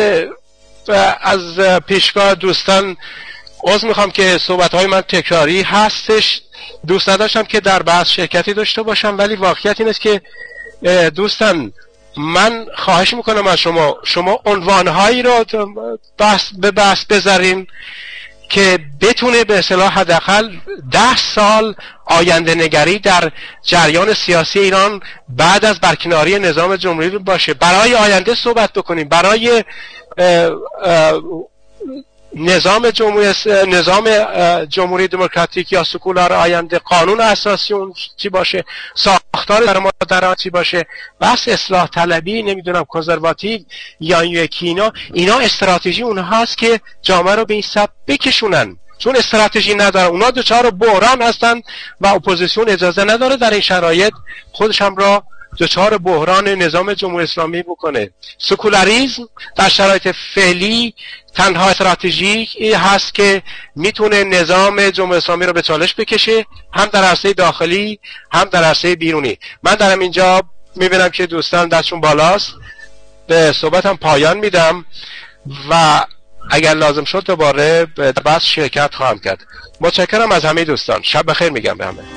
از پیشگاه دوستان عذر میخوام که صحبت‌های من تکراری هستش، دوست نداشتم که در بحث شرکتی داشته باشم، ولی واقعیت این است که دوستان من خواهش میکنم از شما شما عنوانهایی رو بحث به بحث بذارین که بتونه به اصطلاح حداقل ده سال آینده نگری در جریان سیاسی ایران بعد از برکناری نظام جمهوری باشه. برای آینده صحبت بکنیم، برای اه اه نظام جمهوری نظام جمهوری دموکراتیک یا سکولار آینده، قانون اساسی اون چی باشه، ساختار درآمدداران چی باشه، بس اصلاح طلبی، نمیدونم کنزرواتیو یا یکی، اینا اینا استراتژی اونهاست که جامعه رو به این سمت بکشونن. چون استراتژی نداره، اونا دوچار بحران هستن و اپوزیسیون اجازه نداره در این شرایط خودش هم را دوچار بحران نظام جمهوری اسلامی بکنه. سکولاریسم در شرایط فعلی تنها استراتژی هست که میتونه نظام جمهوری اسلامی رو به چالش بکشه، هم در عرصه داخلی هم در عرصه بیرونی. من درم اینجا میبینم که دوستان دستشون بالاست، به صحبتم پایان میدم و اگر لازم شد دوباره به بحث شرکت خواهم کرد. متشکرم از همه دوستان. شب بخیر میگم به همه.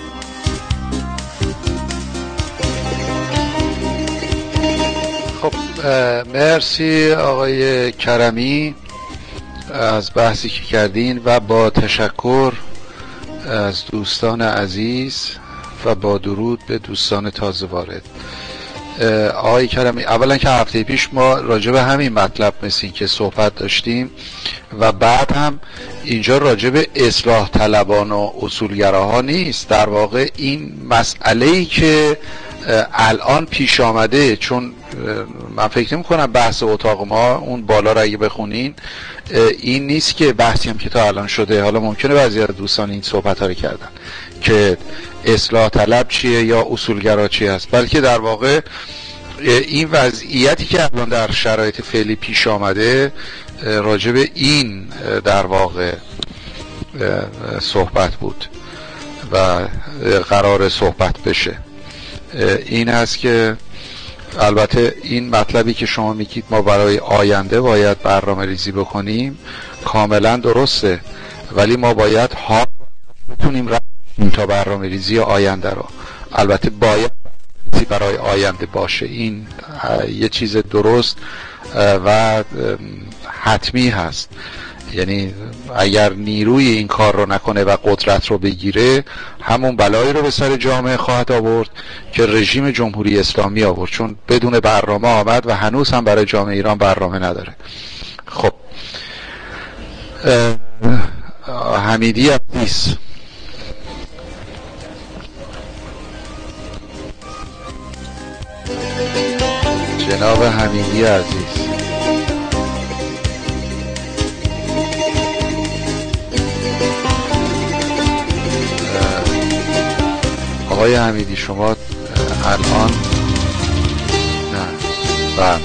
خب مرسی آقای کرمی از بحثی که کردین و با تشکر از دوستان عزیز و با درود به دوستان تازه وارد. آقای کرمی، اولا که هفته پیش ما راجع به همین مطلب مثل که صحبت داشتیم و بعد هم اینجا راجع به اصلاح طلبان و اصولگراها نیست، در واقع این مسئله‌ای که الان پیش آمده، چون من فکر نمی کنم بحث اتاق ما اون بالا را اگه بخونین این نیست که بحثی هم که تا الان شده، حالا ممکنه بعضی از دوستان این صحبت ها رو کردن که اصلاح طلب چیه یا اصولگرا چیه است، بلکه در واقع این وضعیتی که الان در شرایط فعلی پیش آمده راجع به این در واقع صحبت بود و قرار صحبت بشه. این است که البته این مطلبی که شما میگید ما برای آینده باید برنامه ریزی بکنیم کاملا درسته، ولی ما باید ها بتونیم رفتیم تا برنامه ریزی آینده رو. البته باید برای آینده باشه، این یه چیز درست و حتمی هست. یعنی اگر نیروی این کار رو نکنه و قدرت رو بگیره، همون بلایی رو به سر جامعه خواهد آورد که رژیم جمهوری اسلامی آورد، چون بدون برنامه آمد و هنوز هم برای جامعه ایران برنامه نداره. خب حمیدی عزیز، جناب حمیدی عزیز، آقای حمیدی شما الان نه بله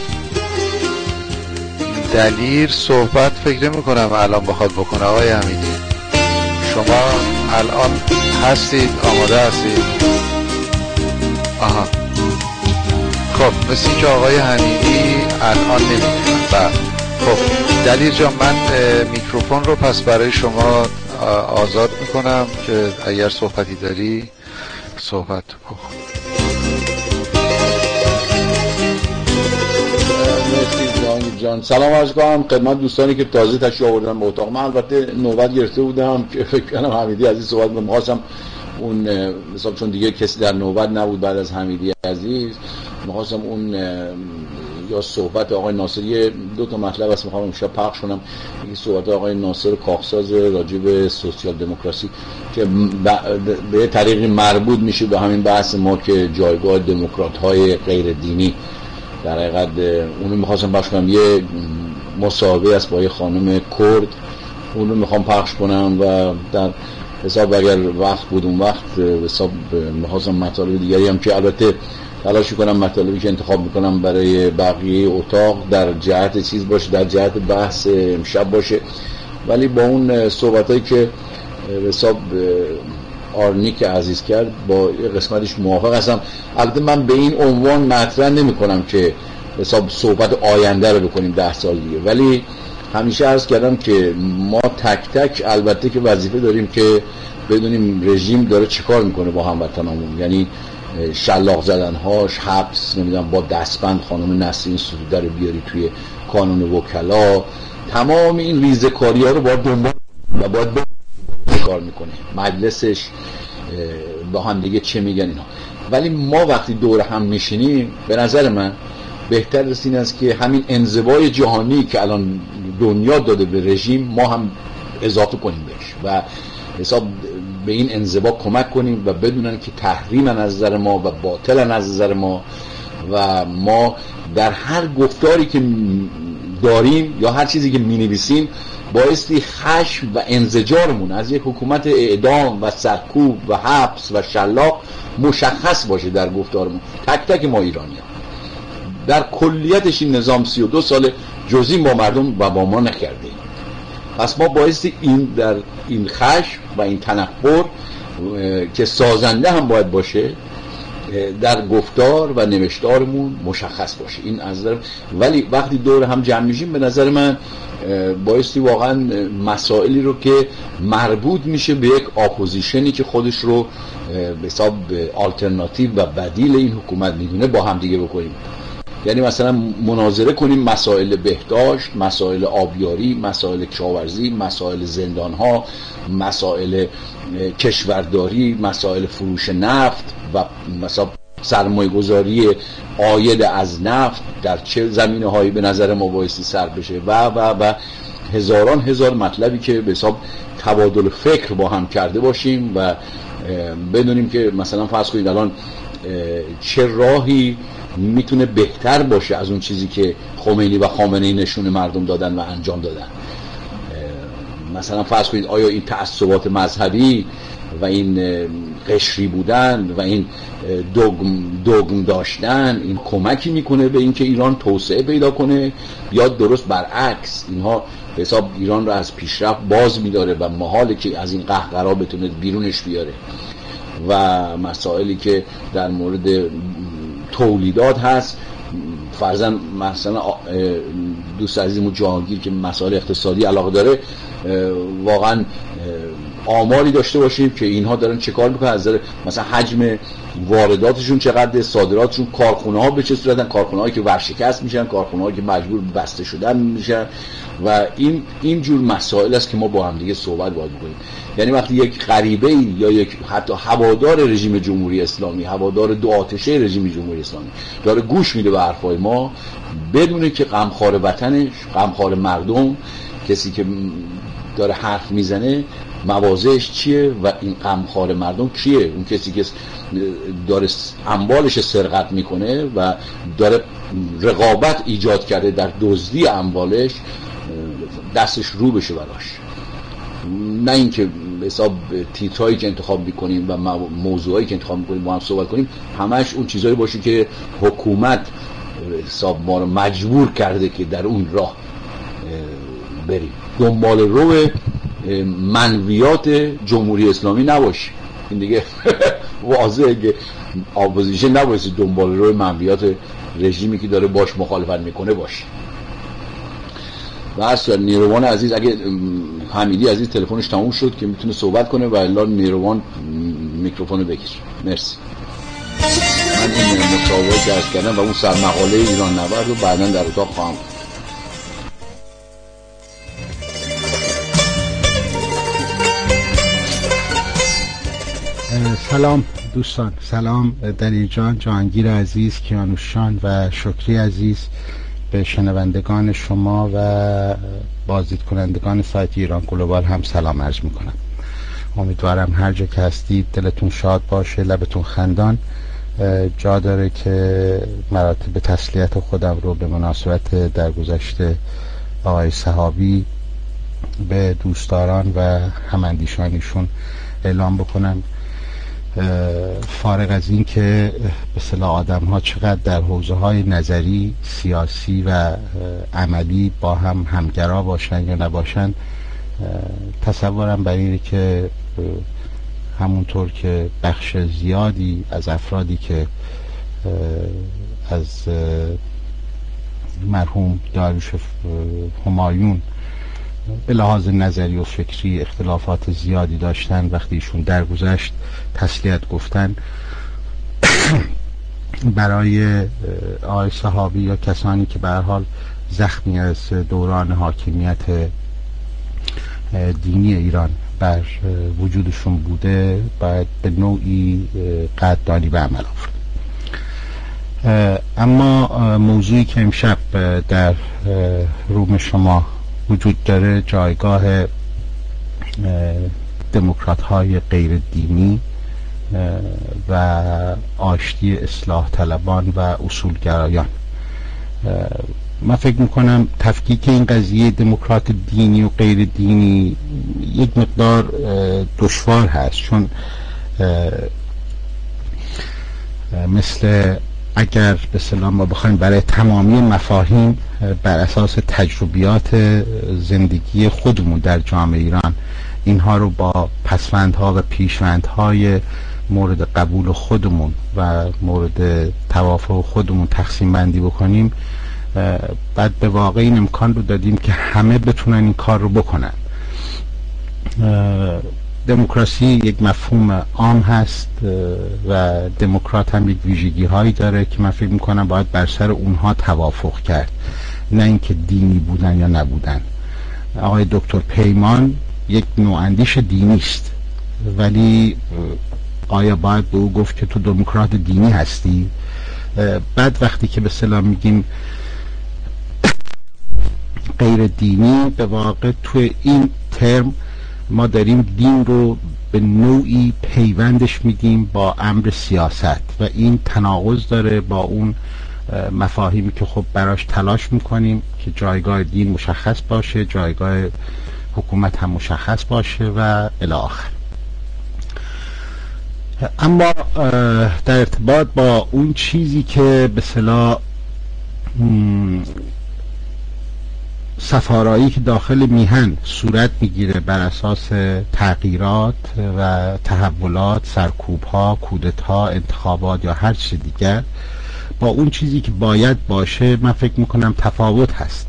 دلیر صحبت فکر نمی کنم الان بخواد بکنه. آقای حمیدی شما الان هستید، آماده هستید؟ آها خب مثل این که آقای حمیدی الان نمیتونن. بله خب دلیر جان، من میکروفون رو پس برای شما آزاد میکنم که اگر صحبتی داری صحبت بکن. مرسی جهانگیر جان. سلام عرض کنم خدمت دوستانی که تازه تشریف آوردن به اتاق. من البته نوبت گرفته بودم که فکر کنم حمیدی عزیز صحبت کنم، می‌خواستم اون مثلا چون دیگه کسی در نوبت نبود بعد از حمیدی عزیز، می‌خواستم اون یا صحبت آقای ناصری، دو تا مطلب است می‌خوام امشب پخش کنم. این صحبت آقای ناصر کاخساز راجع به سوسیال دموکراسی که به طریقی مربوط میشه به همین بحث ما که جایگاه دموکرات‌های غیر دینی. در حقیقت اونو می‌خواستم پخش کنم، یه مصاحبه است با یه خانم کرد، اونو می‌خوام پخش کنم و در حساب اگر وقت بود اون وقت حساب می‌خواستم مطالب دیگری هم که البته تلاش کنم مطالبی که انتخاب میکنم برای بقیه اتاق در جهت چیز باشه، در جهت بحث امشب باشه، ولی با اون صحبتایی که حساب آرنیک عزیز کرد با قسمتش موافق هستم. البته من به این عنوان مطرح نمی کنم که حساب صحبت آینده رو بکنیم ده سال دیگه، ولی همیشه عرض کردم که ما تک تک البته که وظیفه داریم که بدونیم رژیم داره چیکار میکنه با هموطنامون، یعنی شلاق زدنهاش، حبس، نمیدونم با دستبند خانم نسرین سرودر رو بیاری توی کانون وکلا، تمام این ریزکاری ها رو باید دنبال و باید کار میکنه، مجلسش با هم دیگه چه میگن اینا. ولی ما وقتی دور هم میشینیم به نظر من بهتر است این است که همین انزوای جهانی که الان دنیا داده به رژیم ما هم اضافه کنیم بهش و حساب به این انزوا کمک کنیم و بدونن که تحریم از نظر ما و باطل از نظر ما و ما در هر گفتاری که داریم یا هر چیزی که می‌نویسیم بایستی خشم و انزجارمون از یک حکومت اعدام و سرکوب و حبس و شلاق مشخص باشه در گفتارمون، تک تک ما ایرانیان. در کلیتش این نظام سی و دو سال جزئی با مردم و با ما نکرده، پس ما بایستی این در این خشم و این تنفر که سازنده هم باید باشه در گفتار و نوشتارمون مشخص باشه. این از نظر، ولی وقتی دور هم جمع میشیم به نظر من بایستی واقعا مسائلی رو که مربوط میشه به یک اپوزیشنی که خودش رو به حساب آلترناتیو و بدیل این حکومت میدونه با هم دیگه بکنیم. یعنی مثلا مناظره کنیم مسائل بهداشت، مسائل آبیاری، مسائل کشاورزی، مسائل زندانها، مسائل کشورداری، مسائل فروش نفت و مثلا سرمایه گذاری عاید از نفت در چه زمینه هایی به نظر ما بایستی سر بشه و و و هزاران هزار مطلبی که به حساب تبادل فکر با هم کرده باشیم و بدونیم که مثلا فرض کنید الان چه راهی میتونه بهتر باشه از اون چیزی که خمینی و خامنه‌ای نشون مردم دادن و انجام دادن. مثلا فرض کنید آیا این تعصبات مذهبی و این قشری بودن و این دوگم, دوگم داشتن این کمکی میکنه به اینکه ایران توسعه پیدا کنه، یا درست برعکس اینها به حساب ایران رو از پیشرفت باز میداره و محاله که از این قهقرا بتونه بیرونش بیاره. و مسائلی که در مورد تولیدات هست، فرضاً مثلا دوست عزیزمون جهانگیر که مسائل اقتصادی علاقه داره، واقعاً آماری داشته باشیم که اینها دارن چه کار میکنن، از مثلا حجم وارداتشون چقدر، صادراتشون، کارخونه ها به چه صورتن، کارخونه هایی که ورشکست میشن، کارخونه هایی که مجبور بسته شدن میشن، و این این جور مسائل است که ما با هم دیگه صحبت باید بکنیم. یعنی وقتی یک غریبه یا یک حتی هوادار رژیم جمهوری اسلامی، هوادار دو آتشه رژیم جمهوری اسلامی داره گوش میده به حرفای ما، بدونه که غمخوار وطنش، غمخوار مردم، کسی که داره حرف میزنه موازهش چیه و این غمخوار مردم کیه؟ اون کسی که داره اموالش سرقت میکنه و داره رقابت ایجاد کرده در دزدی اموالش، دستش رو بشه براش. نه اینکه حساب تیترایی که انتخاب میکنیم و موضوعایی که انتخاب میکنیم با هم صحبت کنیم همش اون چیزایی باشه که حکومت حساب ما رو مجبور کرده که در اون راه بریم. دنبال رو منویات جمهوری اسلامی نباشه. این دیگه واضحه که اپوزیشن نباشه دنبال رو منویات رژیمی که داره باش مخالفت میکنه باشه. و اصلا نیروان عزیز، اگه حمیدی عزیز تلفنش تموم شد که میتونه صحبت کنه و الا نیروان میکروفونو بگیر. مرسی. من این مصاحبه که عرض کردم و اون سرمقاله ایران نورد رو بعداً در اتاق خواهم. سلام دوستان، سلام دلیر جان، جهانگیر عزیز، کیانوشان و شکری عزیز، به شنوندگان شما و بازدید کنندگان سایت ایران گلوبال هم سلام عرض میکنم. امیدوارم هر جا که هستید دلتون شاد باشه، لبتون خندان. جا داره که مراتب تسلیت خودم رو به مناسبت درگذشت آقای صحابی به دوستداران و هماندیشانیشون اعلام بکنم. فارغ از این که به اصطلاح آدم ها چقدر در حوزه های نظری، سیاسی و عملی با هم همگرا باشن یا نباشن، تصورم بر اینه که همونطور که بخش زیادی از افرادی که از مرحوم داریوش همایون به لحاظ نظری و فکری اختلافات زیادی داشتن، وقتی ایشون درگذشت تسلیت گفتن، برای آقای صحابی یا کسانی که به هر حال زخمی از دوران حاکمیت دینی ایران بر وجودشون بوده، باید به نوعی قدردانی به عمل آورد. اما موضوعی که امشب در روم شما وجود داره، جایگاه دموکرات های غیر دینی و آشتی اصلاح طلبان و اصولگرایان. من فکر میکنم تفکیک این قضیه دموکرات دینی و غیر دینی یک مقدار دشوار هست، چون مثل اگر به سلام ما بخوایم برای تمامی مفاهیم بر اساس تجربیات زندگی خودمون در جامعه ایران اینها رو با پسوندها و پیشوندهای مورد قبول خودمون و مورد توافق خودمون تقسیم بندی بکنیم، بعد به واقع این امکان رو دادیم که همه بتونن این کار رو بکنن. دموکراسی یک مفهوم عام هست و دموکرات هم یک ویژگی هایی داره که من فکر میکنم باید بر سر اونها توافق کرد، نه اینکه دینی بودن یا نبودن. آقای دکتر پیمان یک نواندیش دینی است، ولی آیا باید به او گفت که تو دموکرات دینی هستی؟ بعد وقتی که به اصطلاح میگیم غیر دینی، به واقع تو این ترم ما داریم دین رو به نوعی پیوندش میدیم با امر سیاست و این تناقض داره با اون مفاهیمی که خب براش تلاش میکنیم که جایگاه دین مشخص باشه، جایگاه حکومت هم مشخص باشه و الی آخر. اما در ارتباط با اون چیزی که به اصطلاح سفارایی که داخل میهن صورت میگیره بر اساس تغییرات و تحولات، سرکوب‌ها، کودتا، انتخابات یا هر چیز دیگر، با اون چیزی که باید باشه من فکر میکنم تفاوت هست.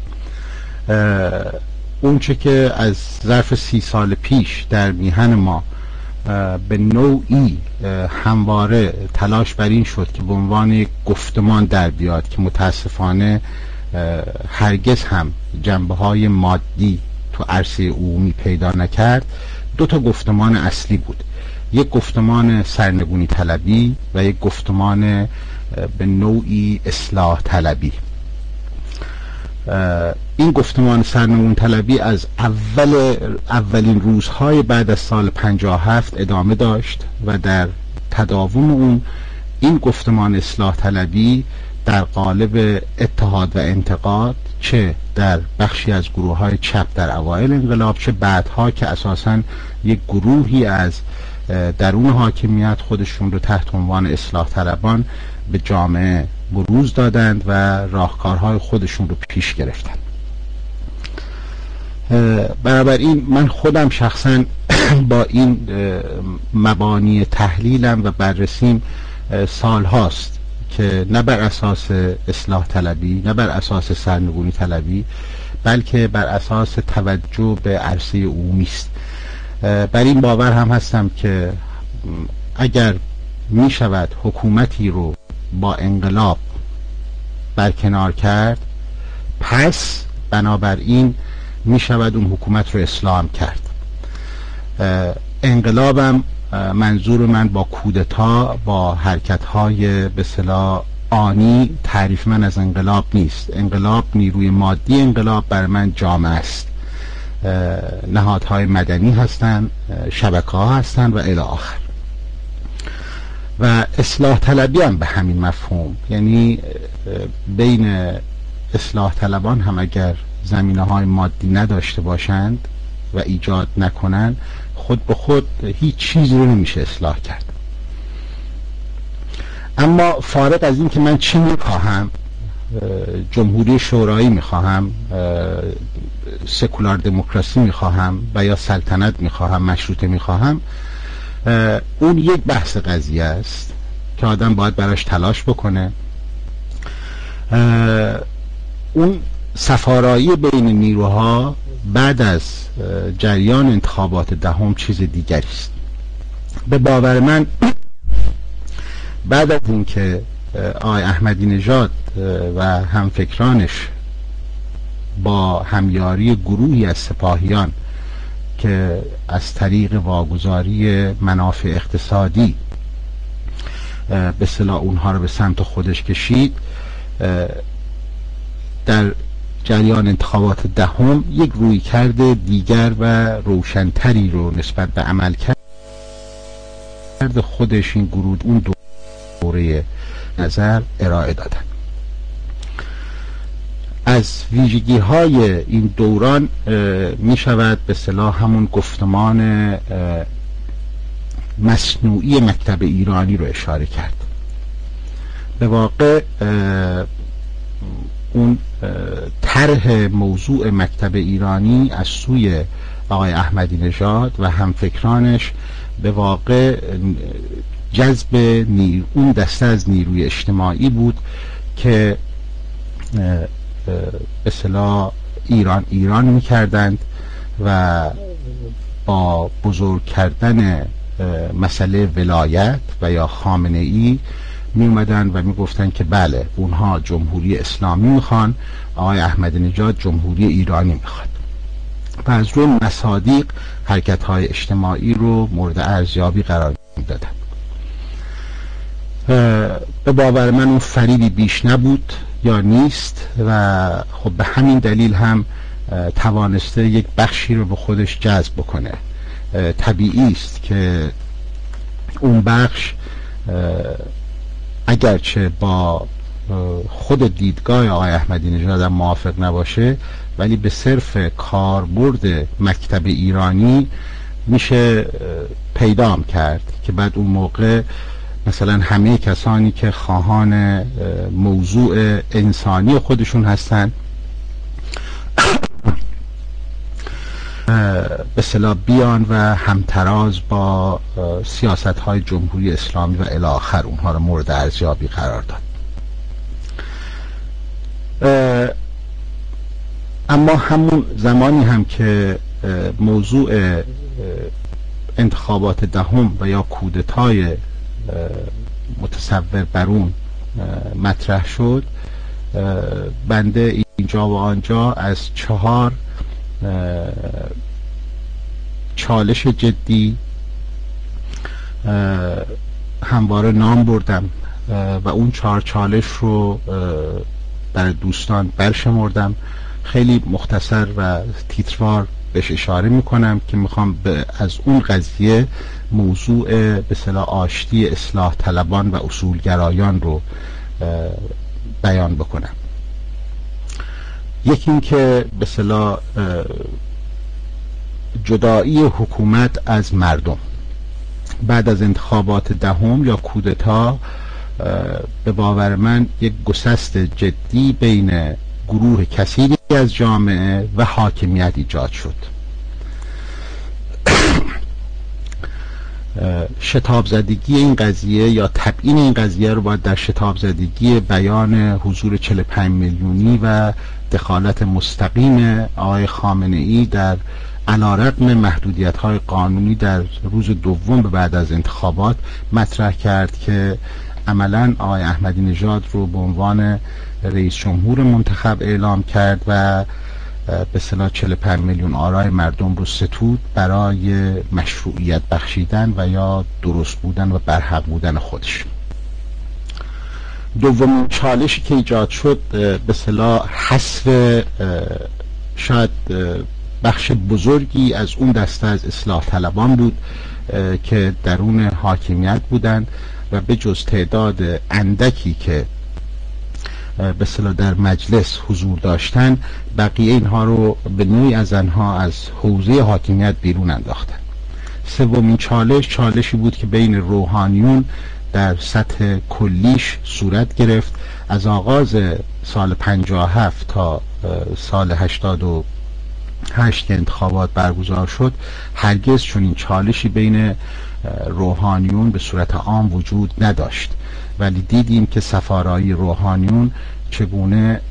اون چه که از ظرف سی سال پیش در میهن ما به نوعی همواره تلاش بر این شد که به عنوان گفتمان در بیاد که متاسفانه هرگز هم جنبه های مادی تو عرصه عمومی پیدا نکرد، دو تا گفتمان اصلی بود. یک گفتمان سرنگونی طلبی و یک گفتمان به نوعی اصلاح طلبی. این گفتمان سرنگون طلبی از اول اولین روزهای بعد از سال پنجاه و هفت ادامه داشت و در تداوم اون این گفتمان اصلاح طلبی در قالب اتحاد و انتقاد، چه در بخشی از گروه های چپ در اوایل انقلاب، چه بعدها که اساساً یک گروهی از درون حاکمیت خودشون رو تحت عنوان اصلاح طلبان به جامعه بروز دادند و راهکارهای خودشون رو پیش گرفتند. بنابراین من خودم شخصا با این مبانی تحلیلم و بررسیم سال هاست که نه بر اساس اصلاح طلبی، نه بر اساس سرنگونی طلبی، بلکه بر اساس توجه به عرصه عمومی است. بر این باور هم هستم که اگر می شود حکومتی رو با انقلاب برکنار کرد، پس بنابراین می شود اون حکومت رو اصلاح کرد. انقلابم منظور من با کودتا، با حرکت‌های به اصطلاح آنی، تعریف من از انقلاب نیست. انقلاب، نیروی مادی انقلاب بر من جامعه است، نهادهای مدنی هستند، شبکه‌ها هستند و الی آخر. و اصلاح طلبی هم به همین مفهوم، یعنی بین اصلاح طلبان هم اگر زمینه‌های مادی نداشته باشند و ایجاد نکنند، خود به خود هیچ چیزی رو نمیشه اصلاح کرد. اما فارغ از این که من چی میخواهم، جمهوری شورایی میخواهم، سکولار دموکراسی میخواهم و یا سلطنت میخواهم، مشروطه میخواهم، اون یک بحث قضیه است که آدم باید براش تلاش بکنه. اون سفارایی بین نیروها بعد از جریان انتخابات دهم چیز دیگری است. به باور من بعد از این که آقای احمدی نژاد و همفکرانش با همیاری گروهی از سپاهیان که از طریق واگذاری منافع اقتصادی به اصطلاح اونها رو به سمت خودش کشید، در جریان انتخابات دهم یک رویکرد دیگر و روشنتری رو نسبت به عمل کرد خودش این گروه اون دوره نظر ارائه دادن. از ویژگی های این دوران می شود به اصطلاح همون گفتمان مصنوعی مکتب ایرانی رو اشاره کرد. به واقع اون طرح موضوع مکتب ایرانی از سوی آقای احمدی نژاد و همفکرانش به واقع جذب نیر اون دسته از نیروی اجتماعی بود که به اصطلاح ایران ایران می‌کردند و با بزرگ کردن مسئله ولایت و یا خامنه‌ای می اومدن و می گفتن که بله اونها جمهوری اسلامی میخوان، آقای احمدی نژاد جمهوری ایرانی میخواد و از روی مصادیق حرکت های اجتماعی رو مورد ارزیابی قرار میدادن. به باور من اون فریبی بیش نبود یا نیست و خب به همین دلیل هم توانسته یک بخشی رو به خودش جذب بکنه. طبیعی است که اون بخش اگرچه با خود دیدگاه آقای احمدی نژاد موافق نباشه، ولی به صرف کاربرد مکتب ایرانی میشه پیدام کرد که بعد اون موقع مثلا همه کسانی که خواهان موضوع انسانی خودشون هستن به اصطلاح بیان و همتراز با سیاست های جمهوری اسلامی و الی آخر اونها رو مورد ارزیابی قرار داد. اما همون زمانی هم که موضوع انتخابات دهم و یا کودتای متصور بر اون مطرح شد، بنده اینجا و آنجا از چهار چالش جدی همواره نام بردم و اون چهار چالش رو برای دوستان برشمردم. خیلی مختصر و تیتروار بهش اشاره میکنم که میخوام از اون قضیه موضوع به اصطلاح آشتی اصلاح طلبان و اصولگرایان رو بیان بکنم. یکی این که به اصطلاح جدایی حکومت از مردم بعد از انتخابات دهم یا کودتا به باور من یک گسست جدی بین گروه کثیری از جامعه و حاکمیت ایجاد شد. شتاب زدگی این قضیه یا تبیین این قضیه رو باید در شتاب زدگی بیان حضور چهل و پنج میلیونی و دخالت مستقیم آقای خامنه ای در علیرغم محدودیت‌های قانونی در روز دوم بعد از انتخابات مطرح کرد که عملاً آقای احمدی نژاد رو به عنوان رئیس جمهور منتخب اعلام کرد و به اصطلاح چهل و پنج میلیون آرای مردم رو ستود برای مشروعیت بخشیدن و یا درست بودن و برحق بودن خودش. دومین چالشی که ایجاد شد به اصطلاح حذف شاید بخش بزرگی از اون دسته از اصلاح طلبان بود که درون حاکمیت بودند و به جز تعداد اندکی که به اصطلاح در مجلس حضور داشتن، بقیه اینها رو به نوعی از آنها از حوزه حاکمیت بیرون انداختن. سومین چالش چالشی بود که بین روحانیون در سطح کلیش صورت گرفت. از آغاز سال پنجاه و هفت تا سال هشتاد و هشت که انتخابات برگزار شد هرگز چنین چالشی بین روحانیون به صورت عام وجود نداشت، ولی دیدیم که سفارای روحانیون چگونه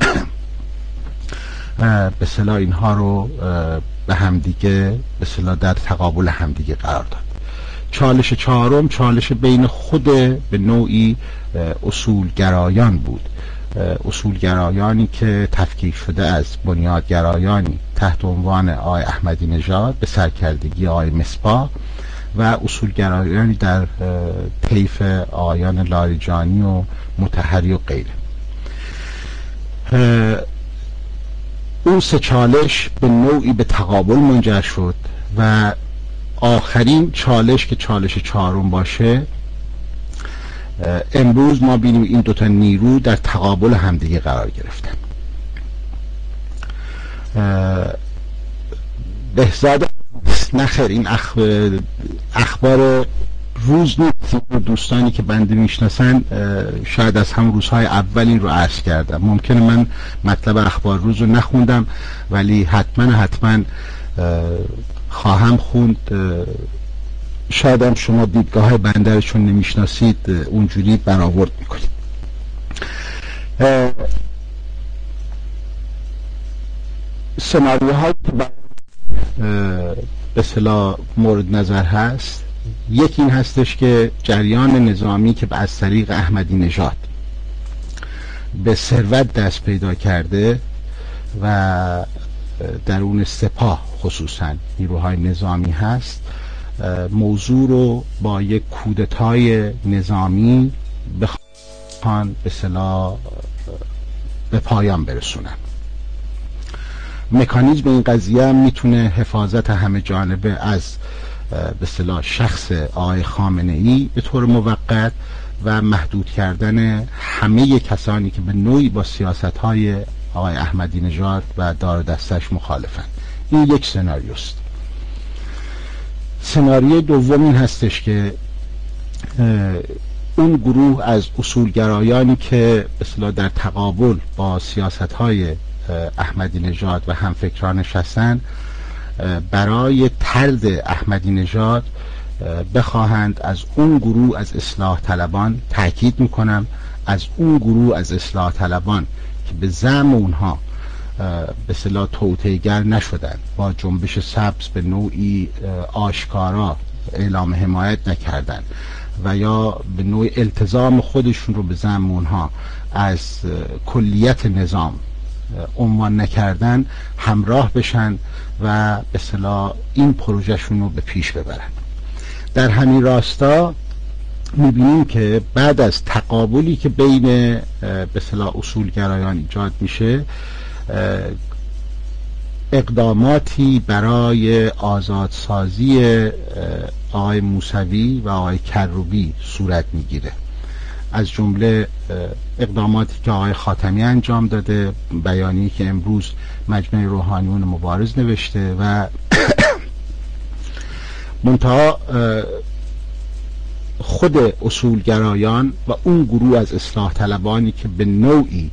به اصطلاح اینها رو به همدیگه به اصطلاح در تقابل همدیگه قرار داد. چالش چهارم چالش بین خود به نوعی اصولگرایان بود، اصولگرایانی که تفکیک شده از بنیادگرایانی تحت عنوان آقای احمدی نژاد به سرکردگی آقای مصباح و اصولگرایانی در طیف آقایان لاریجانی و مطهری و غیره. اون سه چالش به نوعی به تقابل منجر شد و آخرین چالش که چالش چهارم باشه، امروز ما بینیم این دوتا نیرو در تقابل همدیگه قرار گرفتن. بهزاد نخیر، این اخ... اخبار روز نیست. دوستانی که بنده میشناسن شاید از هم روزهای اول این رو عرض کردم. ممکنه من مطلب اخبار روز رو نخوندم، ولی حتما حتما خواهم خوند. شاید هم شما دیدگاه بنده رو چون نمیشناسید اونجوری برآورد میکنید. سناریوهایی که به اصطلاح مورد نظر هست، یکی این هستش که جریان نظامی که از طریق احمدی نژاد به ثروت دست پیدا کرده و درون سپاه خصوصا نیروهای نظامی هست، موضوع رو با یک کودتای نظامی بخوان به اصطلاح به پایان برسونن. مکانیزم این قضیه هم میتونه حفاظت همه جانبه از به اصطلاح شخص آقای خامنه ای به طور موقت و محدود کردن همه کسانی که به نوعی با سیاست‌های آقای احمدی نژاد و دار دستش مخالفن. این یک سناریوست. سناریوی دوم این هستش که اون گروه از اصولگرایانی که به اصطلاح در تقابل با سیاست‌های احمدی نژاد و همفکرانش هستن، برای طرد احمدی نژاد بخواهند از اون گروه از اصلاح طلبان، تأکید میکنم از اون گروه از اصلاح طلبان که به زعم اونها به اصطلاح توطئه‌گر نشدن، با جنبش سبز به نوعی آشکارا اعلام حمایت نکردن و یا به نوع التزام خودشون رو به زعم اونها از کلیت نظام عنوان نکردن، همراه بشن و به اصطلاح این پروژهشون رو به پیش ببرن. در همین راستا میبینیم که بعد از تقابلی که بین به اصطلاح اصولگرایان ایجاد میشه، اقداماتی برای آزادسازی آقای موسوی و آقای کروبی صورت میگیره، از جمله اقداماتی که آقای خاتمی انجام داده، بیانیه‌ای که امروز مجمع روحانیون مبارز نوشته و منتها خود اصولگرایان و اون گروه از اصلاح طلبانی که به نوعی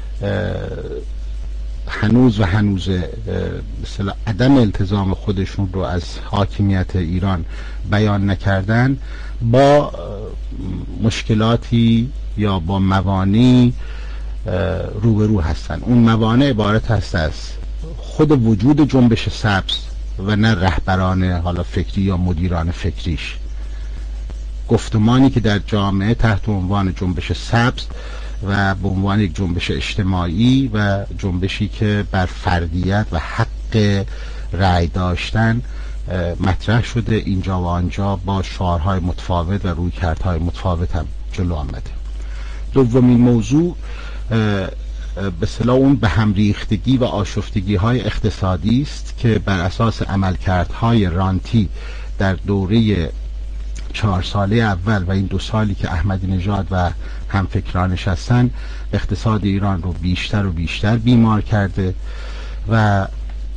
هنوز و هنوز مثلا عدم التزام خودشون رو از حاکمیت ایران بیان نکردن، با مشکلاتی یا با موانعی روبرو هستن. اون موانع عبارت هست از خود وجود جنبش سبز و نه رهبران حالا فکری یا مدیران فکریش، گفتمانی که در جامعه تحت عنوان جنبش سبز و به عنوان یک جنبش اجتماعی و جنبشی که بر فردیت و حق رأی داشتن مطرح شده، اینجا و آنجا با شعارهای متفاوت و رویکردهای متفاوت هم جلو آمده. دومین موضوع به اصطلاح اون به هم ریختگی و آشفتگی های اقتصادی است که بر اساس عملکردهای رانتی در دوره چهار ساله اول و این دو سالی که احمدی نژاد و همفکرانش هستن، اقتصاد ایران رو بیشتر و بیشتر بیمار کرده. و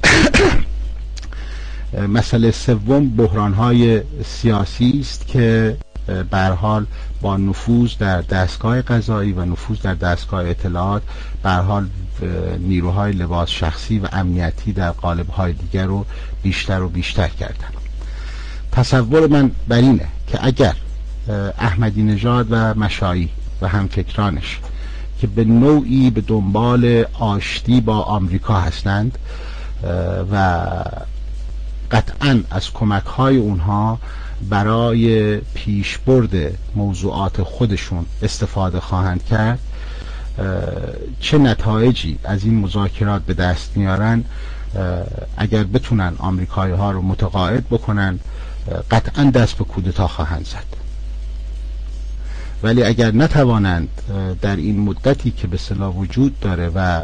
مسئله سوم بحران‌های سیاسی است که به هر حال با نفوذ در دستگاه قضایی و نفوذ در دستگاه اطلاعات به هر حال نیروهای لباس شخصی و امنیتی در قالب‌های دیگر رو بیشتر و بیشتر کردن. تصور من بر اینه که اگر احمدی نژاد و مشایی و همفکرانش که به نوعی به دنبال آشتی با آمریکا هستند و قطعاً از کمک‌های اونها برای پیشبرد موضوعات خودشون استفاده خواهند کرد، چه نتایجی از این مذاکرات به دست میارن، اگر بتونن آمریکایی ها رو متقاعد بکنن قطعاً دست به کودتا خواهند زد. ولی اگر نتوانند در این مدتی که به اصطلاح وجود داره و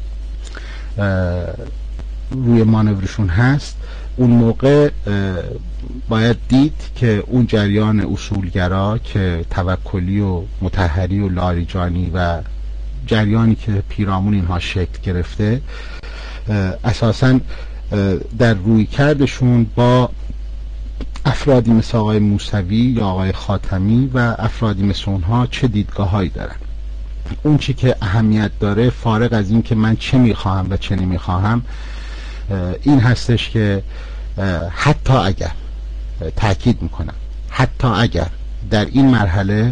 روی مانورشون هست، اون موقع باید دید که اون جریان اصولگرا که توکلی و مطهری و لاریجانی و جریانی که پیرامون اینها شکل گرفته، اساساً در روی کردشون با افرادی مثل آقای موسوی یا آقای خاتمی و افرادی مثل اونها چه دیدگاه هایی دارن. اون چی که اهمیت داره، فارغ از این که من چه میخواهم و چه نمیخواهم، این هستش که حتی اگر، تأکید میکنم، حتی اگر در این مرحله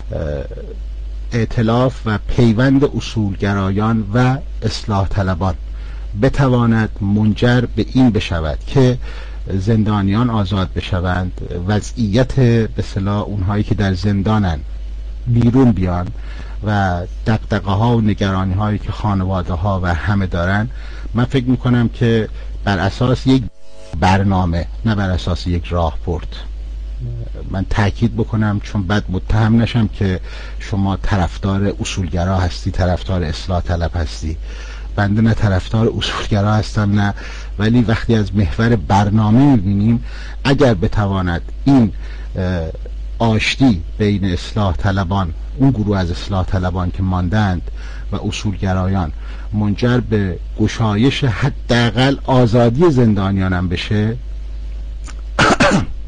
ائتلاف و پیوند اصولگرایان و اصلاح طلبان بتواند منجر به این بشود که زندانیان آزاد بشوند، وضعیت به اصطلاح اونهایی که در زندانن بیرون بیان و دغدغه ها و نگرانی هایی که خانواده ها و همه دارن، من فکر میکنم که بر اساس یک برنامه، نه بر اساس یک راهبرد، من تاکید بکنم چون بعد متهم نشم که شما طرفدار اصولگرا هستی، طرفدار اصلاح طلب هستی. بنده نه طرفدار اصولگرا هستم نه، ولی وقتی از محور برنامه میبینیم، اگر بتواند این آشتی بین اصلاح طلبان، اون گروه از اصلاح طلبان که ماندند و اصولگرایان، منجر به گشایش حداقل آزادی زندانیانم بشه،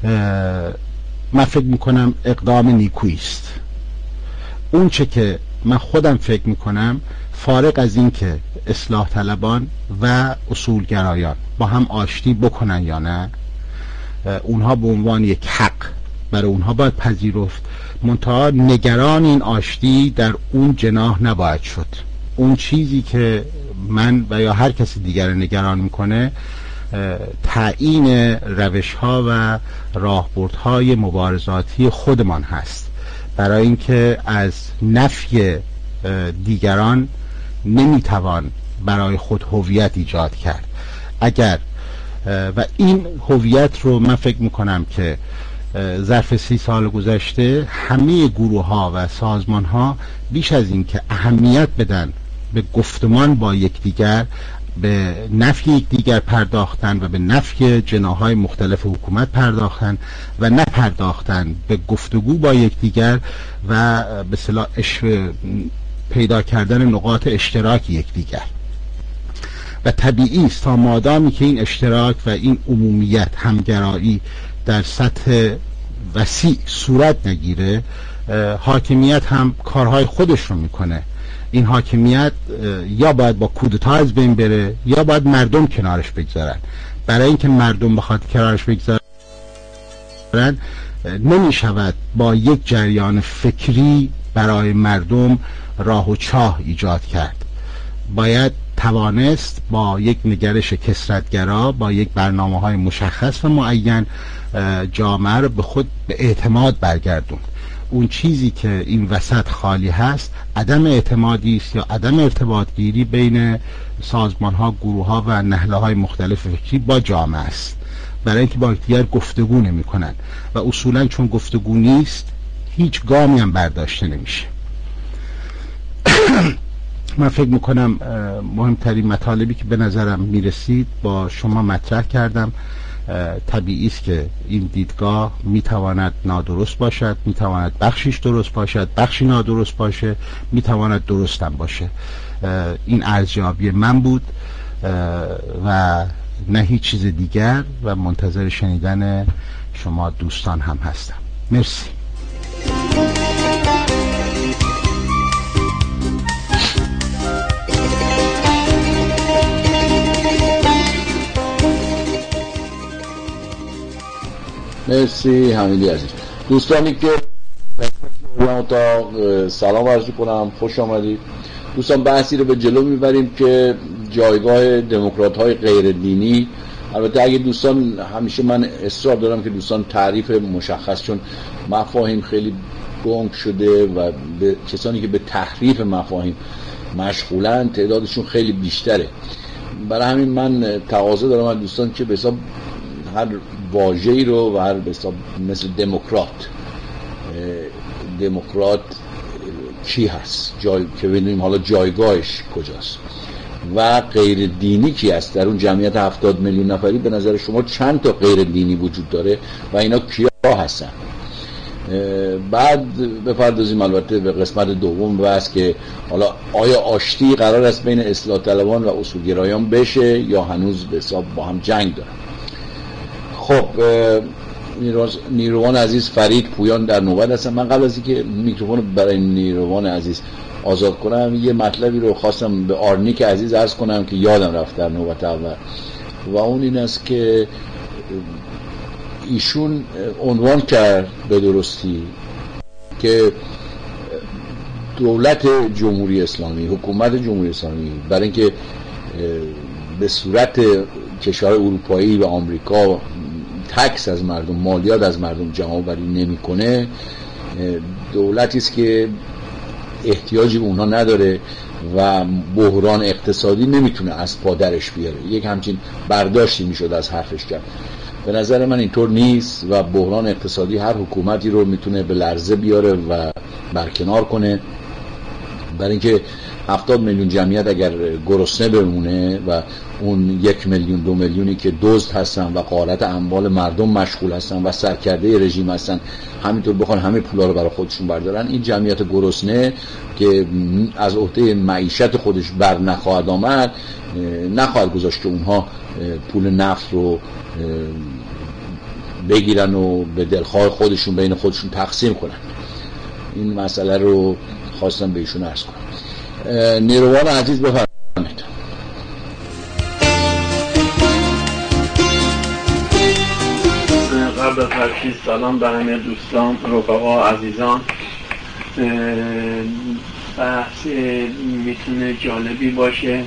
من فکر میکنم اقدام نیکویی است. اون چه که من خودم فکر میکنم، فارغ از این که اصلاح طلبان و اصولگرایان با هم آشتی بکنن یا نه، اونها به عنوان یک حق برای اونها باید پذیرفت، منتها نگران این آشتی در اون جناح نباید شد. اون چیزی که من و یا هر کسی دیگر نگران میکنه تعیین روش ها و راهبردهای مبارزاتی خودمان هست، برای اینکه از نفی دیگران نمیتوان برای خود هویت ایجاد کرد. اگر و این هویت رو من فکر میکنم که ظرف سی سال گذشته همه گروه ها و سازمان ها بیش از این که اهمیت بدن به گفتمان با یکدیگر، به نفی یکدیگر پرداختن و به نفی جناح‌های مختلف حکومت پرداختن و نپرداختن به گفتگو با یکدیگر و به اصطلاح پیدا کردن نقاط اشتراک یکدیگر. و طبیعی است تا مادامی که این اشتراک و این عمومیت همگرایی در سطح وسیع صورت نگیره، حاکمیت هم کارهای خودش رو میکنه. این حاکمیت یا باید با کودتا از بین بره یا باید مردم کنارش بگذارن. برای اینکه مردم بخواد کنارش بگذارن، نمی شود با یک جریان فکری برای مردم راه و چاه ایجاد کرد. باید توانست با یک نگرش کثرتگرا، با یک برنامه های مشخص و معین جامعه رو به خود به اعتماد برگردون. اون چیزی که این وسط خالی هست عدم اعتمادی است یا عدم ارتباط گیری بین سازمان ها، گروه ها و نهله های مختلف فکری با جامعه است، برای اینکه با دیگر گفتگو نمی کنن و اصولا چون گفتگو نیست هیچ گامی هم برداشته نمیشه. من فکر میکنم مهمترین مطالبی که به نظرم میرسید با شما مطرح کردم. طبیعی است که این دیدگاه میتواند نادرست باشد، میتواند بخشیش درست باشد، بخشی نادرست باشه، میتواند درست هم باشه. این ارزیابی من بود و نه هیچ چیز دیگر و منتظر شنیدن شما دوستان هم هستم. مرسی. مرسی حمیدی عزیز. دوستانی که تا سلام عرض کنم، خوش آمدید. دوستان بحثی رو به جلو میبریم که جایگاه دموکرات های غیر دینی. البته اگه دوستان، همیشه من اصرار دارم که دوستان تعریف مشخص، چون مفاهیم خیلی گنگ شده و به کسانی که به تحریف مفاهیم مشغولن تعدادشون خیلی بیشتره. برای همین من تقاضا دارم از دوستان که به حساب هر واژه‌ای رو و هر به حساب مثل دموکرات دموکرات کی هست، جای که ببینیم حالا جایگاهش کجاست، و غیر دینی کی هست. در اون جمعیت هفتاد میلیون نفری به نظر شما چند تا غیر دینی وجود داره و اینا کیا هستن؟ بعد بپردازیم البته به قسمت دوم بحث که حالا آیا آشتی قرار است بین اصلاح طلبان و اصولگرایان بشه یا هنوز به حساب با هم جنگ دارن. خب نیروان عزیز فرید پویان در نوبت هستن. من قبل از اینکه میکروفون برای نیروان عزیز آزاد کنم یه مطلبی رو خواستم به آرنیک عزیز عرض کنم که یادم رفت در نوبت اول، و اون این است که ایشون عنوان کرد به درستی که دولت جمهوری اسلامی، حکومت جمهوری اسلامی برای اینکه به صورت کشورهای اروپایی و آمریکا تکس از مردم، مالیات از مردم جمع‌آوری نمی‌کنه، دولتی است که احتیاجی به اونها نداره و بحران اقتصادی نمیتونه از پا درش بیاره. یک همچین برداشتی میشد از حرفش کرد. به نظر من اینطور نیست و بحران اقتصادی هر حکومتی رو میتونه به لرزه بیاره و برکنار کنه. برای اینکه هفتاد میلیون جمعیت اگر گرسنه بمونه و اون یک میلیون دو میلیونی که دزد هستن و غارت اموال مردم مشغول هستن و سرکرده رژیم هستن همینطور بخوان همه پولا رو برای خودشون بردارن، این جمعیت گرسنه که از عهده معیشت خودش بر نخواهد آمد، نخواهد گذاشت که اونها پول نفت رو بگیرن و به دلخواه خودشون بین خودشون تقسیم کنن. این مسئله رو خواستم به ایشون عرض کنم. نیروان عزیز بفرمایید. قبل از هر چیز سلام به همه دوستان، رفقا، عزیزان. بحث میتونه جالبی باشه.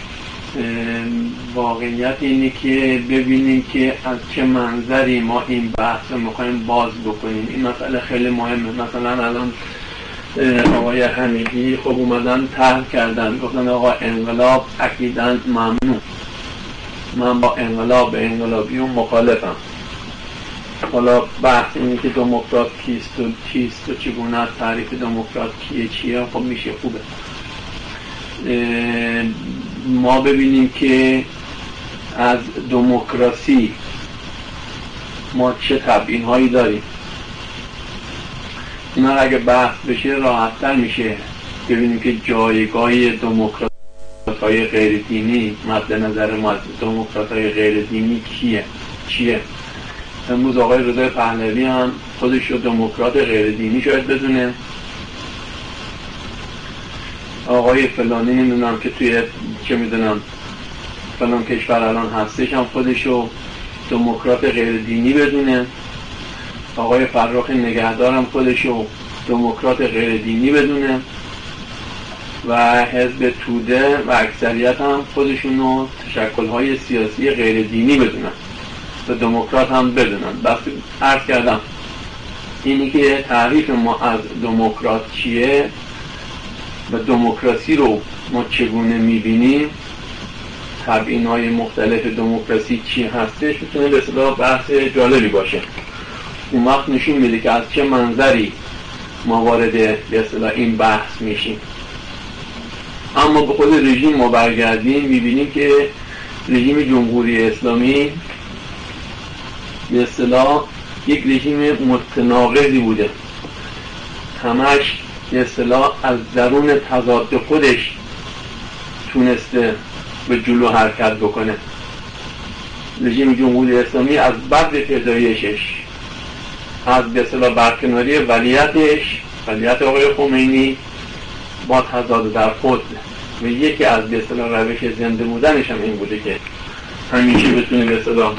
واقعیت اینه که ببینیم که از چه منظری ما این بحث رو میخوایم باز بکنیم. این مسئله خیلی مهمه. مثلا الان آقای حمیدی خب اومدن طرح کردن، گفتن آقا انقلاب اکیداً ممنوع. من با انقلاب به انقلابیون مخالفم. حالا بحث اینه که دموکرات کیست و چیست و چگونه از تعریف دموکرات کیه چیه، خب میشه خوبه. ما ببینیم که از دموکراسی ما چه تبیین هایی داریم. اینا اگه بحث بشه راحت‌تر میشه. ببینیم که جایگاه دموکرات های غیر دینی مد نظر ما، دموکرات های غیر دینی کیه چیه. امروز آقای رضا پهلوی هم خودش رو دموکرات غیر دینی شاید بدونه. آقای فلانی نمیدونم که توی چه میدونم فلان کشور الان هستش هم خودش رو دموکرات غیر دینی بدونه. آقای فرخ نگهدار هم خودش رو دموکرات غیر دینی بدونه و حزب توده و اکثریت هم خودشون رو تشکل‌های سیاسی غیر دینی بدونن و دموکرات هم بدونن. بس عرض کردم اینی که تعریف ما از دموکرات چیه و دموکراسی رو ما چگونه میبینیم، تبیین‌های مختلف دموکراسی چی هستش، میتونه به اصطلاح بحث جالبی باشه. اون وقت نشون میده که از چه منظری ما وارد به اصطلاح این بحث میشیم. اما به خود رژیم ما برگردیم میبینیم که رژیم جمهوری اسلامی به اصطلاح یک رژیم متناقضی بوده. همش به اصطلاح از درون تضاد خودش تونسته به جلو حرکت بکنه. رژیم جمهوری اسلامی از بعد پیدایشش، از به اصطلاح برکناری ولیتش، ولیت آقای خمینی با تضاد در خود و یکی از به اصطلاح روش زنده بودنش هم این بوده که همیشه بتونه به اصطلاح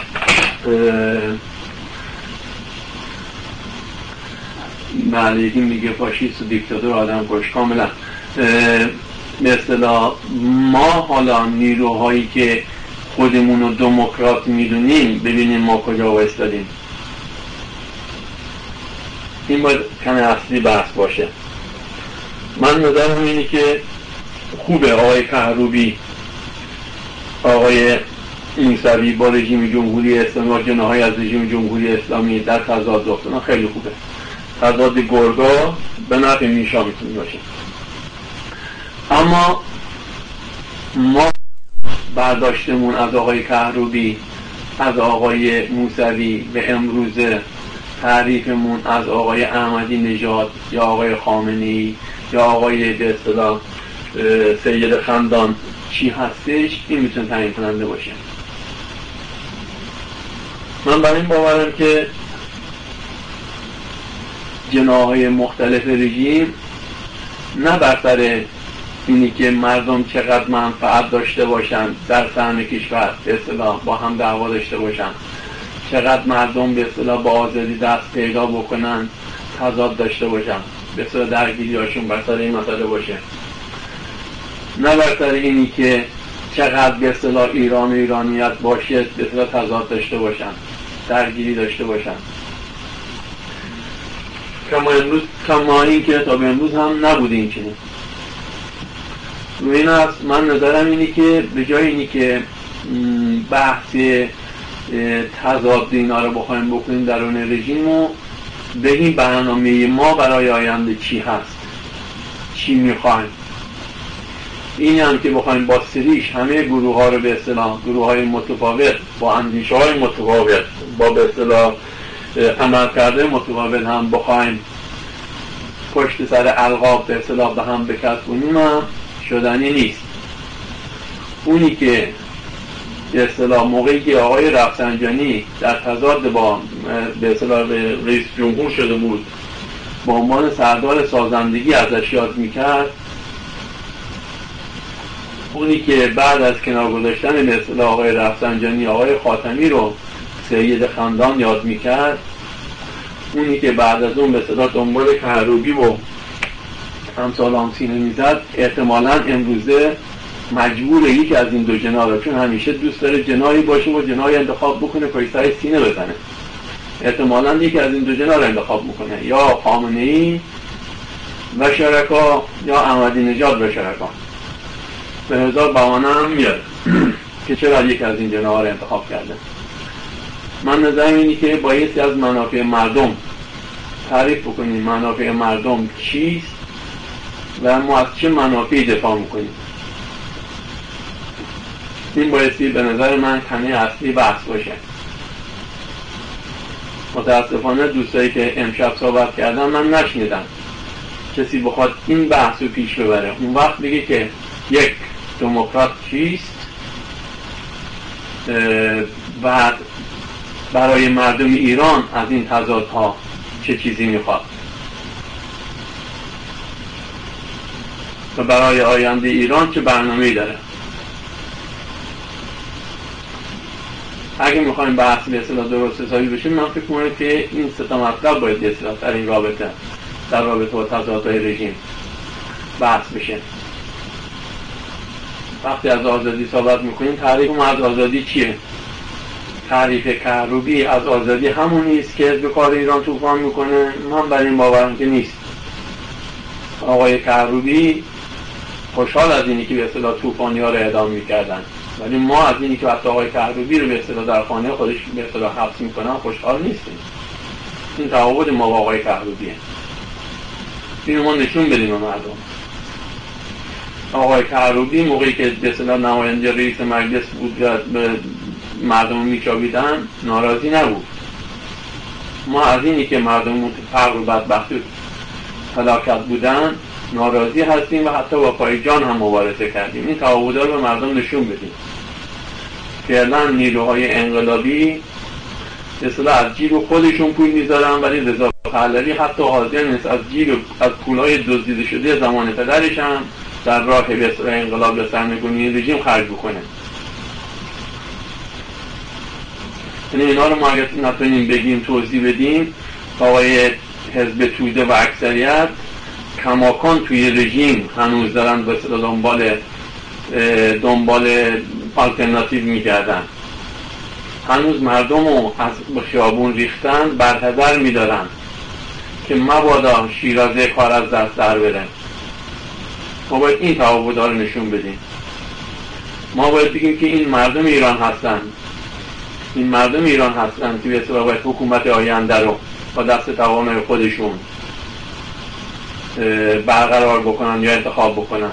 معلیدی میگه فاشیست و دیکتاتور آدم کش. کاملا به اصطلاح ما حالا نیروهایی که خودمون رو دموکرات میدونیم ببینیم ما کجا وایستادیم. این باید کمی اصلی بحث باشه. من نظرم اینه که خوبه آقای کهروبی، آقای موسوی با رژیم جمهوری اسلامی و جناهای از رژیم جمهوری اسلامی در تضاد افتادن. خیلی خوبه. تضاد گرگا به نفع میشا میتونه باشه. اما ما برداشتمون از آقای کهروبی، از آقای موسوی و امروزه تعریفمون از آقای احمدی نژاد یا آقای خامنه‌ای یا آقای به اصطلاح سید خندان چی هستش، این میتونه تعیین کننده باشه. من برای این باورم که جناح‌های مختلف رژیم نه بر سر اینی که مردم چقدر منفعت داشته باشن در سهم کشور به اصطلاح با هم دعوا داشته باشن، چقدر مردم به اصطلاح با آزادی دست پیدا بکنن تضاد داشته باشن، به اصطلاح درگیری هاشون بر سر این مسئله باشه، نه بر سر اینی که چقدر به اصطلاح ایران و ایرانیت باشه به اصطلاح تضاد داشته باشن، درگیری داشته باشن. کما امروز کما این که تا به امروز هم نبوده این چنین. و این است من نظرم اینی که به جای اینی که بحث تضاد اینا رو بخوایم بکنیم درون رژیم و بگیم برنامه ما برای آینده چی هست، چی میخوایم. این هم که بخوایم با سریش همه گروه ها رو به اصطلاح گروه های متفاوت با اندیشه های متفاوت با به اصطلاح عمل کرده متفاوت هم بخوایم پشت سر القاب به اصطلاح به هم بکسبونیم هم شدنی نیست. اونی که به اصطلاح موقعی که آقای رفسنجانی در تضاد با به اصطلاح رئیس جمهور شده بود، با عنوان سردار سازندگی ازش یاد میکرد، اونی که بعد از کنار گذاشتن به اصطلاح آقای رفسنجانی آقای خاتمی رو سید خندان یاد میکرد، اونی که بعد از اون به اصطلاح دنبال کهروبی و همسال هم سینه میزد، احتمالاً امروزه مجبور یکی از این دو جناح رو، چون همیشه دوست داره جناحی باشه و جناحی انتخاب بکنه پایستای سینه بزنه، احتمالاً یکی از این دو جناح رو انتخاب میکنه، یا خامنه‌ای و شرکا یا احمدی نژاد و شرکا. به هزار بهانه هم میاد که چرا یکی از این جناح رو انتخاب کرده. من نظرم اینه که بایستی از منافع مردم تعریف بکنیم منافع مردم چیست و ما از چه منافعی دفاع میکنیم. این بایستی به نظر من تنه اصلی بحث باشه. متاسفانه دوستایی که امشب صحبت کردن من نشنیدم کسی بخواد این بحث رو پیش ببره. اون وقت بگه که یک دموکرات چیست و برای مردم ایران از این تضادها چه چیزی میخواد و برای آینده ایران چه برنامه‌ای داره. اگه میخوایم بحث به اصطلاح درست حسابی بشه، من فکر می‌کنم که این سه تا مطلب باید به اصطلاح در این رابطه در رابطه با تضادهای رژیم بحث بشه. وقتی از آزادی صحبت میکنیم، تعریف ما از آزادی چیه؟ تعریف کهروبی از آزادی همون نیست که حزب کار ایران طوفان میکنه. من بر این باورم که نیست. آقای کهروبی خوشحال از اینی که به اصطلاح طوفانی‌ها رو اعدام میکردن، ولی ما از اینی که حتی آقای کهروبی رو به اصطلاح در خانه خودش به اصطلاح حبس میکنن خوشحال نیستیم. این تفاوت ما با آقای کهروبیه. اینو ما نشون بدیم به مردم. آقای کهروبی موقعی که به اصطلاح نماینده رئیس مجلس بود به مردم میچابیدن ناراضی نبود. ما از اینی که مردم فقر و بدبختی هلاکت بودن ناراضی هستیم و حتی با پای جان هم مبارزه کردیم. این تفاوت رو به مردم نشون بدیم. فعلا نیروهای انقلابی به اصطلاح از جیب خودشون پول میذارن، ولی رضا پهلوی حتی حاضر نیست از جیب از پولهای دزدیده شده زمان پدرش هم در راه به اصطلاح انقلاب به سرنگونی رژیم خرج بکنه. یعنی اینا رو ما اگر نتونیم بگیم توضیح بدیم، آقای حزب توده و اکثریت کماکان توی رژیم هنوز دارن به اصطلاح دنبال دنبال آلترناتیو میگردن. هنوز مردم رو از خیابون ریختن برحذر میدارن که مبادا شیرازه کار از دست در بره. ما باید این تفاوت رو نشون بدیم. ما باید بگیم که این مردم ایران هستن، این مردم ایران هستن که به اصطلاح باید حکومت آینده رو با دست توانای خودشون برقرار بکنن یا انتخاب بکنن.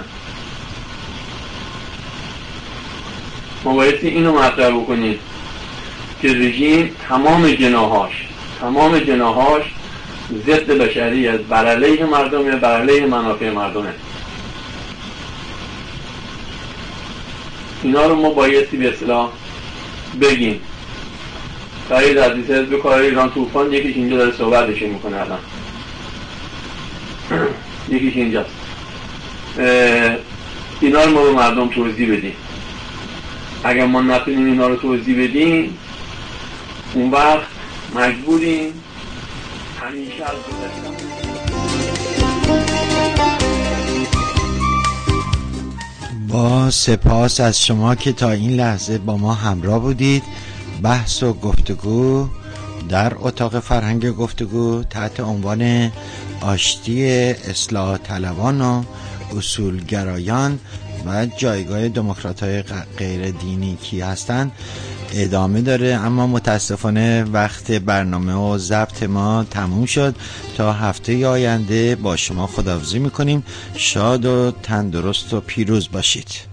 ما باید اینو مطرح بکنیم که رژیم تمام جناحاش تمام جناحاش ضد بشری از بر علیه مردمه، بر علیه منافع مردمه. اینا رو ما بایستی به اصطلاح بگیم. سعید عزیز حزب کار ایران طوفان یکیش اینجا داره صحبتش میکنه الان. یکیش اینجاست. اینا رو ما به مردم توضیح بدیم. اگر ما نتونیم اینا رو توضیح بدیم، اون وقت مجبوریم همیشه از گذشته. با سپاس از شما که تا این لحظه با ما همراه بودید. بحث و گفتگو در اتاق فرهنگ گفتگو تحت عنوان آشتی اصلاح طلبان و اصولگرایان و جایگاه دموکرات‌های غیر دینی کی هستند ادامه داره، اما متاسفانه وقت برنامه و ضبط ما تموم شد. تا هفته آینده با شما خداحافظی میکنیم. شاد و تندرست و پیروز باشید.